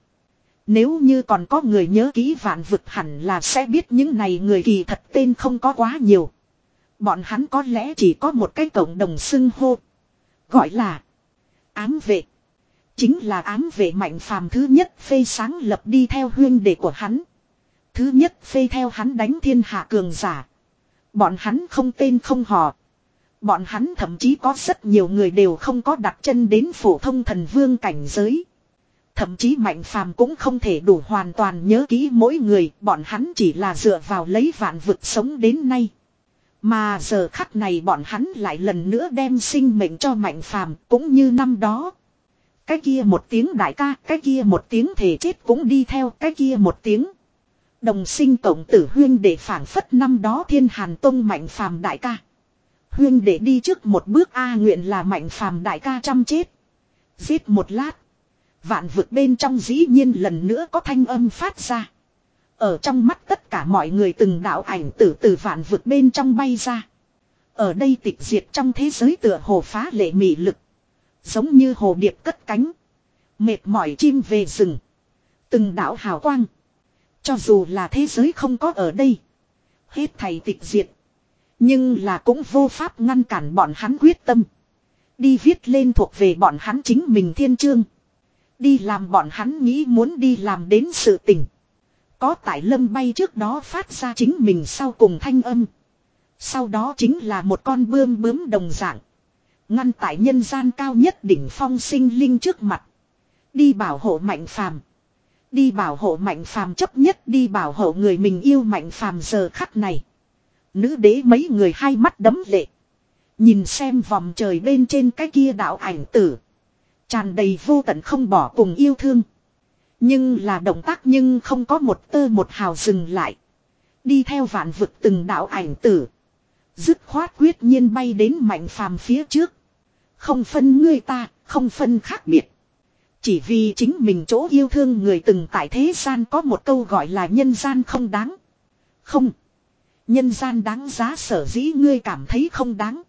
Nếu như còn có người nhớ kỹ vạn vực hẳn là sẽ biết những này người kỳ thật tên không có quá nhiều. Bọn hắn có lẽ chỉ có một cái cộng đồng xưng hô. Gọi là ám vệ. Chính là ám vệ Mạnh Phàm thứ nhất phê sáng lập đi theo huyên đệ của hắn. Thứ nhất phê theo hắn đánh thiên hạ cường giả. Bọn hắn không tên không họ. Bọn hắn thậm chí có rất nhiều người đều không có đặt chân đến phổ thông thần vương cảnh giới. Thậm chí Mạnh Phàm cũng không thể đủ hoàn toàn nhớ kỹ mỗi người. Bọn hắn chỉ là dựa vào lấy vạn vực sống đến nay. Mà giờ khắc này bọn hắn lại lần nữa đem sinh mệnh cho Mạnh Phàm cũng như năm đó. Cái kia một tiếng đại ca, cái kia một tiếng thể chết cũng đi theo cái kia một tiếng. Đồng sinh cộng tử huyên để phảng phất năm đó Thiên Hàn Tông Mạnh Phàm đại ca. Huyên để đi trước một bước a nguyện là Mạnh Phàm đại ca chăm chết. Giết một lát. Vạn vực bên trong dĩ nhiên lần nữa có thanh âm phát ra. Ở trong mắt tất cả mọi người từng đạo ảnh tử từ vạn vực bên trong bay ra. Ở đây tịch diệt trong thế giới tựa hồ phá lệ mị lực. Giống như hồ điệp cất cánh. Mệt mỏi chim về rừng. Từng đạo hào quang. Cho dù là thế giới không có ở đây. Hết thảy tịch diệt. Nhưng là cũng vô pháp ngăn cản bọn hắn quyết tâm. Đi viết lên thuộc về bọn hắn chính mình thiên chương. Đi làm bọn hắn nghĩ muốn đi làm đến sự tình. Có tại lâm bay trước đó phát ra chính mình sau cùng thanh âm. Sau đó chính là một con bươm bướm đồng dạng. Ngăn tại nhân gian cao nhất đỉnh phong sinh linh trước mặt. Đi bảo hộ Mạnh Phàm. Đi bảo hộ Mạnh Phàm, chấp nhất đi bảo hộ người mình yêu Mạnh Phàm. Giờ khắc này, nữ đế mấy người hai mắt đẫm lệ. Nhìn xem vòng trời bên trên cái kia đạo ảnh tử. Tràn đầy vô tận không bỏ cùng yêu thương. Nhưng là động tác nhưng không có một tơ một hào dừng lại. Đi theo vạn vực từng đạo ảnh tử. Dứt khoát quyết nhiên bay đến Mạnh Phàm phía trước. Không phân ngươi ta, không phân khác biệt. Chỉ vì chính mình chỗ yêu thương người từng tại thế gian có một câu gọi là nhân gian không đáng. Không. Nhân gian đáng giá, sở dĩ ngươi cảm thấy không đáng.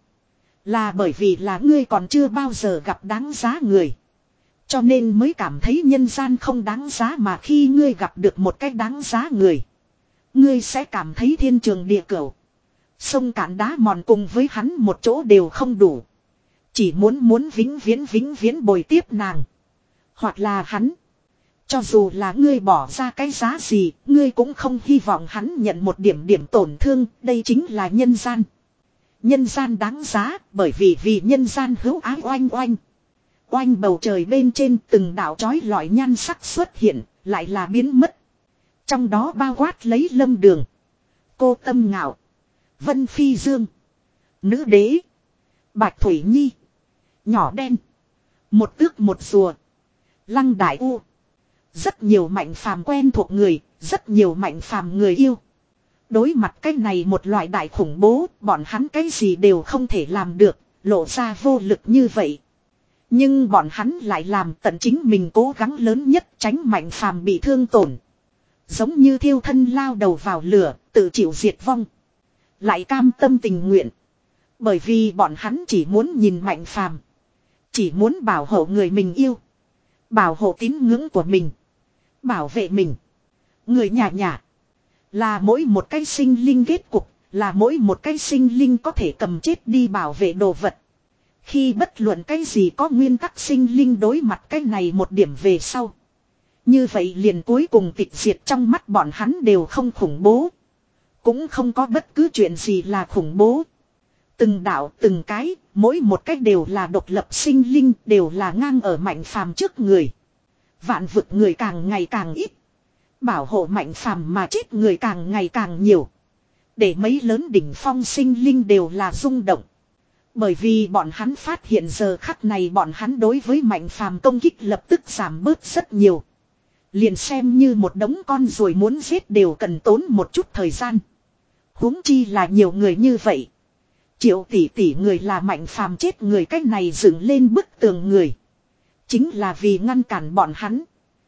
Là bởi vì là ngươi còn chưa bao giờ gặp đáng giá người. Cho nên mới cảm thấy nhân gian không đáng giá, mà khi ngươi gặp được một cách đáng giá người, ngươi sẽ cảm thấy thiên trường địa cửu. Sông cạn đá mòn cùng với hắn một chỗ đều không đủ. Chỉ muốn muốn vĩnh viễn vĩnh viễn bồi tiếp nàng. Hoặc là hắn. Cho dù là ngươi bỏ ra cái giá gì, ngươi cũng không hy vọng hắn nhận một điểm điểm tổn thương. Đây chính là nhân gian. Nhân gian đáng giá, bởi vì vì nhân gian hữu ái oanh oanh. Oanh bầu trời bên trên từng đạo chói lọi nhan sắc xuất hiện, lại là biến mất. Trong đó bao quát lấy Lâm Đường, Cô Tâm Ngạo, Vân Phi Dương, Nữ Đế, Bạch Thủy Nhi, Nhỏ Đen, Một Tước Một Rùa, Lăng Đại U. Rất nhiều Mạnh Phàm quen thuộc người, rất nhiều Mạnh Phàm người yêu. Đối mặt cái này một loại đại khủng bố, bọn hắn cái gì đều không thể làm được, lộ ra vô lực như vậy. Nhưng bọn hắn lại làm tận chính mình cố gắng lớn nhất tránh Mạnh Phàm bị thương tổn. Giống như thiêu thân lao đầu vào lửa, tự chịu diệt vong. Lại cam tâm tình nguyện. Bởi vì bọn hắn chỉ muốn nhìn Mạnh Phàm, chỉ muốn bảo hộ người mình yêu, bảo hộ tín ngưỡng của mình, bảo vệ mình. Người nhà nhà là mỗi một cái sinh linh kết cục, là mỗi một cái sinh linh có thể cầm chết đi bảo vệ đồ vật. Khi bất luận cái gì có nguyên tắc sinh linh đối mặt cái này một điểm về sau, như vậy liền cuối cùng tịch diệt trong mắt bọn hắn đều không khủng bố. Cũng không có bất cứ chuyện gì là khủng bố. Từng đạo từng cái, mỗi một cái đều là độc lập sinh linh, đều là ngang ở Mạnh Phàm trước người. Vạn vực người càng ngày càng ít. Bảo hộ Mạnh Phàm mà chết người càng ngày càng nhiều. Để mấy lớn đỉnh phong sinh linh đều là rung động. Bởi vì bọn hắn phát hiện giờ khắc này bọn hắn đối với Mạnh Phàm công kích lập tức giảm bớt rất nhiều. Liền xem như một đống con ruồi muốn giết đều cần tốn một chút thời gian. Huống chi là nhiều người như vậy. Triệu tỷ tỷ người là Mạnh Phàm chết người, cách này dựng lên bức tường người. Chính là vì ngăn cản bọn hắn.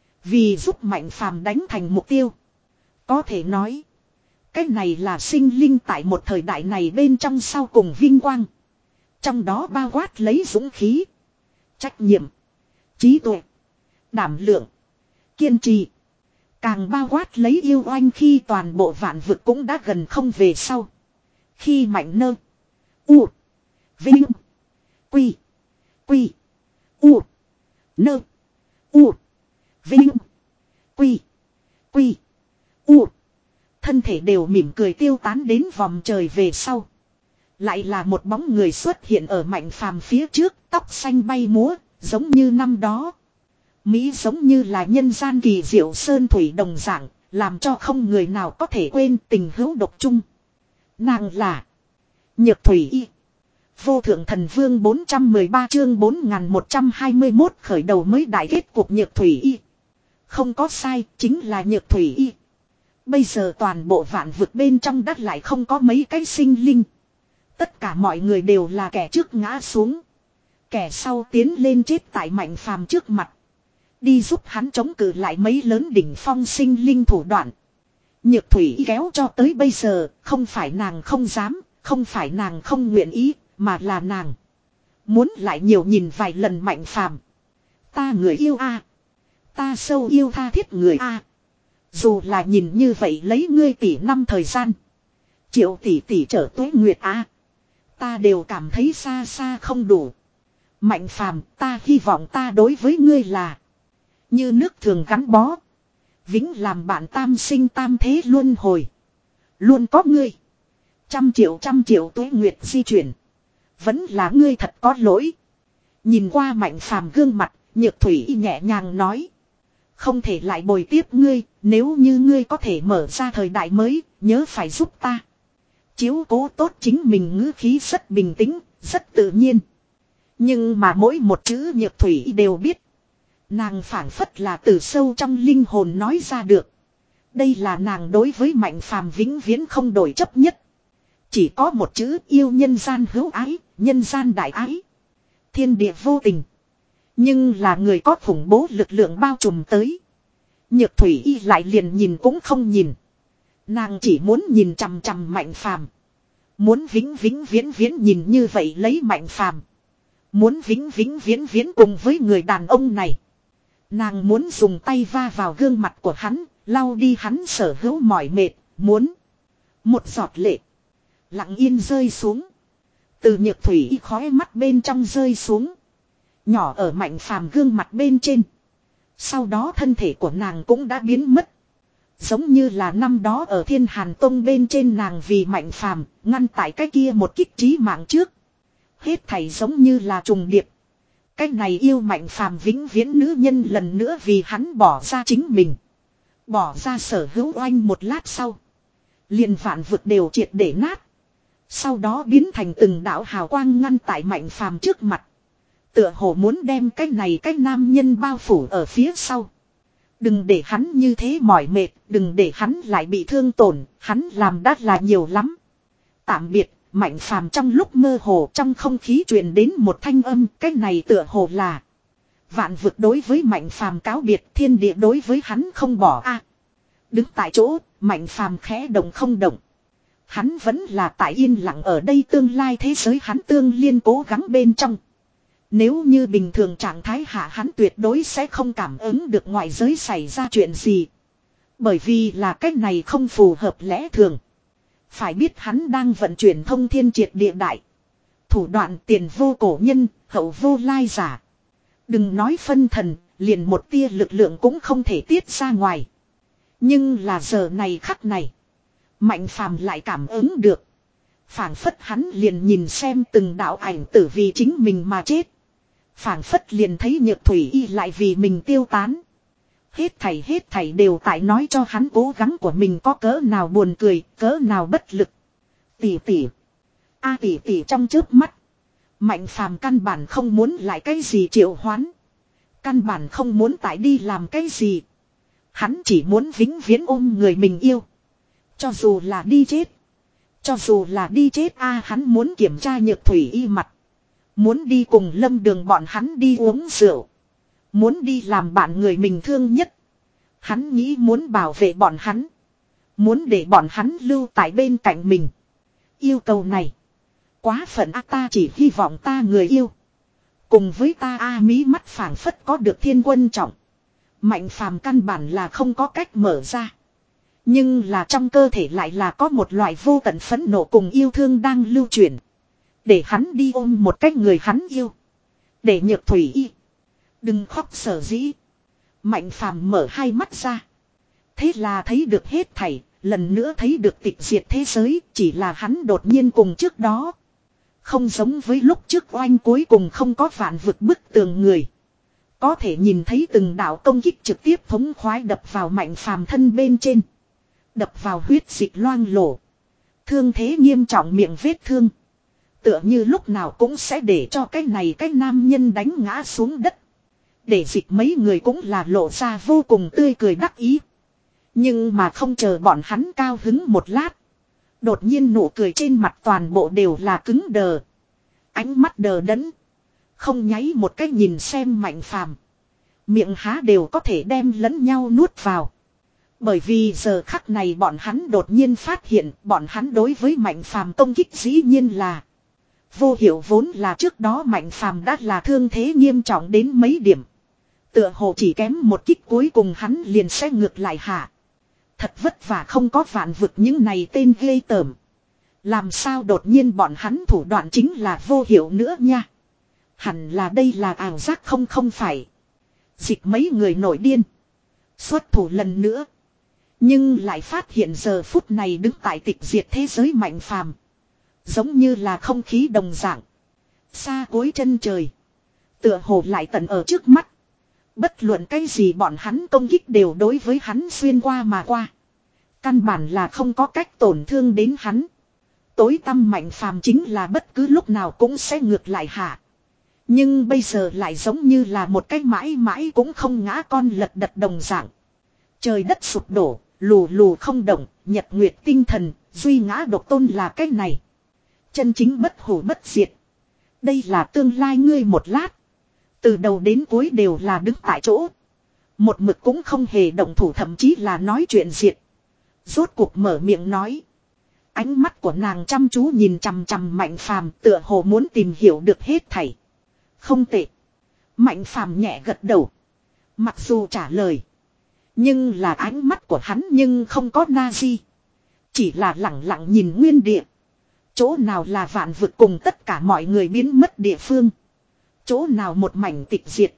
Vì giúp Mạnh Phàm đánh thành mục tiêu. Có thể nói, cái này là sinh linh tại một thời đại này bên trong sau cùng vinh quang. Trong đó bao quát lấy dũng khí, trách nhiệm, trí tuệ, đảm lượng, kiên trì. Càng bao quát lấy yêu oanh khi toàn bộ vạn vực cũng đã gần không về sau. Khi Mạnh Nơ, U, Vinh, Quy, Quy, U, Nơ, U, Vinh, Quy, Quy, U. Thân thể đều mỉm cười tiêu tán đến vòng trời về sau. Lại là một bóng người xuất hiện ở Mạnh Phàm phía trước, tóc xanh bay múa, giống như năm đó. Mỹ giống như là nhân gian kỳ diệu sơn thủy đồng dạng, làm cho không người nào có thể quên tình hữu độc chung. Nàng là Nhược Thủy Y. Vô thượng thần vương bốn trăm mười ba chương bốn nghìn một trăm hai mươi mốt khởi đầu mới đại kết cục Nhược Thủy Y. Không có sai, chính là Nhược Thủy Y. Bây giờ toàn bộ vạn vực bên trong đất lại không có mấy cái sinh linh. Tất cả mọi người đều là kẻ trước ngã xuống. Kẻ sau tiến lên chết tại Mạnh Phàm trước mặt. Đi giúp hắn chống cự lại mấy lớn đỉnh phong sinh linh thủ đoạn. Nhược Thủy Y kéo cho tới bây giờ, không phải nàng không dám, không phải nàng không nguyện ý, mà là nàng muốn lại nhiều nhìn vài lần Mạnh Phàm. Ta người yêu a, ta sâu yêu tha thiết người a. Dù là nhìn như vậy lấy ngươi tỷ năm thời gian, triệu tỷ tỷ trở tuế nguyệt a, ta đều cảm thấy xa xa không đủ. Mạnh Phàm, ta hy vọng ta đối với ngươi là như nước thường gắn bó, vĩnh làm bạn tam sinh tam thế luân hồi. Luôn có ngươi. Trăm triệu trăm triệu tuế nguyệt di chuyển. Vẫn là ngươi thật có lỗi. Nhìn qua Mạnh Phàm gương mặt, Nhược thủy nhẹ nhàng nói. Không thể lại bồi tiếp ngươi, nếu như ngươi có thể mở ra thời đại mới, nhớ phải giúp ta. Chiếu cố tốt chính mình ngữ khí rất bình tĩnh, rất tự nhiên. Nhưng mà mỗi một chữ nhược thủy đều biết. Nàng phảng phất là từ sâu trong linh hồn nói ra được. Đây là nàng đối với Mạnh Phàm vĩnh viễn không đổi chấp nhất. Chỉ có một chữ yêu nhân gian hữu ái, nhân gian đại ái. Thiên địa vô tình. Nhưng là người có khủng bố lực lượng bao trùm tới. Nhược thủy y lại liền nhìn cũng không nhìn. Nàng chỉ muốn nhìn chằm chằm Mạnh Phàm. Muốn vĩnh vĩnh viễn viễn nhìn như vậy lấy Mạnh Phàm. Muốn vĩnh vĩnh viễn viễn cùng với người đàn ông này. Nàng muốn dùng tay va vào gương mặt của hắn, lau đi hắn sở hữu mỏi mệt, muốn. Một giọt lệ. Lặng yên rơi xuống. Từ nhược thủy y khóe mắt bên trong rơi xuống. Nhỏ ở Mạnh Phàm gương mặt bên trên. Sau đó thân thể của nàng cũng đã biến mất. Giống như là năm đó ở Thiên Hàn Tông bên trên nàng vì Mạnh Phàm ngăn tại cái kia một kích trí mạng trước. Hết thảy giống như là trùng điệp. Cái này yêu Mạnh Phàm vĩnh viễn nữ nhân lần nữa vì hắn bỏ ra chính mình. Bỏ ra sở hữu oanh một lát sau. Liền vạn vực đều triệt để nát. Sau đó biến thành từng đạo hào quang ngăn tại Mạnh Phàm trước mặt. Tựa hồ muốn đem cái này cái nam nhân bao phủ ở phía sau. Đừng để hắn như thế mỏi mệt, đừng để hắn lại bị thương tổn, hắn làm đắt là nhiều lắm. Tạm biệt, Mạnh Phàm trong lúc mơ hồ trong không khí truyền đến một thanh âm, cái này tựa hồ là vạn vực đối với Mạnh Phàm cáo biệt, thiên địa đối với hắn không bỏ a. Đứng tại chỗ, Mạnh Phàm khẽ động không động. Hắn vẫn là tại yên lặng ở đây tương lai thế giới hắn tương liên cố gắng bên trong. Nếu như bình thường trạng thái hạ hắn tuyệt đối sẽ không cảm ứng được ngoại giới xảy ra chuyện gì. Bởi vì là cách này không phù hợp lẽ thường. Phải biết hắn đang vận chuyển thông thiên triệt địa đại. Thủ đoạn tiền vô cổ nhân, hậu vô lai giả. Đừng nói phân thần, liền một tia lực lượng cũng không thể tiết ra ngoài. Nhưng là giờ này khắc này. Mạnh Phàm lại cảm ứng được. Phảng phất hắn liền nhìn xem từng đạo ảnh tử vì chính mình mà chết. Phảng phất liền thấy nhược thủy y lại vì mình tiêu tán. Hết thảy hết thảy đều tại nói cho hắn cố gắng của mình có cỡ nào buồn cười, cỡ nào bất lực. Tỷ tỷ. A tỷ tỷ trong chớp mắt. Mạnh Phàm căn bản không muốn lại cái gì triệu hoán. Căn bản không muốn tại đi làm cái gì. Hắn chỉ muốn vĩnh viễn ôm người mình yêu. Cho dù là đi chết. Cho dù là đi chết a hắn muốn kiểm tra nhược thủy y mặt. Muốn đi cùng Lâm Đường bọn hắn đi uống rượu. Muốn đi làm bạn người mình thương nhất. Hắn nghĩ muốn bảo vệ bọn hắn. Muốn để bọn hắn lưu tại bên cạnh mình. Yêu cầu này. Quá phận a ta chỉ hy vọng ta người yêu. Cùng với ta a mí mắt phảng phất có được thiên quân trọng. Mạnh Phàm căn bản là không có cách mở ra. Nhưng là trong cơ thể lại là có một loại vô tận phẫn nộ cùng yêu thương đang lưu chuyển. Để hắn đi ôm một cách người hắn yêu. Để nhược thủy y. Đừng khóc sở dĩ. Mạnh Phàm mở hai mắt ra. Thế là thấy được hết thảy. Lần nữa thấy được tịch diệt thế giới. Chỉ là hắn đột nhiên cùng trước đó. Không giống với lúc trước oanh cuối cùng không có vạn vực bức tường người. Có thể nhìn thấy từng đạo công kích trực tiếp thống khoái đập vào Mạnh Phàm thân bên trên. Đập vào huyết dịch loang lổ. Thương thế nghiêm trọng miệng vết thương. Tựa như lúc nào cũng sẽ để cho cái này cái nam nhân đánh ngã xuống đất. Để dịch mấy người cũng là lộ ra vô cùng tươi cười đắc ý. Nhưng mà không chờ bọn hắn cao hứng một lát. Đột nhiên nụ cười trên mặt toàn bộ đều là cứng đờ. Ánh mắt đờ đẫn. Không nháy một cái nhìn xem Mạnh Phàm. Miệng há đều có thể đem lẫn nhau nuốt vào. Bởi vì giờ khắc này bọn hắn đột nhiên phát hiện bọn hắn đối với Mạnh Phàm công kích dĩ nhiên là vô hiệu, vốn là trước đó Mạnh Phàm đã là thương thế nghiêm trọng đến mấy điểm. Tựa hồ chỉ kém một kích cuối cùng hắn liền sẽ ngược lại hạ. Thật vất vả không có vạn vực những này tên ghê tởm. Làm sao đột nhiên bọn hắn thủ đoạn chính là vô hiệu nữa nha. Hẳn là đây là ảo giác không không phải. Dịch mấy người nổi điên. Xuất thủ lần nữa. Nhưng lại phát hiện giờ phút này đứng tại tịch diệt thế giới Mạnh Phàm. Giống như là không khí đồng dạng. Xa cuối chân trời. Tựa hồ lại tận ở trước mắt. Bất luận cái gì bọn hắn công kích đều đối với hắn xuyên qua mà qua. Căn bản là không có cách tổn thương đến hắn. Tối tăm Mạnh Phàm chính là bất cứ lúc nào cũng sẽ ngược lại hạ. Nhưng bây giờ lại giống như là một cái mãi mãi cũng không ngã con lật đật đồng dạng. Trời đất sụp đổ, lù lù không động, nhật nguyệt tinh thần, duy ngã độc tôn là cái này. Chân chính bất hủ bất diệt. Đây là tương lai ngươi một lát. Từ đầu đến cuối đều là đứng tại chỗ. Một mực cũng không hề động thủ, thậm chí là nói chuyện diệt. Rốt cuộc mở miệng nói. Ánh mắt của nàng chăm chú nhìn chằm chằm Mạnh Phàm, tựa hồ muốn tìm hiểu được hết thảy. Không tệ. Mạnh Phàm nhẹ gật đầu. Mặc dù trả lời. Nhưng là ánh mắt của hắn nhưng không có na di. Chỉ là lặng lặng nhìn nguyên địa. Chỗ nào là vạn vực cùng tất cả mọi người biến mất địa phương. Chỗ nào một mảnh tịch diệt.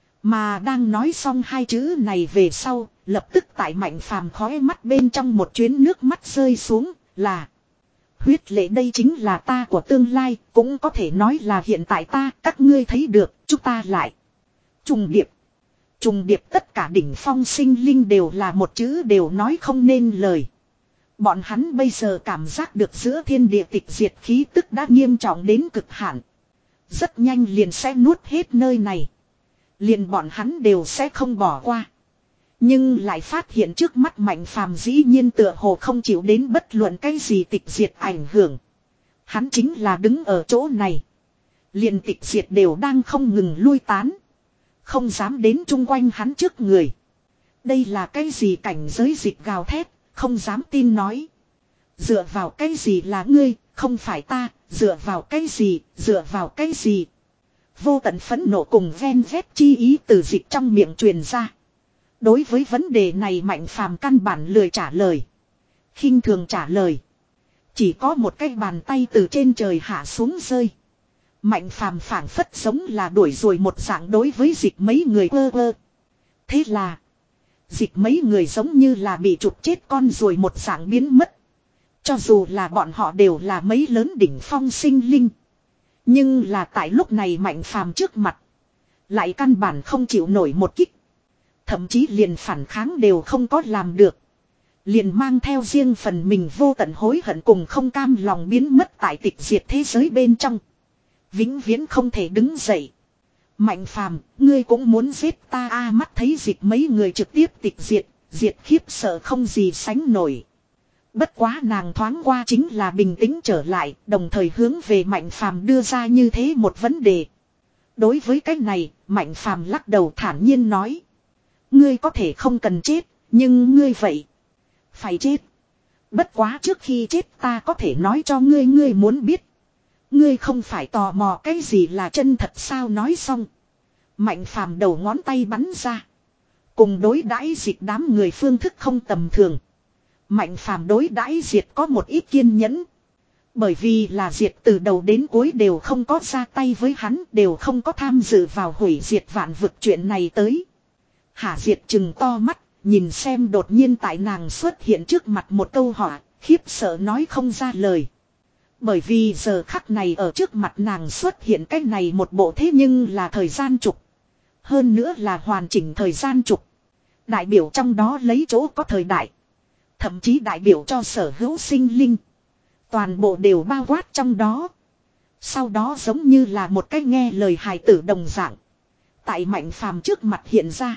Mà đang nói xong hai chữ này về sau, lập tức tại Mạnh Phàm khóe mắt bên trong một chuyến nước mắt rơi xuống, là huyết lệ. Đây chính là ta của tương lai, cũng có thể nói là hiện tại ta, các ngươi thấy được, chúng ta lại. Trùng điệp. Trùng điệp, tất cả đỉnh phong sinh linh đều là một chữ đều nói không nên lời. Bọn hắn bây giờ cảm giác được giữa thiên địa tịch diệt khí tức đã nghiêm trọng đến cực hạn. Rất nhanh liền sẽ nuốt hết nơi này. Liền bọn hắn đều sẽ không bỏ qua. Nhưng lại phát hiện trước mắt Mạnh Phàm dĩ nhiên tựa hồ không chịu đến bất luận cái gì tịch diệt ảnh hưởng. Hắn chính là đứng ở chỗ này. Liền tịch diệt đều đang không ngừng lui tán. Không dám đến chung quanh hắn trước người. Đây là cái gì cảnh giới dịch gào thét, không dám tin nói. Dựa vào cái gì là ngươi, không phải ta, dựa vào cái gì, dựa vào cái gì. Vô tận phẫn nộ cùng ven vét chi ý từ dịch trong miệng truyền ra. Đối với vấn đề này Mạnh Phàm căn bản lười trả lời. Khinh thường trả lời. Chỉ có một cái bàn tay từ trên trời hạ xuống rơi. Mạnh Phàm phảng phất giống là đuổi rồi một dạng đối với dịch mấy người ơ ơ. Thế là dịch mấy người giống như là bị trục chết con rồi một dạng biến mất. Cho dù là bọn họ đều là mấy lớn đỉnh phong sinh linh. Nhưng là tại lúc này Mạnh Phàm trước mặt. Lại căn bản không chịu nổi một kích. Thậm chí liền phản kháng đều không có làm được. Liền mang theo riêng phần mình vô tận hối hận cùng không cam lòng biến mất tại tịch diệt thế giới bên trong. Vĩnh viễn không thể đứng dậy. Mạnh Phàm, ngươi cũng muốn giết ta a? Mắt thấy dịch mấy người trực tiếp tịch diệt, diệt khiếp sợ không gì sánh nổi. Bất quá nàng thoáng qua chính là bình tĩnh trở lại, đồng thời hướng về Mạnh Phàm đưa ra như thế một vấn đề. Đối với cái này, Mạnh Phàm lắc đầu thản nhiên nói. Ngươi có thể không cần chết, nhưng ngươi vậy phải chết. Bất quá trước khi chết ta có thể nói cho ngươi, ngươi muốn biết. Ngươi không phải tò mò cái gì là chân thật sao? Nói xong, Mạnh Phàm đầu ngón tay bắn ra. Cùng đối đãi dịch đám người phương thức không tầm thường. Mạnh Phàm đối đãi diệt có một ít kiên nhẫn. Bởi vì là diệt từ đầu đến cuối đều không có ra tay với hắn, đều không có tham dự vào hủy diệt vạn vực chuyện này tới. Hả Diệt chừng to mắt, nhìn xem đột nhiên tại nàng xuất hiện trước mặt một câu hỏi, khiếp sợ nói không ra lời. Bởi vì giờ khắc này ở trước mặt nàng xuất hiện cái này một bộ, thế nhưng là thời gian trục. Hơn nữa là hoàn chỉnh thời gian trục. Đại biểu trong đó lấy chỗ có thời đại. Thậm chí đại biểu cho sở hữu sinh linh. Toàn bộ đều bao quát trong đó. Sau đó giống như là một cái nghe lời hài tử đồng dạng. Tại Mạnh Phàm trước mặt hiện ra.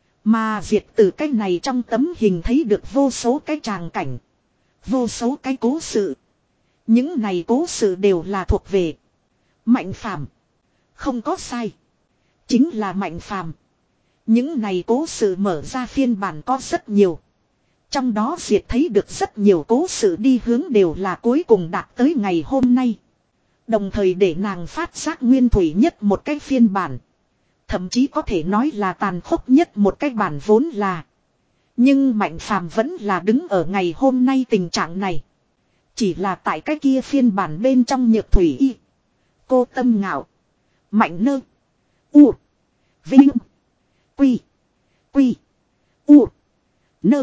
Mà Diệt từ cái này trong tấm hình thấy được vô số cái tràng cảnh. Vô số cái cố sự. Những này cố sự đều là thuộc về Mạnh Phàm. Không có sai. Chính là Mạnh Phàm. Những này cố sự mở ra phiên bản có rất nhiều. Trong đó Diệt thấy được rất nhiều cố sự đi hướng đều là cuối cùng đạt tới ngày hôm nay. Đồng thời để nàng phát giác nguyên thủy nhất một cái phiên bản. Thậm chí có thể nói là tàn khốc nhất một cái bản vốn là. Nhưng Mạnh Phàm vẫn là đứng ở ngày hôm nay tình trạng này. Chỉ là tại cái kia phiên bản bên trong Nhược Thủy Y, Cô Tâm Ngạo, Mạnh Nơ, U, Vinh, Quy, Quy, U, Nơ,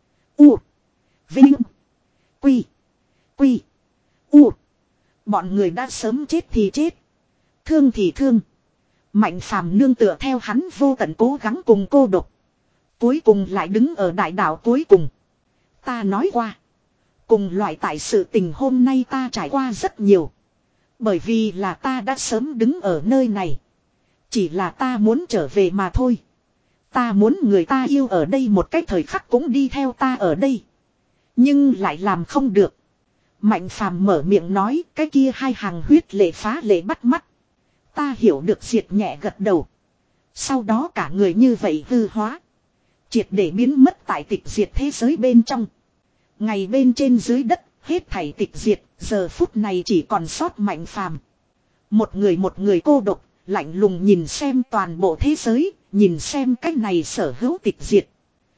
U, Vinh, Quy, Quy, U. Bọn người đã sớm chết thì chết, thương thì thương. Mạnh phàm nương tựa theo hắn vô tận cố gắng cùng cô độc. Cuối cùng lại đứng ở đại đạo cuối cùng. Ta nói qua. Cùng loại tại sự tình hôm nay ta trải qua rất nhiều. Bởi vì là ta đã sớm đứng ở nơi này. Chỉ là ta muốn trở về mà thôi. Ta muốn người ta yêu ở đây một cái thời khắc cũng đi theo ta ở đây. Nhưng lại làm không được. Mạnh phàm mở miệng nói cái kia hai hàng huyết lệ phá lệ bắt mắt. Ta hiểu được diệt nhẹ gật đầu. Sau đó cả người như vậy hư hóa. Triệt để biến mất tại tịch diệt thế giới bên trong. Ngày bên trên dưới đất hết thảy tịch diệt. Giờ phút này chỉ còn sót mạnh phàm. Một người một người cô độc. Lạnh lùng nhìn xem toàn bộ thế giới. Nhìn xem cách này sở hữu tịch diệt.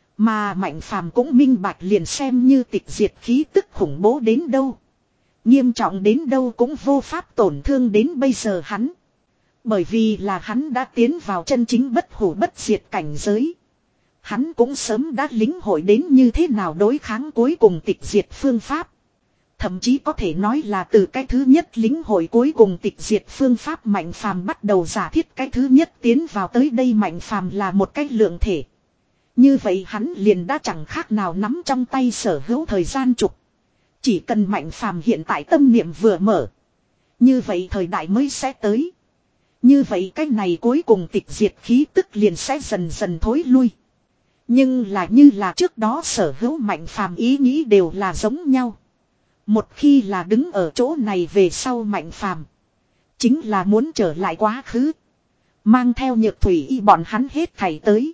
Mà mạnh phàm cũng minh bạch liền xem như tịch diệt khí tức khủng bố đến đâu. Nghiêm trọng đến đâu cũng vô pháp tổn thương đến bây giờ hắn. Bởi vì là hắn đã tiến vào chân chính bất hủ bất diệt cảnh giới. Hắn cũng sớm đã lĩnh hội đến như thế nào đối kháng cuối cùng tịch diệt phương pháp. Thậm chí có thể nói là từ cái thứ nhất lĩnh hội cuối cùng tịch diệt phương pháp mạnh phàm bắt đầu giả thiết cái thứ nhất tiến vào tới đây mạnh phàm là một cái lượng thể. Như vậy hắn liền đã chẳng khác nào nắm trong tay sở hữu thời gian trục. Chỉ cần mạnh phàm hiện tại tâm niệm vừa mở. Như vậy thời đại mới sẽ tới. Như vậy cái này cuối cùng tịch diệt khí tức liền sẽ dần dần thối lui. Nhưng là như là trước đó sở hữu mạnh phàm ý nghĩ đều là giống nhau. Một khi là đứng ở chỗ này về sau mạnh phàm. Chính là muốn trở lại quá khứ. Mang theo nhược thủy y bọn hắn hết thảy tới.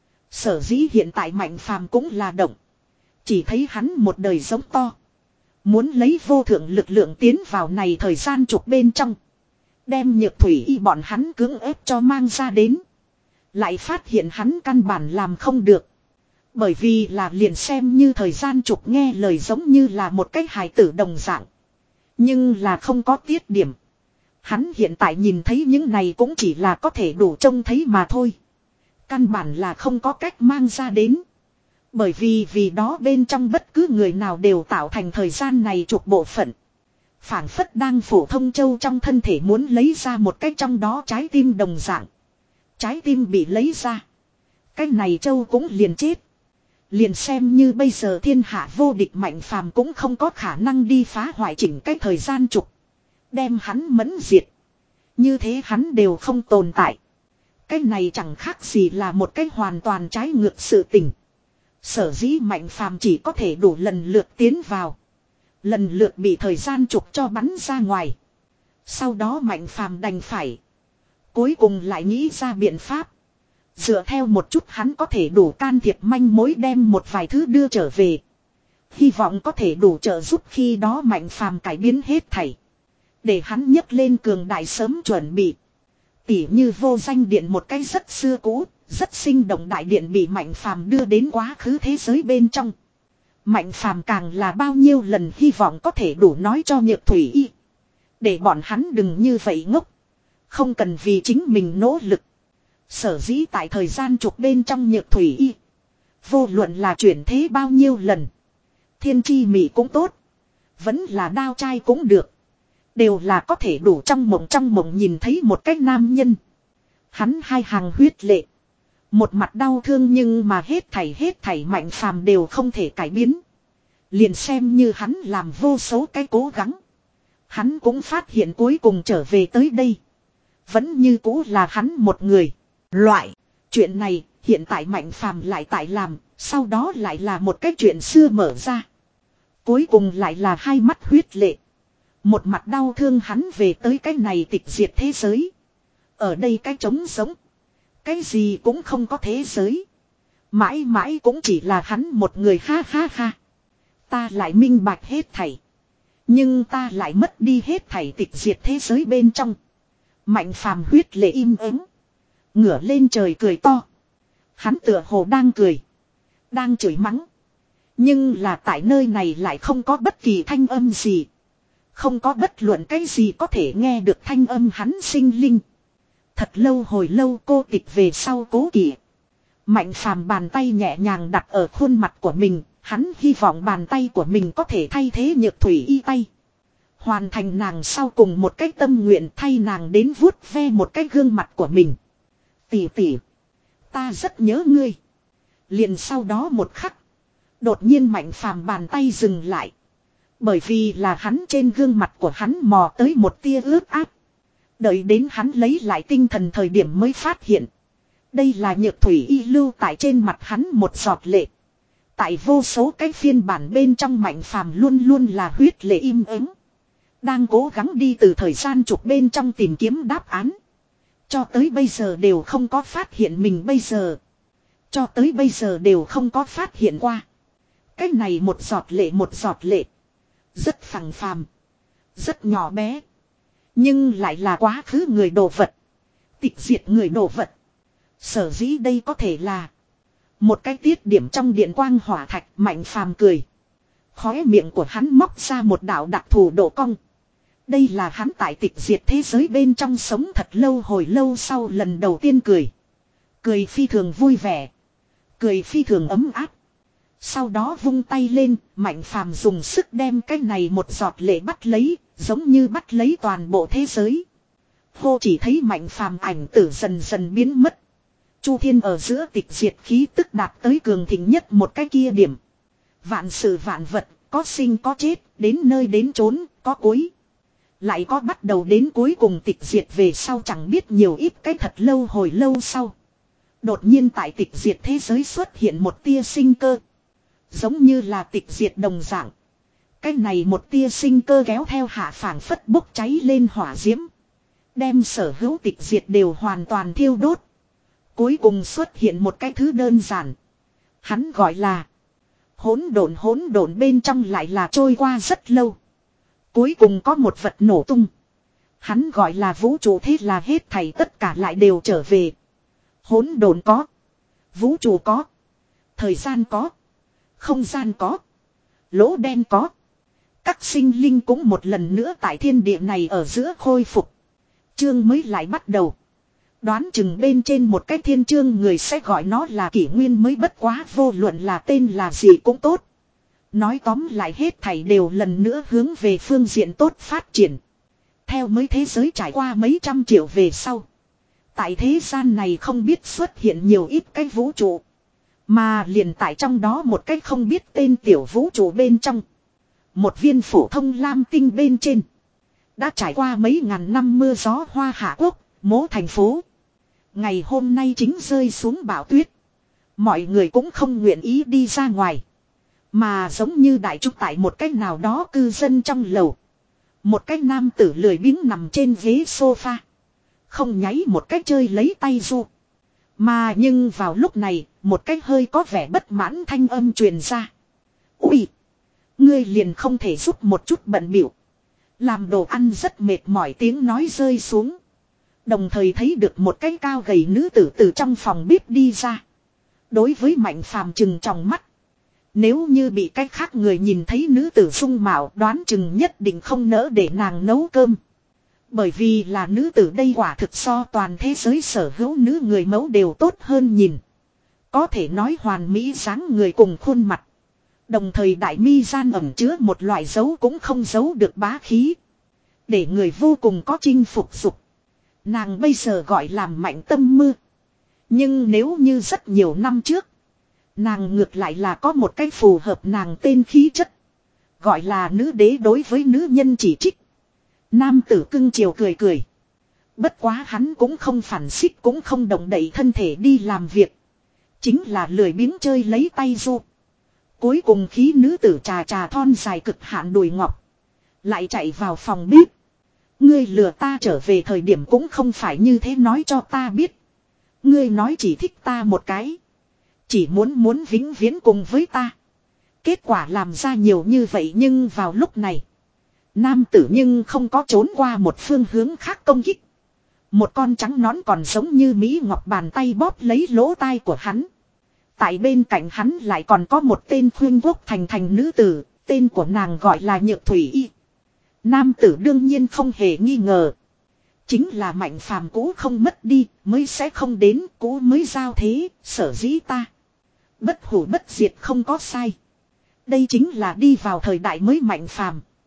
Sở dĩ hiện tại mạnh phàm cũng là động. Chỉ thấy hắn một đời giống to. Muốn lấy vô thượng lực lượng tiến vào này thời gian trục bên trong. Đem nhược thủy y bọn hắn cưỡng ép cho mang ra đến. Lại phát hiện hắn căn bản làm không được. Bởi vì là liền xem như thời gian trục nghe lời giống như là một cái hài tử đồng dạng. Nhưng là không có tiết điểm. Hắn hiện tại nhìn thấy những này cũng chỉ là có thể đủ trông thấy mà thôi. Căn bản là không có cách mang ra đến. Bởi vì vì đó bên trong bất cứ người nào đều tạo thành thời gian này trục bộ phận. Phản phất đang phổ thông châu trong thân thể muốn lấy ra một cái trong đó trái tim đồng dạng. Trái tim bị lấy ra. Cái này châu cũng liền chết. Liền xem như bây giờ thiên hạ vô địch mạnh phàm cũng không có khả năng đi phá hoại chỉnh cái thời gian trục. Đem hắn mẫn diệt. Như thế hắn đều không tồn tại. Cái này chẳng khác gì là một cái hoàn toàn trái ngược sự tình. Sở dĩ mạnh phàm chỉ có thể đủ lần lượt tiến vào. Lần lượt bị thời gian trục cho bắn ra ngoài. Sau đó mạnh phàm đành phải. Cuối cùng lại nghĩ ra biện pháp. Dựa theo một chút hắn có thể đủ can thiệp manh mối đem một vài thứ đưa trở về. Hy vọng có thể đủ trợ giúp khi đó mạnh phàm cải biến hết thảy. Để hắn nhấc lên cường đại sớm chuẩn bị. Tỉ như vô danh điện một cái rất xưa cũ, rất sinh động đại điện bị mạnh phàm đưa đến quá khứ thế giới bên trong. Mạnh phàm càng là bao nhiêu lần hy vọng có thể đủ nói cho nhược thủy y. Để bọn hắn đừng như vậy ngốc. Không cần vì chính mình nỗ lực. Sở dĩ tại thời gian trục bên trong nhược thủy y. Vô luận là chuyển thế bao nhiêu lần. Thiên chi mỹ cũng tốt. Vẫn là đao trai cũng được. Đều là có thể đủ trong mộng trong mộng nhìn thấy một cái nam nhân. Hắn hai hàng huyết lệ. Một mặt đau thương nhưng mà hết thảy hết thảy mạnh phàm đều không thể cải biến. Liền xem như hắn làm vô số cái cố gắng. Hắn cũng phát hiện cuối cùng trở về tới đây. Vẫn như cũ là hắn một người. Loại. Chuyện này hiện tại mạnh phàm lại tại làm. Sau đó lại là một cái chuyện xưa mở ra. Cuối cùng lại là hai mắt huyết lệ. Một mặt đau thương hắn về tới cái này tịch diệt thế giới. Ở đây cái trống giống. Cái gì cũng không có thế giới. Mãi mãi cũng chỉ là hắn một người ha ha ha. Ta lại minh bạch hết thảy. Nhưng ta lại mất đi hết thảy tịch diệt thế giới bên trong. Mạnh phàm huyết lệ im ắng. Ngửa lên trời cười to. Hắn tựa hồ đang cười. Đang chửi mắng. Nhưng là tại nơi này lại không có bất kỳ thanh âm gì. Không có bất luận cái gì có thể nghe được thanh âm hắn sinh linh. Thật lâu hồi lâu cô tịch về sau cố kỵ. Mạnh phàm bàn tay nhẹ nhàng đặt ở khuôn mặt của mình. Hắn hy vọng bàn tay của mình có thể thay thế nhược thủy y tay. Hoàn thành nàng sau cùng một cái tâm nguyện, thay nàng đến vuốt ve một cái gương mặt của mình. Tỷ tỷ, ta rất nhớ ngươi. Liền sau đó một khắc, đột nhiên Mạnh Phàm bàn tay dừng lại. Bởi vì là hắn trên gương mặt của hắn mò tới một tia ướt át. Đợi đến hắn lấy lại tinh thần thời điểm mới phát hiện. Đây là Nhược Thủy Y lưu tại trên mặt hắn một giọt lệ. Tại vô số cái phiên bản bên trong Mạnh Phàm luôn luôn là huyết lệ im ắng. Đang cố gắng đi từ thời gian trục bên trong tìm kiếm đáp án. Cho tới bây giờ đều không có phát hiện mình bây giờ. Cho tới bây giờ đều không có phát hiện qua. Cái này một giọt lệ một giọt lệ. Rất phẳng phàm. Rất nhỏ bé. Nhưng lại là quá khứ người đồ vật. Tịch diệt người đồ vật. Sở dĩ đây có thể là một cái tiết điểm trong điện quang hỏa thạch. Mạnh Phàm cười. Khóe miệng của hắn móc ra một đạo đặc thù độ cong. Đây là hắn tại tịch diệt thế giới bên trong sống thật lâu hồi lâu sau lần đầu tiên cười. Cười phi thường vui vẻ. Cười phi thường ấm áp. Sau đó vung tay lên, Mạnh Phàm dùng sức đem cái này một giọt lệ bắt lấy, giống như bắt lấy toàn bộ thế giới. Hô, chỉ thấy Mạnh Phàm ảnh tử dần dần biến mất. Chu thiên ở giữa tịch diệt khí tức đạt tới cường thịnh nhất một cái kia điểm. Vạn sự vạn vật, có sinh có chết, đến nơi đến chốn, có cuối. Lại có bắt đầu đến cuối cùng tịch diệt về sau chẳng biết nhiều ít cái thật lâu hồi lâu sau. Đột nhiên tại tịch diệt thế giới xuất hiện một tia sinh cơ. Giống như là tịch diệt đồng dạng. Cái này một tia sinh cơ kéo theo hạ phảng phất bốc cháy lên hỏa diễm. Đem sở hữu tịch diệt đều hoàn toàn thiêu đốt. Cuối cùng xuất hiện một cái thứ đơn giản. Hắn gọi là hỗn độn. Hỗn độn bên trong lại là trôi qua rất lâu. Cuối cùng có một vật nổ tung. Hắn gọi là vũ trụ, thế là hết thảy tất cả lại đều trở về. Hỗn độn có. Vũ trụ có. Thời gian có. Không gian có. Lỗ đen có. Các sinh linh cũng một lần nữa tại thiên địa này ở giữa khôi phục. Chương mới lại bắt đầu. Đoán chừng bên trên một cái thiên chương người sẽ gọi nó là kỷ nguyên mới, bất quá vô luận là tên là gì cũng tốt. Nói tóm lại hết thảy đều lần nữa hướng về phương diện tốt phát triển. Theo mới thế giới trải qua mấy trăm triệu về sau. Tại thế gian này không biết xuất hiện nhiều ít cái vũ trụ. Mà liền tại trong đó một cái không biết tên tiểu vũ trụ bên trong. Một viên phổ thông lam tinh bên trên. Đã trải qua mấy ngàn năm mưa gió hoa hạ quốc, mố thành phố. Ngày hôm nay chính rơi xuống bão tuyết. Mọi người cũng không nguyện ý đi ra ngoài. Mà giống như đại trúc tại một cách nào đó cư dân trong lầu. Một cái nam tử lười biếng nằm trên ghế sofa. Không nháy một cách chơi lấy tay du. Mà nhưng vào lúc này, một cách hơi có vẻ bất mãn thanh âm truyền ra. Ui! Ngươi liền không thể giúp một chút bận bịu. Làm đồ ăn rất mệt mỏi, tiếng nói rơi xuống. Đồng thời thấy được một cái cao gầy nữ tử từ trong phòng bếp đi ra. Đối với Mạnh Phàm trừng tròng mắt. Nếu như bị cách khác người nhìn thấy nữ tử dung mạo, đoán chừng nhất định không nỡ để nàng nấu cơm. Bởi vì là nữ tử đây quả thực so toàn thế giới sở hữu nữ người mẫu đều tốt hơn nhìn. Có thể nói hoàn mỹ dáng người cùng khuôn mặt. Đồng thời đại mi gian ẩn chứa một loại dấu cũng không giấu được bá khí. Để người vô cùng có chinh phục dục. Nàng bây giờ gọi làm Mạnh Tâm Mưa. Nhưng nếu như rất nhiều năm trước, nàng ngược lại là có một cách phù hợp nàng tên khí chất. Gọi là nữ đế đối với nữ nhân chỉ trích. Nam tử cưng chiều cười cười. Bất quá hắn cũng không phản xích, cũng không động đậy thân thể đi làm việc. Chính là lười biếng chơi lấy tay du. Cuối cùng khí nữ tử trà trà thon dài cực hạn đùi ngọc. Lại chạy vào phòng bếp. Ngươi lừa ta trở về thời điểm cũng không phải như thế nói cho ta biết. Ngươi nói chỉ thích ta một cái. Chỉ muốn muốn vĩnh viễn cùng với ta. Kết quả làm ra nhiều như vậy, nhưng vào lúc này. Nam tử nhưng không có trốn qua một phương hướng khác công kích. Một con trắng nón còn giống như Mỹ Ngọc bàn tay bóp lấy lỗ tai của hắn. Tại bên cạnh hắn lại còn có một tên khuyên quốc thành thành nữ tử, tên của nàng gọi là Nhược Thủy Y. Nam tử đương nhiên không hề nghi ngờ. Chính là Mạnh Phàm cũ không mất đi, mới sẽ không đến, cũ mới giao thế, sở dĩ ta. Bất hủ bất diệt không có sai. Đây chính là đi vào thời đại mới Mạnh Phàm.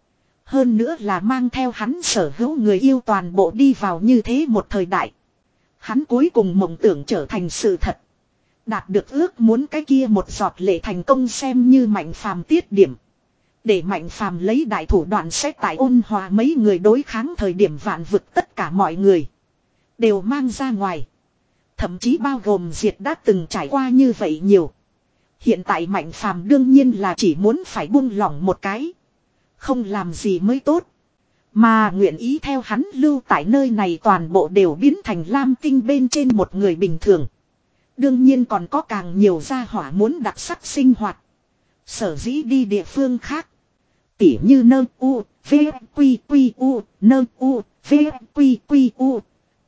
Hơn nữa là mang theo hắn sở hữu người yêu toàn bộ đi vào như thế một thời đại. Hắn cuối cùng mộng tưởng trở thành sự thật. Đạt được ước muốn cái kia một giọt lệ thành công xem như Mạnh Phàm tiết điểm. Để Mạnh Phàm lấy đại thủ đoạn sẽ tại ôn hòa mấy người đối kháng thời điểm vạn vực tất cả mọi người. Đều mang ra ngoài. Thậm chí bao gồm Diệt đã từng trải qua như vậy nhiều. Hiện tại Mạnh Phàm đương nhiên là chỉ muốn phải buông lỏng một cái. Không làm gì mới tốt. Mà nguyện ý theo hắn lưu tại nơi này toàn bộ đều biến thành lam tinh bên trên một người bình thường. Đương nhiên còn có càng nhiều gia hỏa muốn đặc sắc sinh hoạt. Sở dĩ đi địa phương khác. Tỉ như nơ u, v, quy quy u, nơ u, v, quy quy u.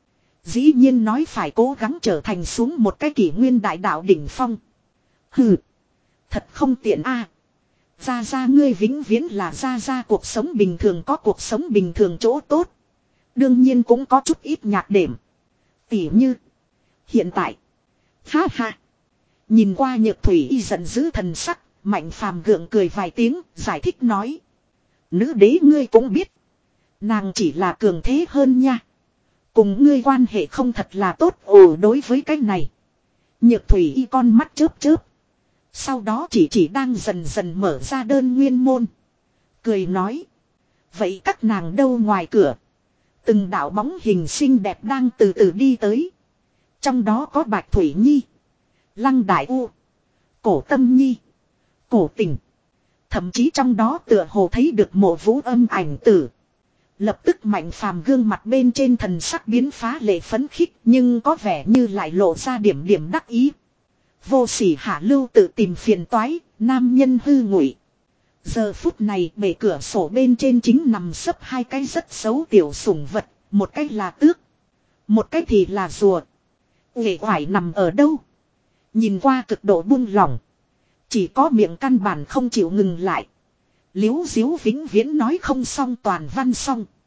Dĩ nhiên nói phải cố gắng trở thành xuống một cái kỷ nguyên đại đạo đỉnh phong. Hừ. Thật không tiện a. Ra ra ngươi vĩnh viễn là ra ra cuộc sống bình thường có cuộc sống bình thường chỗ tốt. Đương nhiên cũng có chút ít nhạc điểm. Tỉ như. Hiện tại. Ha ha. Nhìn qua Nhược Thủy Y giận dữ thần sắc. Mạnh Phàm gượng cười vài tiếng. Giải thích nói. Nữ đế ngươi cũng biết. Nàng chỉ là cường thế hơn nha. Cùng ngươi quan hệ không thật là tốt. Ồ đối với cái này. Nhược Thủy Y con mắt chớp chớp. Sau đó chỉ chỉ đang dần dần mở ra đơn nguyên môn. Cười nói. Vậy các nàng đâu ngoài cửa. Từng đạo bóng hình xinh đẹp đang từ từ đi tới. Trong đó có Bạch Thủy Nhi. Lăng Đại U. Cổ Tâm Nhi. Cổ Tình. Thậm chí trong đó tựa hồ thấy được Mộ Vũ Âm ảnh tử. Lập tức Mạnh Phàm gương mặt bên trên thần sắc biến phá lệ phấn khích. Nhưng có vẻ như lại lộ ra điểm điểm đắc ý. Vô sỉ hạ lưu tự tìm phiền toái, nam nhân hư ngụy. Giờ phút này bể cửa sổ bên trên chính nằm sấp hai cái rất xấu tiểu sủng vật, một cái là tước, một cái thì là rùa. Uể oải nằm ở đâu? Nhìn qua cực độ buông lỏng. Chỉ có miệng căn bản không chịu ngừng lại. Liếu diếu vĩnh viễn nói không xong toàn văn xong.